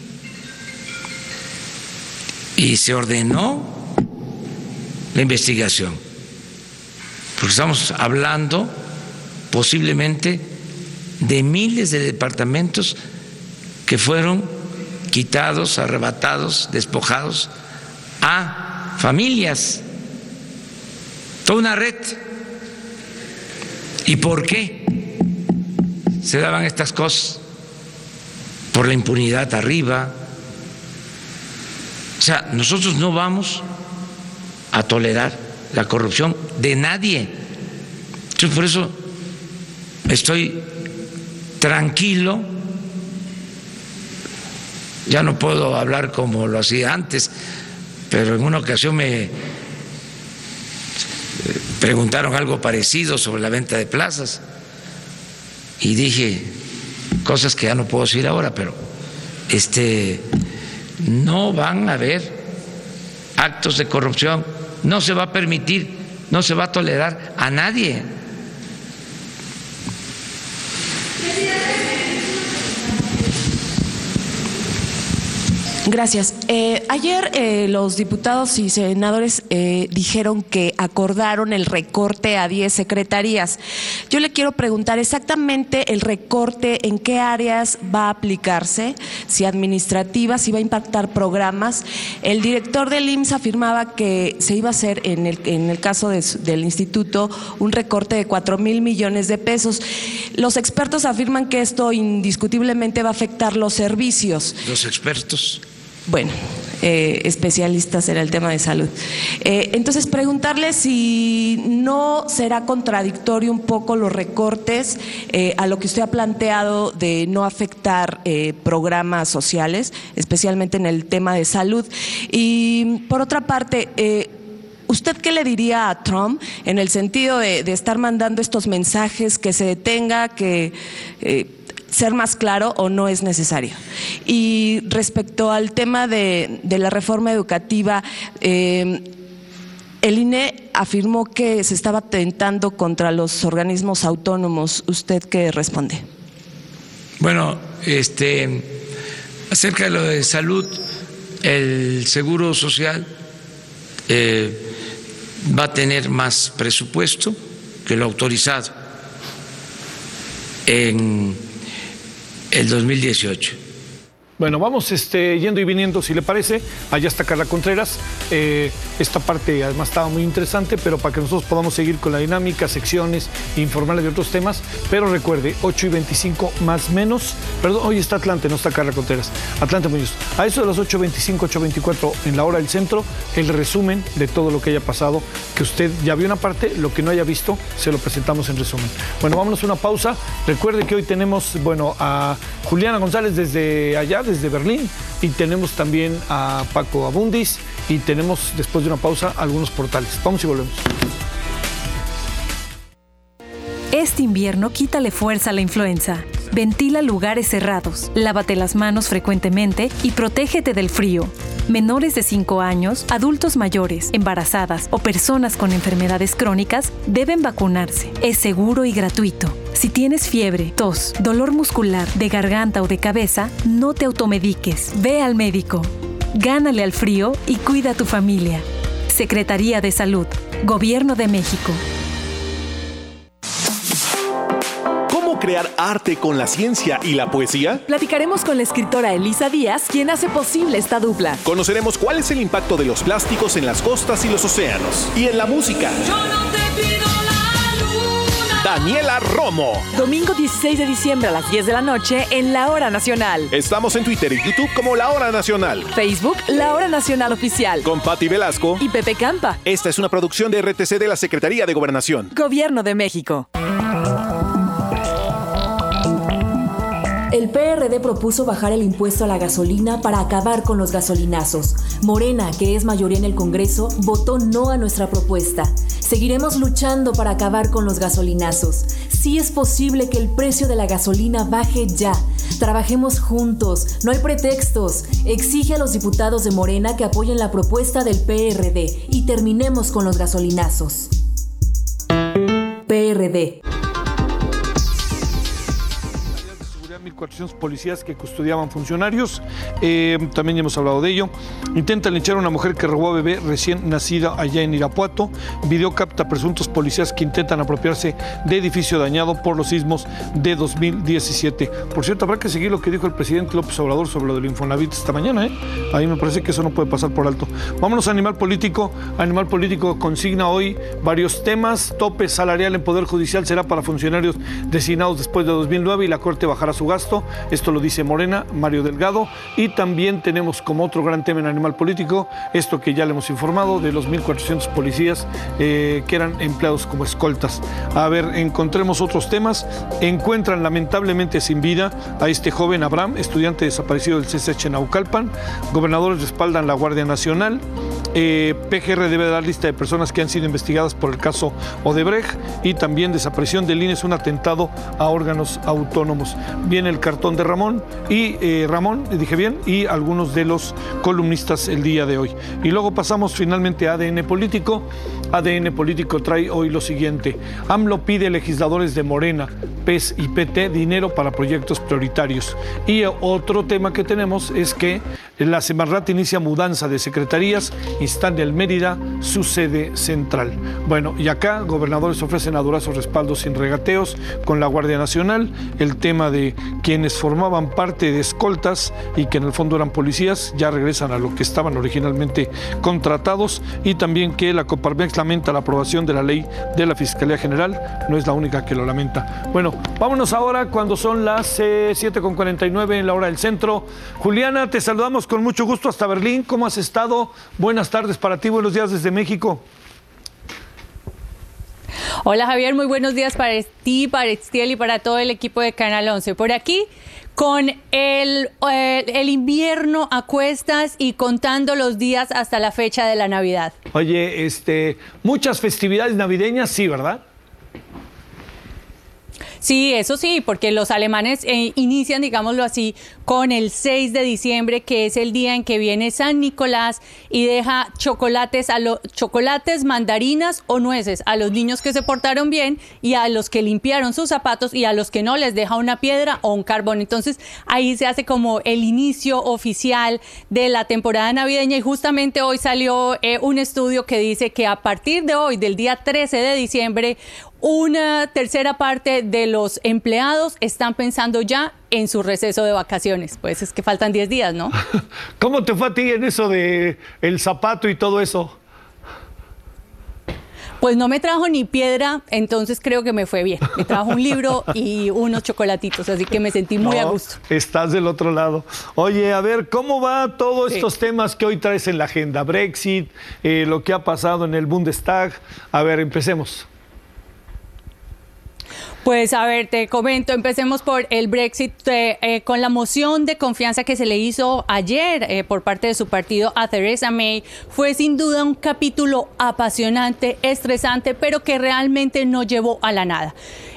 y se ordenó la investigación, porque estamos hablando posiblemente de miles de departamentos que fueron quitados, arrebatados, despojados a familias, toda una red. ¿Y por qué se daban estas cosas? Por la impunidad arriba. O sea, nosotros no vamos a tolerar la corrupción de nadie. Yo por eso estoy tranquilo. Ya no puedo hablar como lo hacía antes, pero en una ocasión me preguntaron algo parecido sobre la venta de plazas y dije cosas que ya no puedo decir ahora, pero este no van a haber actos de corrupción, no se va a permitir, no se va a tolerar a nadie. Gracias. Eh, ayer eh, los diputados y senadores eh, dijeron que acordaron el recorte a diez secretarías. Yo le quiero preguntar exactamente el recorte, en qué áreas va a aplicarse, si administrativas, si va a impactar programas. El director del I M S S afirmaba que se iba a hacer en el, en el caso de, del instituto un recorte de cuatro mil millones de pesos. Los expertos afirman que esto indiscutiblemente va a afectar los servicios. Los expertos. Bueno, eh, especialistas en el tema de salud. Eh, entonces, preguntarle si no será contradictorio un poco los recortes eh, a lo que usted ha planteado de no afectar eh, programas sociales, especialmente en el tema de salud. Y por otra parte, eh, ¿usted qué le diría a Trump en el sentido de, de estar mandando estos mensajes, que se detenga, que eh, ser más claro o no es necesario? Y respecto al tema de, de la reforma educativa, eh, el I N E afirmó que se estaba atentando contra los organismos autónomos. ¿Usted qué responde? Bueno, este, acerca de lo de salud, el Seguro Social eh, va a tener más presupuesto que lo autorizado en el dos mil dieciocho. Bueno, vamos este, yendo y viniendo, si le parece. Allá está Carla Contreras. Eh, esta parte además estaba muy interesante, pero para que nosotros podamos seguir con la dinámica, secciones, informarle de otros temas. Pero recuerde, ocho y veinticinco más menos. Perdón, hoy está Atlante, no está Carla Contreras. Atlante Muñoz. A eso de las ocho veinticinco, ocho veinticuatro en la hora del centro, el resumen de todo lo que haya pasado, que usted ya vio una parte, lo que no haya visto, se lo presentamos en resumen. Bueno, vámonos a una pausa. Recuerde que hoy tenemos, bueno, a Juliana González desde allá, desde Berlín, y tenemos también a Paco Abundis, y tenemos después de una pausa algunos portales. Vamos y volvemos. Este Este invierno quítale fuerza a la influenza. Ventila lugares cerrados, lávate las manos frecuentemente y protégete del frío. Menores de cinco años, adultos mayores, embarazadas o personas con enfermedades crónicas deben vacunarse. Es seguro y gratuito. Si tienes fiebre, tos, dolor muscular, de garganta o de cabeza, no te automediques. Ve al médico. Gánale al frío y cuida a tu familia. Secretaría de Salud, Gobierno de México. ¿Cómo crear arte con la ciencia y la poesía? Platicaremos con la escritora Elisa Díaz, quien hace posible esta dupla. Conoceremos cuál es el impacto de los plásticos en las costas y los océanos. Y en la música. Yo no te pido la luna. Daniela Romo. Domingo dieciséis de diciembre a las diez de la noche en La Hora Nacional. Estamos en Twitter y YouTube como La Hora Nacional. Facebook, La Hora Nacional Oficial. Con Patti Velasco y Pepe Campa. Esta es una producción de R T C de la Secretaría de Gobernación. Gobierno de México. El P R D propuso bajar el impuesto a la gasolina para acabar con los gasolinazos. Morena, que es mayoría en el Congreso, votó no a nuestra propuesta. Seguiremos luchando para acabar con los gasolinazos. Sí es posible que el precio de la gasolina baje ya. Trabajemos juntos, no hay pretextos. Exige a los diputados de Morena que apoyen la propuesta del P R D y terminemos con los gasolinazos. P R D. mil cuatrocientos policías que custodiaban funcionarios, eh, también ya hemos hablado de ello. Intentan linchar a una mujer que robó a bebé recién nacida allá en Irapuato. Video capta presuntos policías que intentan apropiarse de edificio dañado por los sismos de dos mil diecisiete. Por cierto, habrá que seguir lo que dijo el presidente López Obrador sobre lo del Infonavit esta mañana, ¿eh? Ahí me parece que eso no puede pasar por alto. Vámonos a Animal Político. Animal Político consigna hoy varios temas. Tope salarial en Poder Judicial será para funcionarios designados después de dos mil nueve y la Corte bajará su gasto. Esto lo dice Morena, Mario Delgado. Y también tenemos como otro gran tema en Animal Político esto que ya le hemos informado de los mil cuatrocientos policías eh, que eran empleados como escoltas. A ver, encontremos otros temas. Encuentran lamentablemente sin vida a este joven Abraham, estudiante desaparecido del C C H en Naucalpan. Gobernadores respaldan la Guardia Nacional. Eh, P G R debe dar lista de personas que han sido investigadas por el caso Odebrecht. Y también desaparición del I N E es un atentado a órganos autónomos. Viene el cartón de Ramón y eh, Ramón, dije bien, y algunos de los columnistas el día de hoy. Y luego pasamos finalmente a A D N Político. A D N Político trae hoy lo siguiente. AMLO pide a legisladores de Morena, P E S y P T dinero para proyectos prioritarios. Y otro tema que tenemos es que la Semarnat inicia mudanza de secretarías, instala el Mérida su sede central. Bueno, y acá gobernadores ofrecen a Durazo respaldo sin regateos con la Guardia Nacional. El tema de quienes formaban parte de escoltas y que en el fondo eran policías ya regresan a lo que estaban originalmente contratados. Y también que la Coparmex lamenta la aprobación de la ley de la Fiscalía General. No es la única que lo lamenta. Bueno, vámonos ahora cuando son las eh, siete con cuarenta y nueve en la hora del centro. Juliana, te saludamos con mucho gusto hasta Berlín. ¿Cómo has estado? Buenas tardes para ti, buenos días desde México. Hola Javier, muy buenos días para ti, para Estiel y para todo el equipo de Canal once. Por aquí con el, eh, el invierno a cuestas y contando los días hasta la fecha de la Navidad. Oye, este, muchas festividades navideñas, sí, ¿verdad? Sí, eso sí, porque los alemanes eh, inician, digámoslo así, con el seis de diciembre, que es el día en que viene San Nicolás y deja chocolates, a los chocolates, mandarinas o nueces a los niños que se portaron bien y a los que limpiaron sus zapatos y a los que no les deja una piedra o un carbón. Entonces ahí se hace como el inicio oficial de la temporada navideña y justamente hoy salió eh, un estudio que dice que a partir de hoy, del día trece de diciembre, una tercera parte de los empleados están pensando ya en su receso de vacaciones. Pues es que faltan diez días, ¿no? ¿Cómo te fue a ti en eso de el zapato y todo eso? Pues no me trajo ni piedra, entonces creo que me fue bien. Me trajo un libro y unos chocolatitos, así que me sentí muy no, a gusto. Estás del otro lado. Oye, a ver, ¿cómo va todos sí. estos temas que hoy traes en la agenda? Brexit, eh, lo que ha pasado en el Bundestag. A ver, empecemos. Pues a ver, te comento, empecemos por el Brexit, eh, eh, con la moción de confianza que se le hizo ayer eh, por parte de su partido a Theresa May. Fue sin duda un capítulo apasionante, estresante, pero que realmente no llevó a la nada.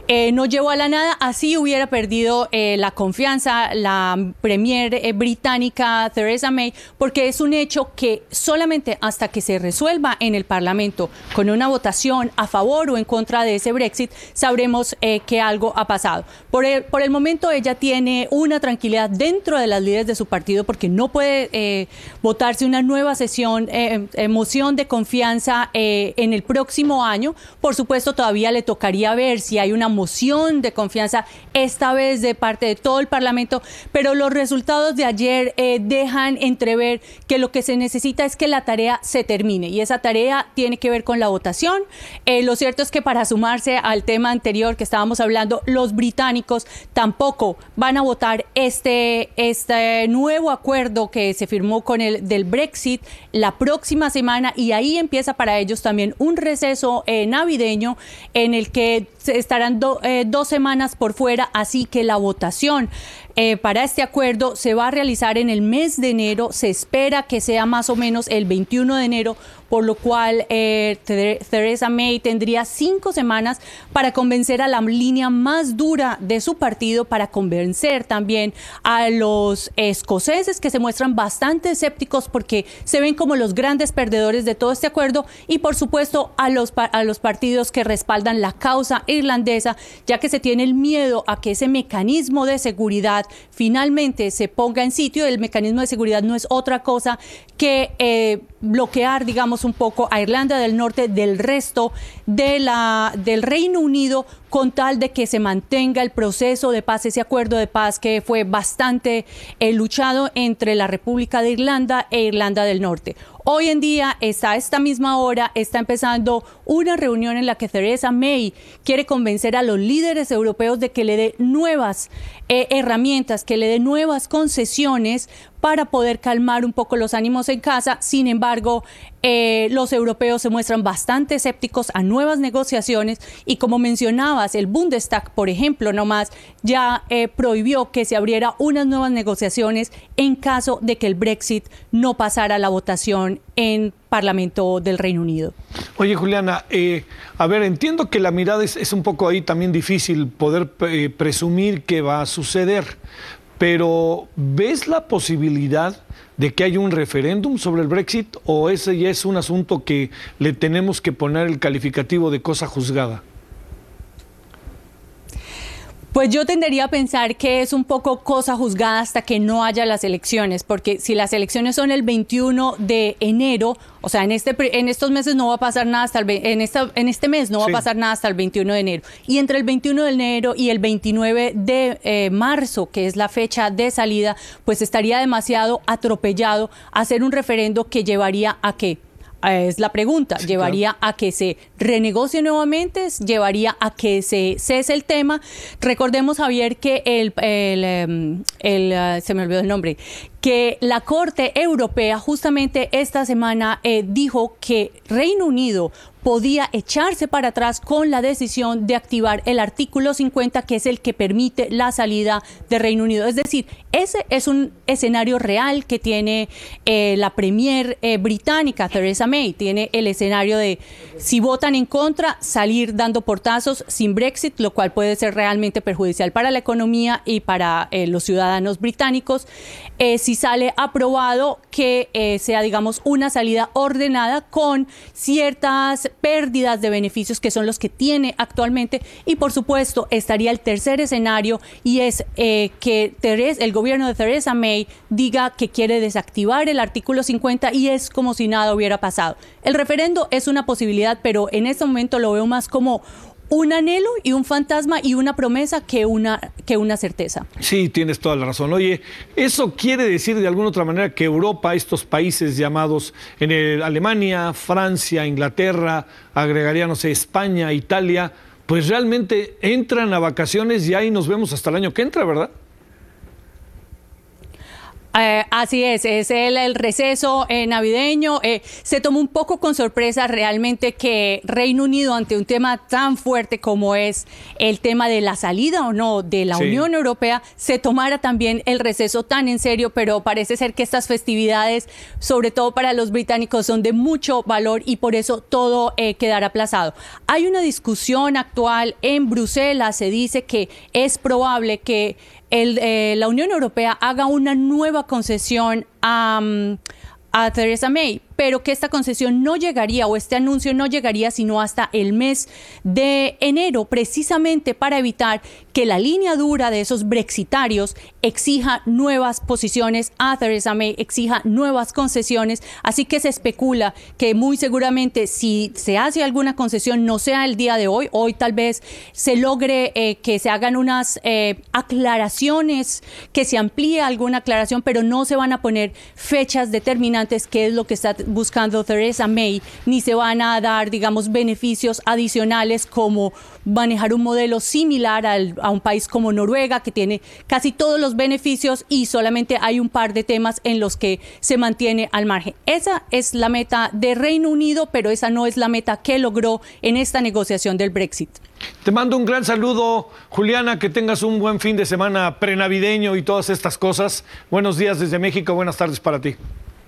eh, no llevó a la nada, así hubiera perdido eh, la confianza la premier eh, británica Theresa May, porque es un hecho que solamente hasta que se resuelva en el Parlamento con una votación a favor o en contra de ese Brexit, sabremos eh, que algo ha pasado. Por el, por el momento ella tiene una tranquilidad dentro de las líderes de su partido porque no puede eh, votarse una nueva sesión, eh, eh, moción de confianza eh, en el próximo año. Por supuesto, todavía le tocaría ver si hay una moción de confianza esta vez de parte de todo el Parlamento, pero los resultados de ayer eh, dejan entrever que lo que se necesita es que la tarea se termine y esa tarea tiene que ver con la votación. Eh, lo cierto es que para sumarse al tema anterior que estábamos hablando, los británicos tampoco van a votar este, este nuevo acuerdo que se firmó con el del Brexit la próxima semana y ahí empieza para ellos también un receso eh, navideño en el que estarán do, eh, dos semanas por fuera, así que la votación eh, para este acuerdo se va a realizar en el mes de enero, se espera que sea más o menos el veintiuno de enero, por lo cual eh, Theresa May tendría cinco semanas para convencer a la línea más dura de su partido, para convencer también a los escoceses que se muestran bastante escépticos porque se ven como los grandes perdedores de todo este acuerdo y por supuesto a los, a los partidos que respaldan la causa irlandesa, ya que se tiene el miedo a que ese mecanismo de seguridad finalmente se ponga en sitio. El mecanismo de seguridad no es otra cosa que eh, bloquear, digamos, un poco a Irlanda del Norte del resto de la, del Reino Unido con tal de que se mantenga el proceso de paz, ese acuerdo de paz que fue bastante eh, luchado entre la República de Irlanda e Irlanda del Norte. Hoy en día, está a esta misma hora, está empezando una reunión en la que Theresa May quiere convencer a los líderes europeos de que le dé nuevas eh, herramientas, que le dé nuevas concesiones para poder calmar un poco los ánimos en casa. Sin embargo, eh, los europeos se muestran bastante escépticos a nuevas negociaciones y, como mencionabas, el Bundestag, por ejemplo, nomás ya eh, prohibió que se abriera unas nuevas negociaciones en caso de que el Brexit no pasara a la votación en Parlamento del Reino Unido. Oye, Juliana, eh, a ver, entiendo que la mirada es, es un poco ahí también difícil poder eh, presumir que va a suceder, pero ¿ves la posibilidad de que haya un referéndum sobre el Brexit o ese ya es un asunto que le tenemos que poner el calificativo de cosa juzgada? Pues yo tendería a pensar que es un poco cosa juzgada hasta que no haya las elecciones, porque si las elecciones son el veintiuno de enero, o sea, en este en estos meses no va a pasar nada hasta el en esta en este mes no va sí. a pasar nada hasta el veintiuno de enero. Y entre el veintiuno de enero y el veintinueve de eh, marzo, que es la fecha de salida, pues estaría demasiado atropellado hacer un referendo que llevaría a ¿qué? Es la pregunta, sí, ¿llevaría claro. a que se renegocie nuevamente? ¿Llevaría a que se cese el tema? Recordemos, Javier, que el, el, el, el se me olvidó el nombre, que la Corte Europea justamente esta semana eh, dijo que Reino Unido podía echarse para atrás con la decisión de activar el artículo cincuenta, que es el que permite la salida de Reino Unido. Es decir, ese es un escenario real que tiene eh, la premier eh, británica, Theresa May. Tiene el escenario de, si votan en contra, salir dando portazos sin Brexit, lo cual puede ser realmente perjudicial para la economía y para eh, los ciudadanos británicos. Eh, si sale aprobado, que eh, sea, digamos, una salida ordenada con ciertas pérdidas de beneficios que son los que tiene actualmente. Y por supuesto estaría el tercer escenario, y es eh, que Theresa, el gobierno de Theresa May diga que quiere desactivar el artículo cincuenta y es como si nada hubiera pasado. El referendo es una posibilidad, pero en este momento lo veo más como un anhelo y un fantasma y una promesa que una, que una certeza. Sí, tienes toda la razón. Oye, ¿eso quiere decir de alguna otra manera que Europa, estos países llamados en el, Alemania, Francia, Inglaterra, agregaría, no sé, España, Italia, pues realmente entran a vacaciones y ahí nos vemos hasta el año que entra, ¿verdad? Eh, así es, es el, el receso eh, navideño. Eh, se tomó un poco con sorpresa realmente que Reino Unido, ante un tema tan fuerte como es el tema de la salida o no de la sí. Unión Europea, se tomara también el receso tan en serio, pero parece ser que estas festividades, sobre todo para los británicos, son de mucho valor y por eso todo eh, quedará aplazado. Hay una discusión actual en Bruselas, se dice que es probable que El, eh, la Unión Europea haga una nueva concesión a, a Theresa May, pero que esta concesión no llegaría o este anuncio no llegaría sino hasta el mes de enero, precisamente para evitar que la línea dura de esos brexitarios exija nuevas posiciones a Theresa May, exija nuevas concesiones. Así que se especula que muy seguramente si se hace alguna concesión no sea el día de hoy, hoy tal vez se logre eh, que se hagan unas eh, aclaraciones, que se amplíe alguna aclaración, pero no se van a poner fechas determinantes, que es lo que está buscando Theresa May, ni se van a dar, digamos, beneficios adicionales como manejar un modelo similar al, a un país como Noruega, que tiene casi todos los beneficios y solamente hay un par de temas en los que se mantiene al margen. Esa es la meta de Reino Unido, pero esa no es la meta que logró en esta negociación del Brexit. Te mando un gran saludo, Juliana, que tengas un buen fin de semana prenavideño y todas estas cosas. Buenos días desde México, buenas tardes para ti.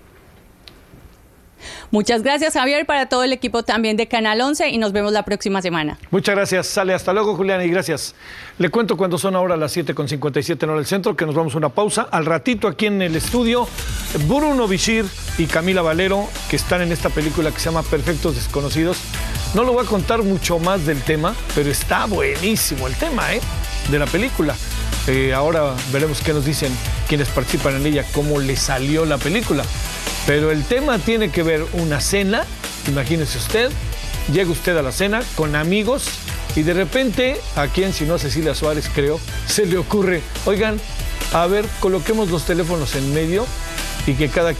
Muchas gracias, Javier, para todo el equipo también de Canal once y nos vemos la próxima semana. Muchas gracias, Sale. Hasta luego, Juliana, y gracias. Le cuento cuando son ahora las siete con cincuenta y siete en hora del centro, que nos vamos a una pausa. Al ratito aquí en el estudio, Bruno Bichir y Camila Valero, que están en esta película que se llama Perfectos Desconocidos. No lo voy a contar mucho más del tema, pero está buenísimo el tema, ¿eh? de la película. Eh, ahora veremos qué nos dicen quienes participan en ella, cómo le salió la película. Pero el tema tiene que ver una cena, imagínese usted, llega usted a la cena con amigos y de repente, a quien si no a Cecilia Suárez creo, se le ocurre, oigan, a ver, coloquemos los teléfonos en medio y que cada quien